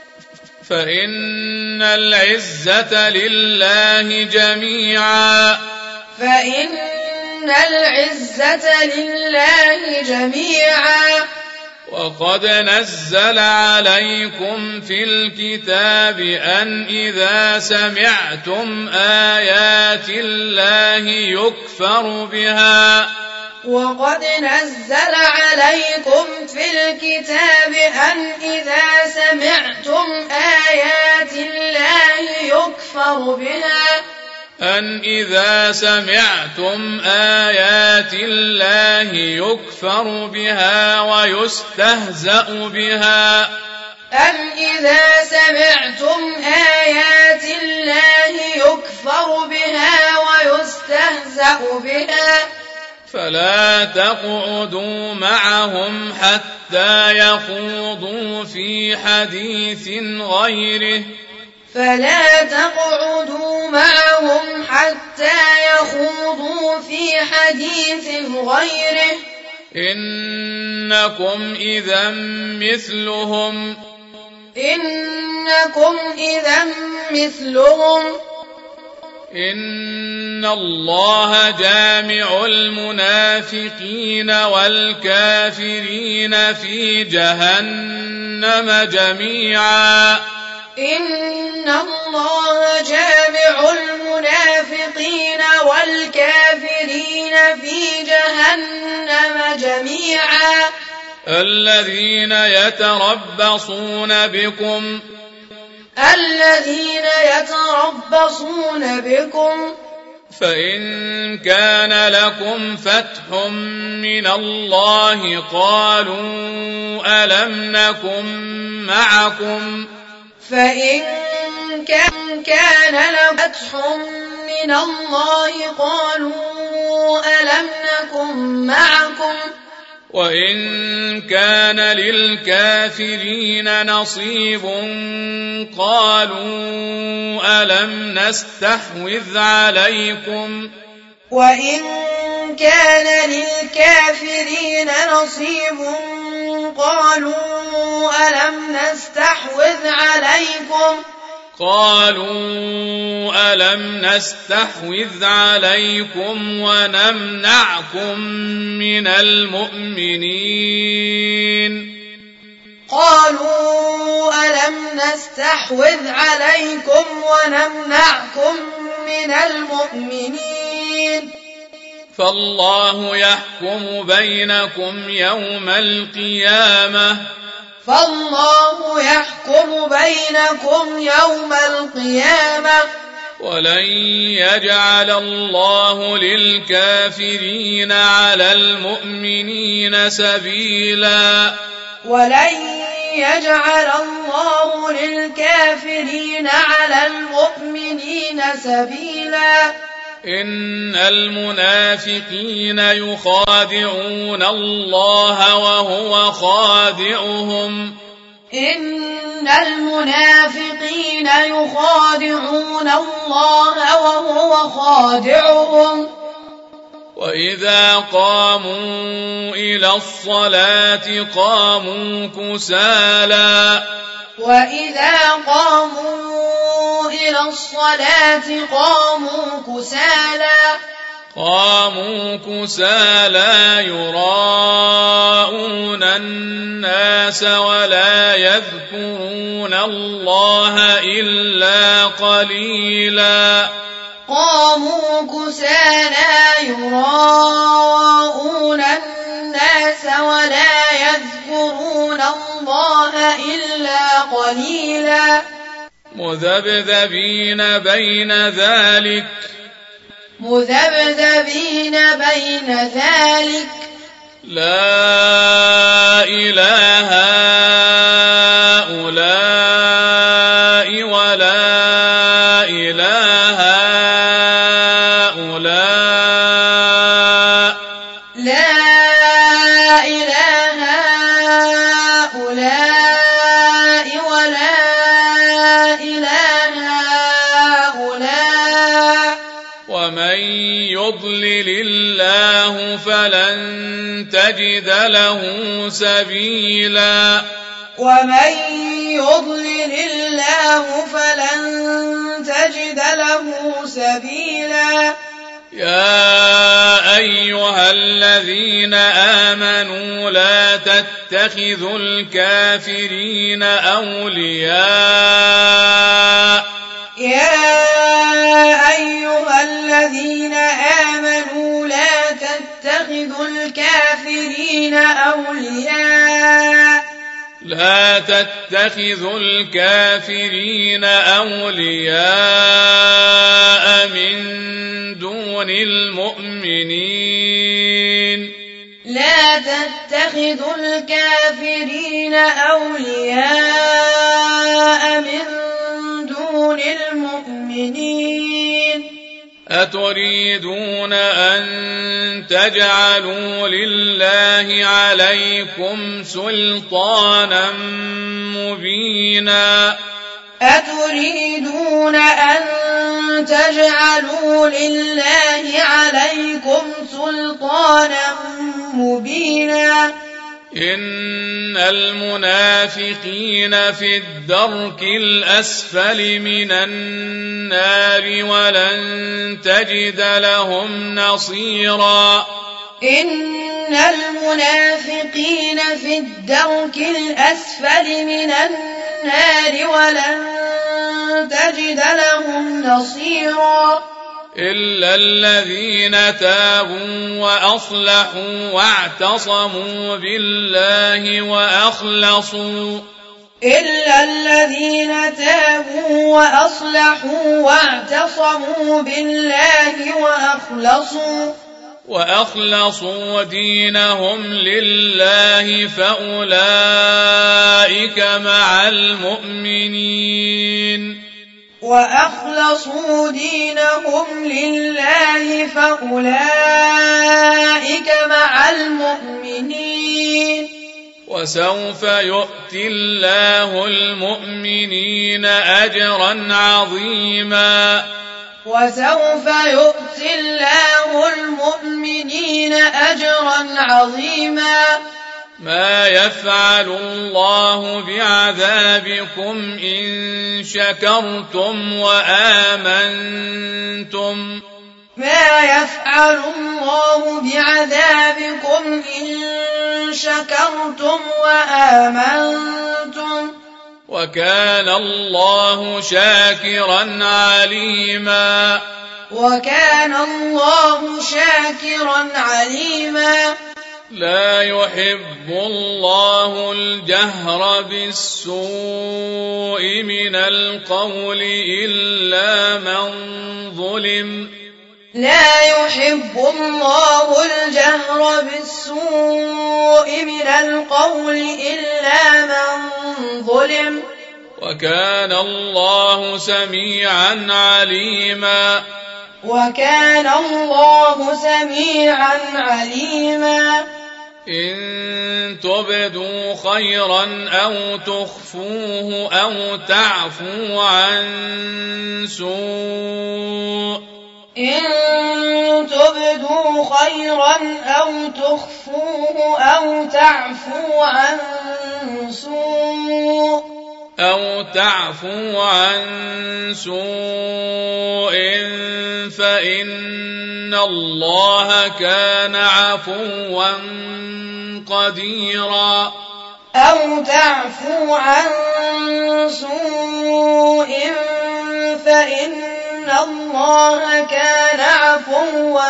فإن العزة لله جميعا فإن العزة لله جميعا. وقد نزل عليكم في الكتاب أن إذا سمعتم آيات الله يكفر بها وقد نزل عليكم في الكتاب أن إذا سمعتم آيات الله يكفر بها أن إذا سمعتم آيات الله يكفر بها ويستهزأ بها أن إذا سمعتم آيات الله يكفر بها ويستهزأ بها فلا تقعدوا معهم حتى يخوضوا في حديث غيره فلا تقعدوا معهم حتى يخوضوا في حديث غيره إنكم إذا مثلهم إنكم إذا مثلهم إن الله جامع المنافقين والكافرين في جهنم جميعا إن الله جامع المنافقين والكافرين في جهنم جميعا الذين يتربصون بكم الذين يتربصون بكم فإن كان لكم فتح من الله قالوا ألم نكن معكم فإن كان لكم فتح من الله قالوا ألم نكن معكم وإن كان للكافرين نصيب قالوا ألم نستحوذ عليكم وإن كان للكافرين نصيب قالوا ألم نستحوذ عليكم قالوا ألم نستحوذ عليكم ونمنعكم من المؤمنين قالوا ألم نستحوذ عليكم ونمنعكم من المؤمنين فالله يحكم بينكم يوم القيامة فالله يحكم بينكم يوم القيامة ولن يجعل الله للكافرين على المؤمنين سبيلا ولن يجعل الله للكافرين على المؤمنين سبيلا إن المنافقين يخادعون الله وهو خادعهم إن المنافقين يخادعون الله وهو خادعهم وإذا قاموا إلى الصلاة قاموا كسالى وإذا قاموا إلى الصلاة قاموا كسالى قاموا كسالى يراءون الناس ولا يذكرون الله إلا قليلا قاموا كسالى يراءون الناس ولا يذكرون الله إلا قليلا مذبذبين بين ذلك مذبذبين بين ذلك لا إله هؤلاء ولا إله هؤلاء لا إله هؤلاء ولا إله هؤلاء ومن يضلل الله فلن تجد له سبيلا ومن يضلل الله فلن تجد له سبيلا يا أيها الذين آمنوا لا تتخذوا الكافرين أولياء يا أيها الذين آمنوا لا تتخذوا الكافرين أولياء لا تتخذوا الكافرين أولياء من دون المؤمنين لا تتخذوا الكافرين أولياء من دون المؤمنين أتريدون أن تجعلوا لله عليكم سلطانا مبينا أتريدون أن تجعلوا لله عليكم سلطانا مبينا إن المنافقين في الدرك الأسفل من النار ولن تجد لهم نصيرا إن المنافقين في الدرك الأسفل من النار ولن تجد لهم نصيرا إلا الذين تابوا وأصلحوا واعتصموا بالله وأخلصوا إلا الذين تابوا وأصلحوا واعتصموا بالله وأخلصوا وأخلصوا دينهم لله فأولئك مع المؤمنين وأخلصوا دينهم لله فأولئك مع المؤمنين وسوف يؤتي الله المؤمنين أجرا عظيما وسوف يؤتي الله المؤمنين أجرا عظيما ما يفعل الله بعذابكم إن شكرتم وآمنتم ما يفعل الله بعذابكم إن شكرتم وآمنتم وكان الله شاكرا عليما وكان الله شاكرا عليما لا يحب الله الجهر بالسوء من القول إلا من ظلم لا يحب الله الجهر بالسوء من القول إلا من ظلم وكان الله سميعا عليما وكان الله سميعا عليما إن تبدوا خيرا أو تخفوه أو تعفو عن سوء إن تبدوا خيرا أو تخفوه أو تعفو عن سوء أو تعفو عن سوء فإن الله كان عفوا قديرا أو تعفو عن سوء فإن الله كان عفوا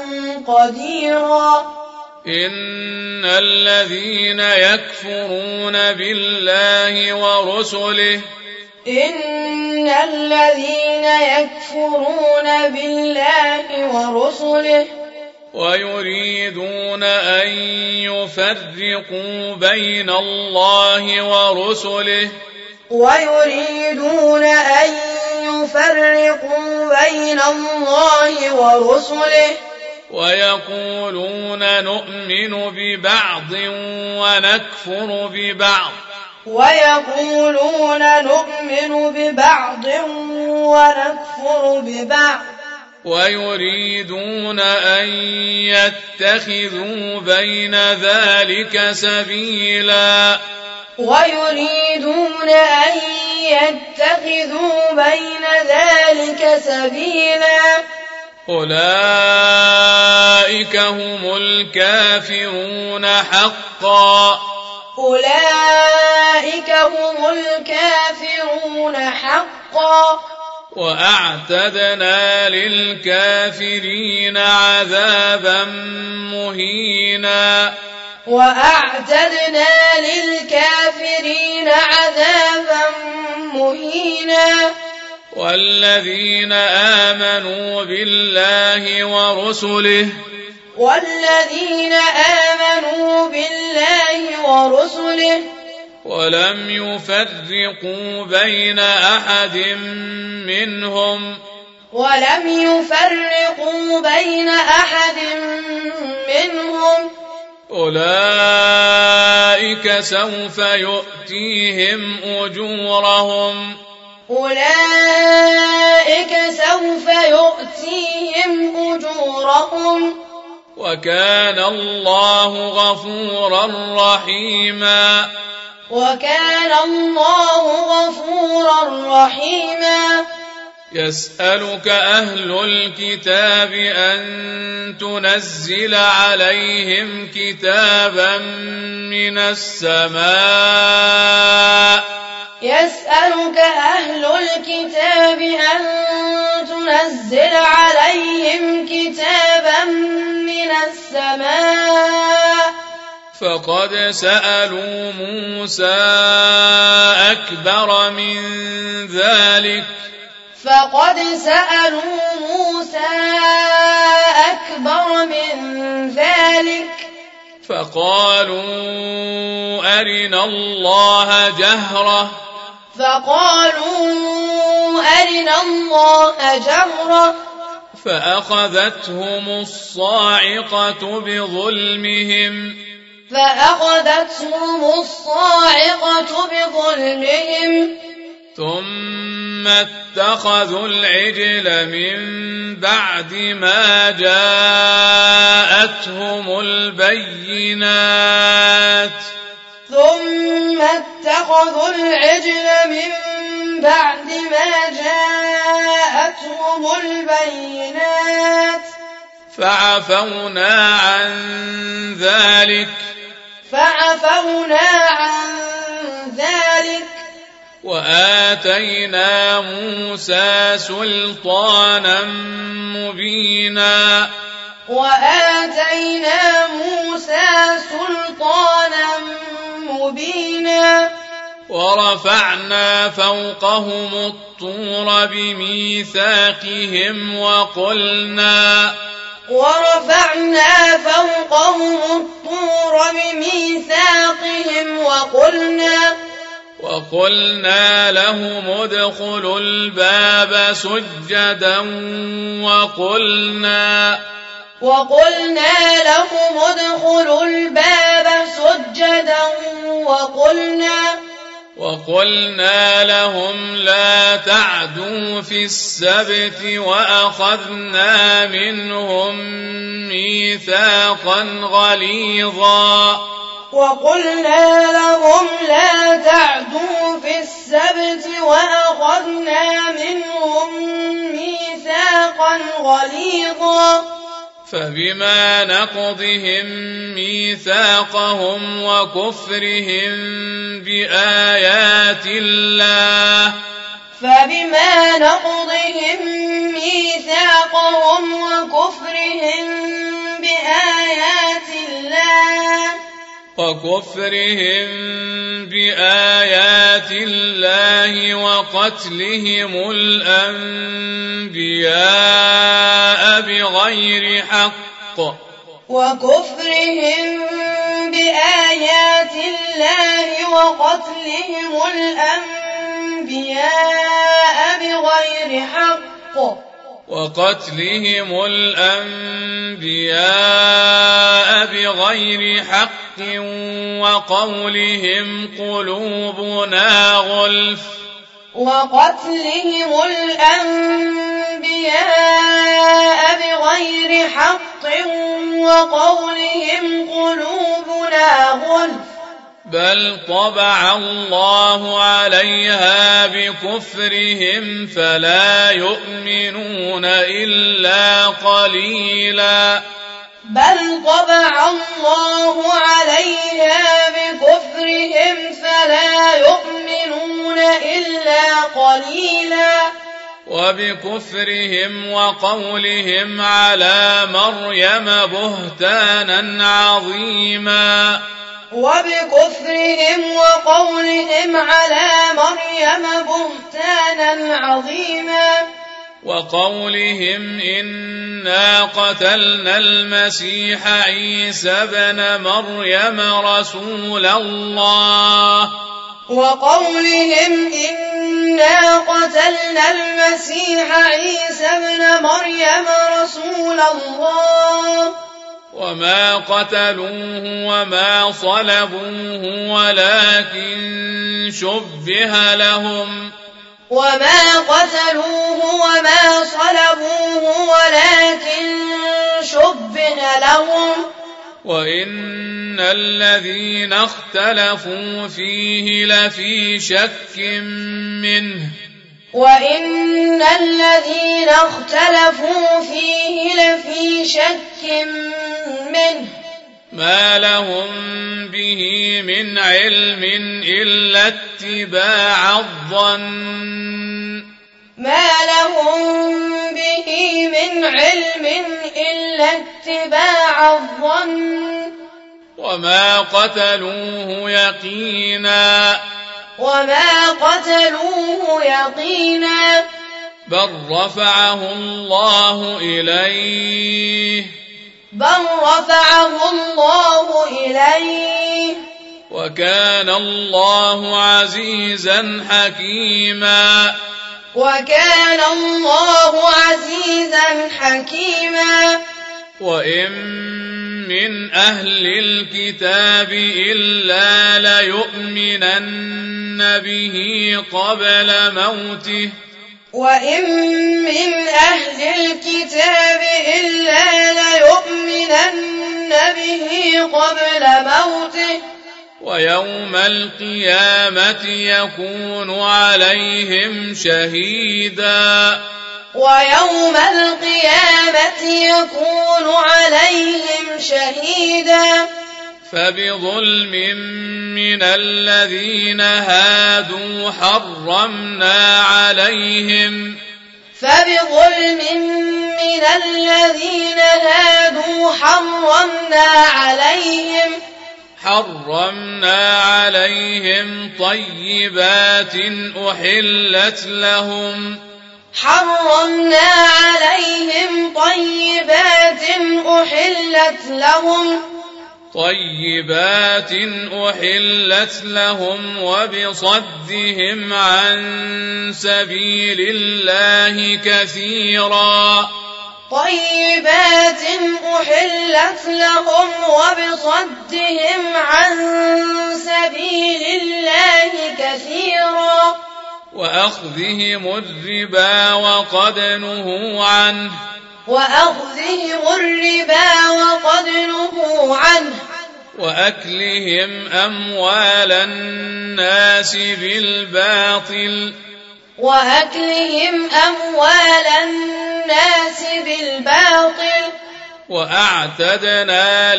قديرا إن الذين يكفرون بالله ورسله إن الذين يكفرون بالله ورسله ويريدون أن يفرقوا بين الله ورسله ويريدون أن يفرقوا بين الله ورسله ويقولون نؤمن ببعض ونكفر ببعض ويقولون نؤمن ببعض ونكفر ببعض ويريدون أن يتخذوا بين ذلك سبيلا ويريدون أن يتخذوا بين ذلك سبيلا أولئك هم الكافرون حقا أولئك هم الكافرون حقا وأعتدنا للكافرين عذابا مهينا وأعتدنا للكافرين عذابا مهينا والذين آمنوا بالله ورسله والذين آمنوا بالله ورسله ولم يفرقوا بين أحد منهم ولم يفرقوا بين أحد منهم أولئك سوف يؤتيهم أجورهم أولئك سوف يؤتيهم أجورهم وكان الله غفورا رحيما وكان الله غفورا رحيما يسألك أهل الكتاب أن تنزل عليهم كتابا من السماء يسألك أهل الكتاب أن تنزل نزل عليهم كتابا من السماء فقد سألوا موسى أكبر من ذلك فقد سألوا موسى أكبر من ذلك فقالوا أرنا الله جهرة فقالوا أرنا الله جهرة فأخذتهم الصاعقة بظلمهم فأخذتهم الصاعقة بظلمهم ثم اتخذوا العجل من بعد ما جاءتهم البينات ثم اتخذوا العجل من بعد ما جاءتهم البينات فعفونا عن ذلك فعفونا عن ذلك وآتينا موسى سلطانا مبينا وآتينا موسى سلطانا مبينا ورفعنا فوقهم الطور بميثاقهم وقلنا ورفعنا فوقهم الطور بميثاقهم وقلنا وقلنا لهم ادخلوا الباب سجدا وقلنا وقلنا لهم ادخلوا الباب سجدا وقلنا وقلنا لهم لا تعدوا في السبت وأخذنا منهم ميثاقا غليظا وقلنا لهم لا تعدوا في السبت وأخذنا منهم ميثاقا غليظا فبما نقضهم ميثاقهم وكفرهم بآيات الله فبما نقضهم ميثاقهم وكفرهم بآيات الله وكفرهم بآيات الله وقتلهم الأنبياء بغير حق وكفرهم بآيات الله وقتلهم الأنبياء بغير حق وقتلهم الأنبياء بغير حق وقولهم قلوبنا غلف وقتلهم الأنبياء بغير حق وقولهم قلوبنا غلف بل طبع الله عليها بكفرهم فلا يؤمنون إلا قليلا بل طبع الله عليها بكفرهم فلا يؤمنون إلا قليلا وبكفرهم وقولهم على مريم بهتانا عظيما وبكفرهم وقولهم على مريم بهتانا عظيما وقولهم إنا قتلنا المسيح عيسى ابن مريم رسول الله وقولهم إنا قتلنا المسيح عيسى ابن مريم رسول الله وما قتلوه وما صلبوه ولكن شبه لهم وما قتلوه وما صلبوه ولكن شبه لهم وإن الذين اختلفوا فيه لفي شك منه وإن الذين اختلفوا فيه لفي شك منه ما لهم به من علم إلا اتباع الظن ما لهم به من علم إلا اتباع الظن وما قتلوه يقينا وما قتلوه يقينا بل رفعه الله إليه بل رفعه الله إليه وكان الله عزيزا حكيما وكان الله عزيزا حكيما وإن من أهل الكتاب إلا ليؤمنن به قبل موته وإن من أهل الكتاب إلا ليؤمنن به قبل موته ويوم القيامة يكون عليهم شهيدا ويوم القيامة يكون عليهم شهيدا فبظلم من الذين هادوا حرمنا عليهم فبظلم من الذين هادوا حرمنا عليهم حرمنا عليهم طيبات أحلت لهم حرمنا عليهم طيبات أحلت لهم طيبات أحلت لهم وبصدهم عن سبيل الله كثيرا طيبات أحلت لهم وبصدهم عن سبيل الله كثيرا وأخذهم الربا وقد نهوا عنه وأخذهم الربا وقد نهوا عنه وأكلهم أموال الناس بالباطل وأكلهم أموال الناس بالباطل وأعتدنا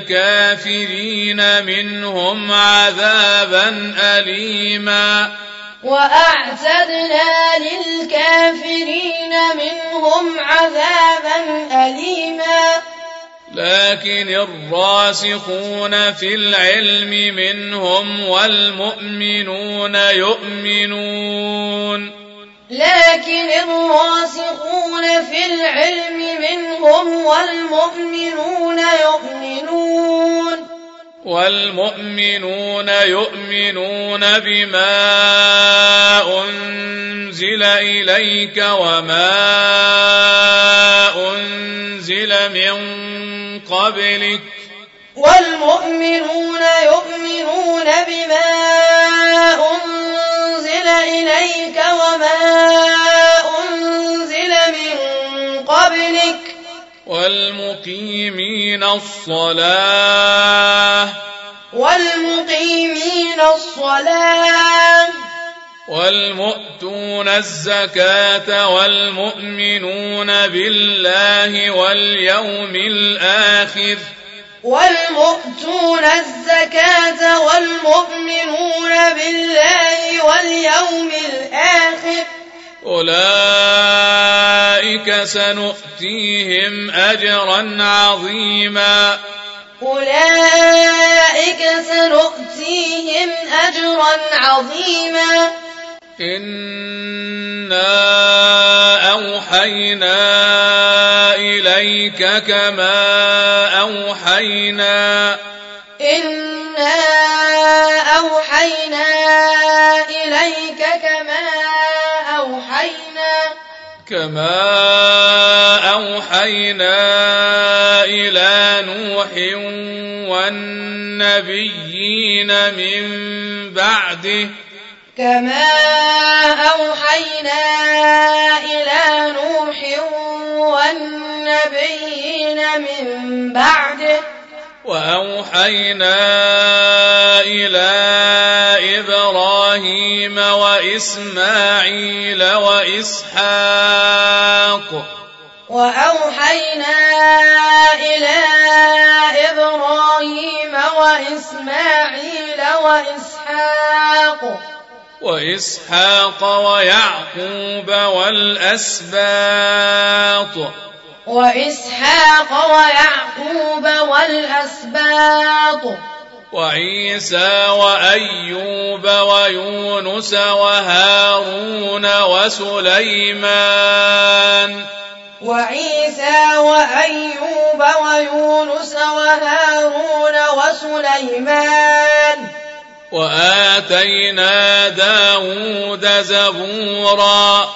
للكافرين منهم عذابا أليما وأعتدنا للكافرين منهم عذابا أليما لكن الراسخون في العلم منهم والمؤمنون يؤمنون لكن الراسخون في العلم منهم والمؤمنون يؤمنون والمؤمنون يؤمنون بما أنزل إليك وما أنزل من قبلك والمؤمنون يؤمنون بما أنزل إليك وما أنزل من قبلك والمقيمين الصلاة والمقيمين الصلاة والمؤتون الزكاة والمؤمنون بالله واليوم الآخر والمؤتون الزكاة والمؤمنون بالله واليوم الآخر أولئك سنؤتيهم أجرا عظيما أولئك سنؤتيهم أجرا عظيما إنا أوحينا إليك كما أوحينا إنا أوحينا إليك كما أوحينا كما أوحينا إلى نوح والنبيين من بعده كما أوحينا إلى نوح والنبيين من بعده وأوحينا إلى إبراهيم وإسماعيل وإسحاق وأوحينا إلى إبراهيم وإسماعيل وإسحاق وإسحاق ويعقوب والأسباط وإسحاق ويعقوب والأسباط وعيسى وأيوب ويونس وهارون وسليمان وعيسى وأيوب ويونس وهارون وسليمان وآتينا داود زبورا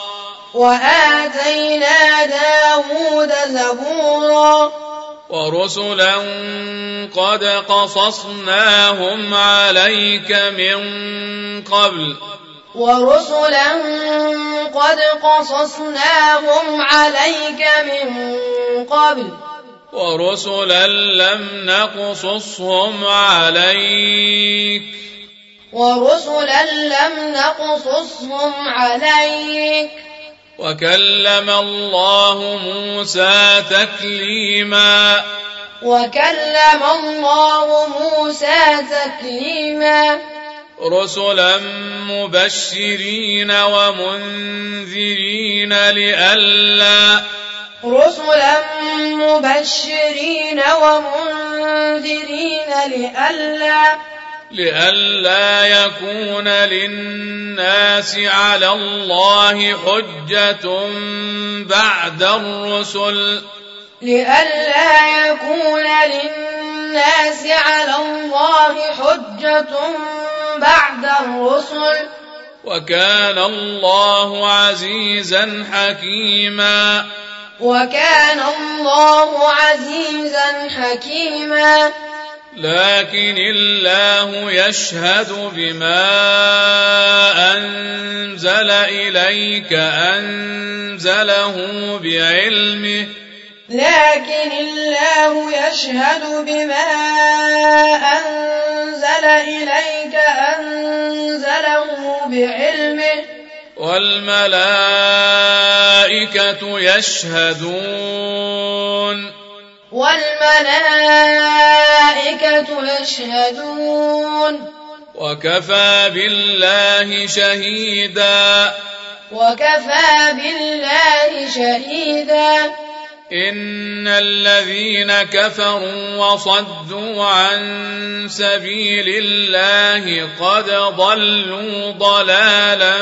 وآتينا داود زبورا ورسلا قد قصصناهم عليك من قبل ورسلا قد قصصناهم عليك من قبل ورسلا لم نقصصهم عليك ورسلا لم نقصصهم عليك وكلم الله موسى تكليما وكلم الله موسى تكليما رسلا مبشرين ومنذرين لئلا رسلا مبشرين ومنذرين لئلا لئلا يكون للناس على الله حجة بعد الرسل لئلا يكون للناس على الله حجة بعد الرسل وكان الله عزيزا حكيما وكان الله عزيزا حكيما لكن الله يشهد بما أنزل إليك أنزله بعلمه لكن الله يشهد بما أنزل إليك أنزله بعلمه والملائكة يشهدون والملائكة يشهدون وكفى بالله شهيدا وكفى بالله شهيدا إن الذين كفروا وصدوا عن سبيل الله قد ضلوا ضلالا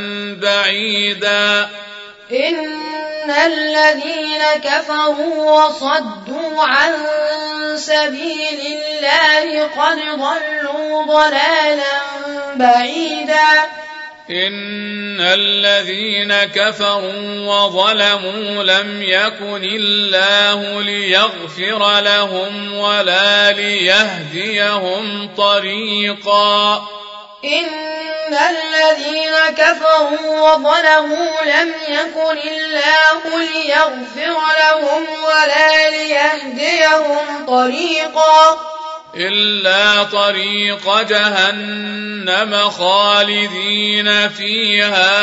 بعيدا إن الذين كفروا وصدوا عن سبيل الله قد ضلوا ضلالا بعيدا إن الذين كفروا وظلموا لم يكن الله ليغفر لهم ولا ليهديهم طريقا إن الذين كفروا وظلموا لم يكن الله ليغفر لهم ولا ليهديهم طريقا إلا طريق جهنم خالدين فيها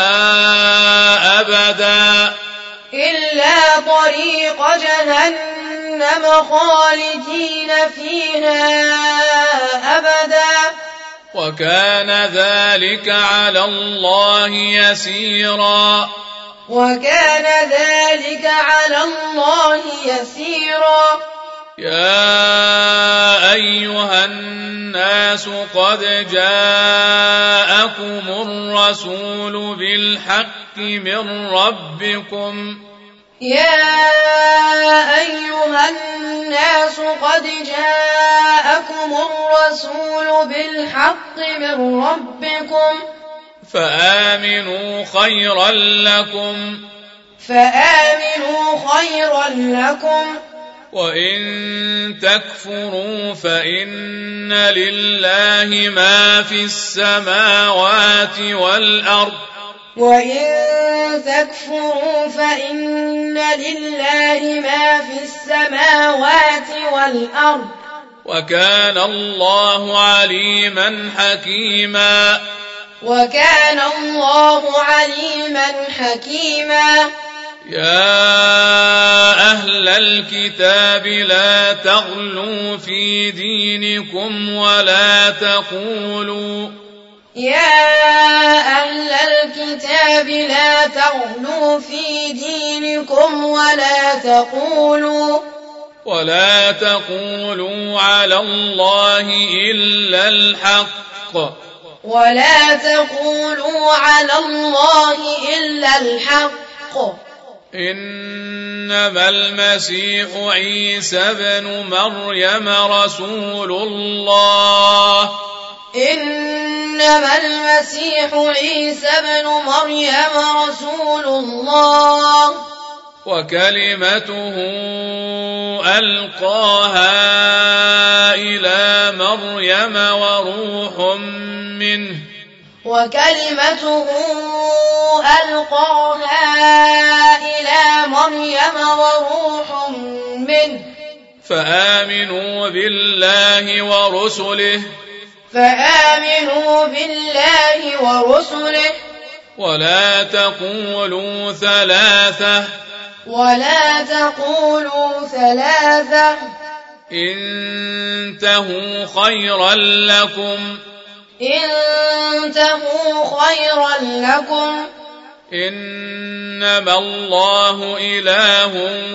أبدا إلا طريق جهنم خالدين فيها أبدا وكان ذلك على الله يسيرا وكان ذلك على الله يسيرا يا أيها الناس قد جاءكم الرسول بالحق من ربكم يا أيها الناس قد جاءكم الرسول بالحق من ربكم فآمنوا خيرا لكم فآمنوا خيرا لكم وإن تكفروا فإن لله ما في السماوات والأرض وإن تكفروا فإن لله ما في السماوات والأرض وكان الله عليما حكيما وكان الله عليما حكيما يا أهل الكتاب لا تغلوا في دينكم ولا تقولوا يا الكتاب لا تغلوا في دينكم ولا تقولوا ولا تقولوا على الله إلا الحق ولا تقولوا على الله إلا الحق إنما المسيح عيسى ابن مريم رسول الله إنما المسيح عيسى ابن مريم رسول الله وكلمته ألقاها إلى مريم وروح منه وكلمته ألقاها إلى مريم وروح منه فآمنوا بالله ورسله فآمنوا بالله ورسله ولا تقولوا ثلاثة ولا تقولوا ثلاثة انتهوا خيرا لكم انتهوا خيرا لكم إنما الله إله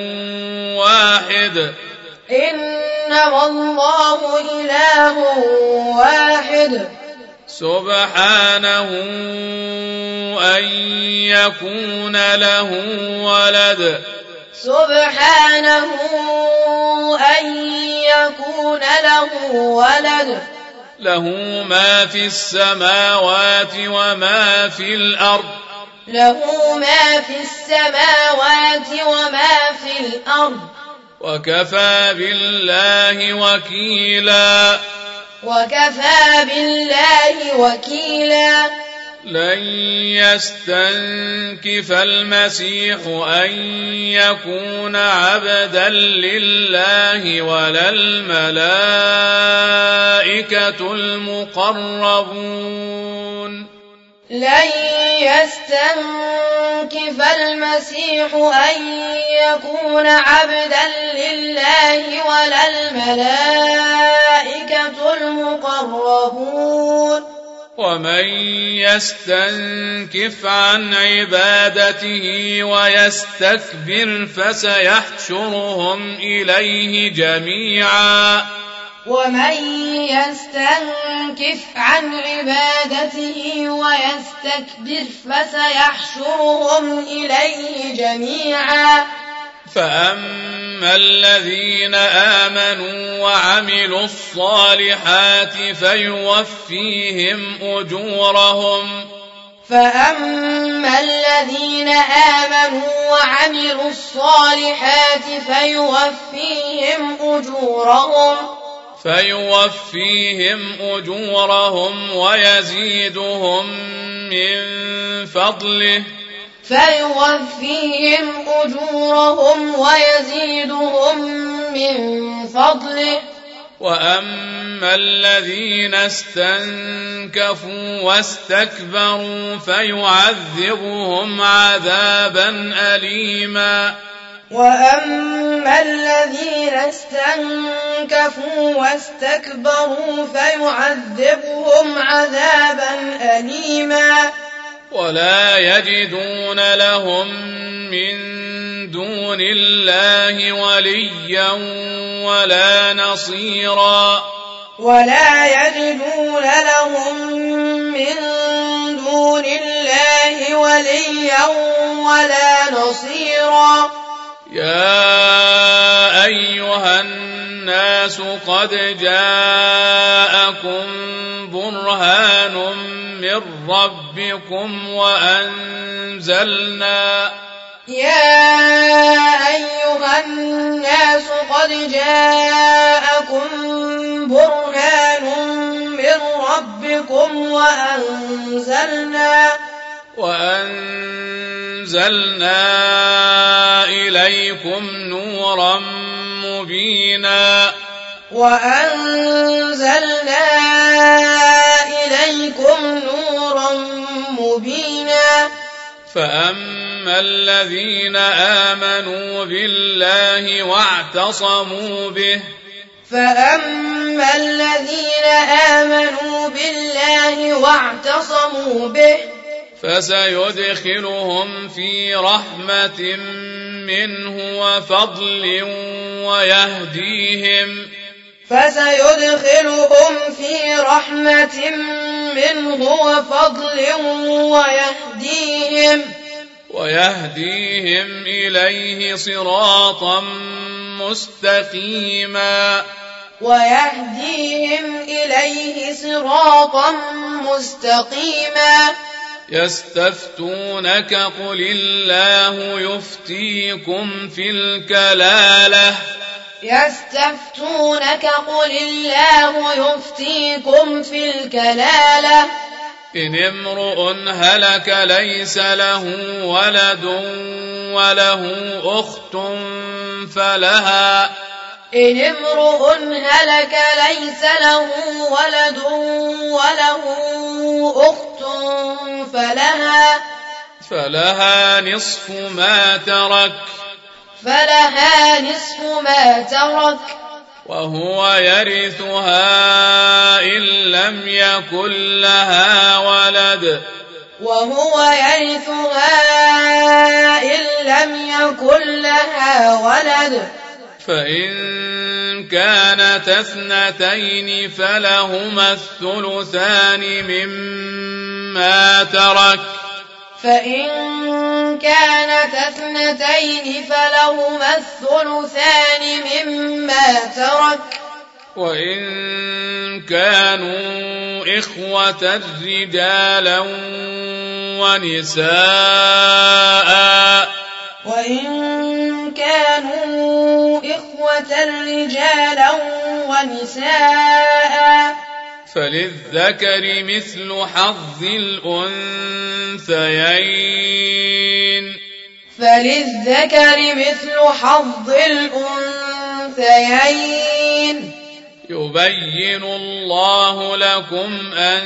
واحد إنما الله إله واحد سبحانه أن يكون له ولد سبحانه أن يكون له ولد له ما في السماوات وما في الأرض له ما في السماوات وما في الأرض وكفى بالله وكيلا وكفى بالله وكيلا لن يستنكف المسيح أن يكون عبدا لله ولا الملائكة المقربون لن يستنكف المسيح أن يكون عبدا لله ولا الملائكة المقربون ومن يستنكف عن عبادته ويستكبر فسيحشرهم إليه جميعا ومن يستنكف عن عبادته ويستكبر فسيحشرهم إليه جميعا فأما الذين آمنوا وعملوا الصالحات فيوفيهم أجورهم فأما الذين آمنوا وعملوا الصالحات فيوفيهم أجورهم فيوفيهم أجورهم ويزيدهم من فضله فيوفيهم أجورهم ويزيدهم من فضله وأما الذين استنكفوا واستكبروا فيعذبهم عذابا أليما وأما الذين استنكفوا واستكبروا فيعذبهم عذابا أليما ولا يجدون لهم من دون الله وليا ولا نصيرا ولا يجدون لهم من دون الله وليا ولا نصيرا يا أيها الناس قد جاءكم برهان من ربكم وأنزلنا يا أيها الناس قد جاءكم برهان من ربكم وأنزلنا وأنزلنا إليكم نورا مبينا وأنزلنا إليكم نورا مبينا فأما الذين آمنوا بالله واعتصموا به فأما الذين آمنوا بالله واعتصموا به فسيدخلهم في رحمة منه وفضل ويهديهم فسيدخلهم في رحمة منه وفضل ويهديهم ويهديهم إليه صراطا مستقيما ويهديهم إليه صراطا مستقيما يستفتونك قل الله يفتيكم في الكلالة يستفتونك قل الله يفتيكم في الكلالة إن امرؤ هلك ليس له ولد وله أخت فلها إن امرؤ هلك ليس له ولد وله أخت فلها فلها نصف ما ترك فلها نصف ما ترك وهو يرثها إن لم يكن لها ولد وهو يرثها إن لم يكن لها ولد فإن كانت اثنتين فلهما الثلثان مما ترك فإن كانت اثنتين فلهما الثلثان مما ترك وإن كانوا إخوة رجالا ونساء وإن كانوا إخوة رجالا ونساء فللذكر مثل حظ الأنثيين فللذكر مثل حظ الأنثيين يبين الله لكم أن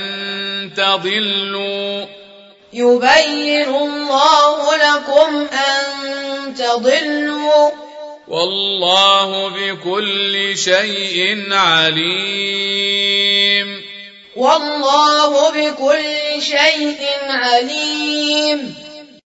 تضلوا يبين الله لكم أن تضلوا والله بكل شيء عليم والله بكل شيء عليم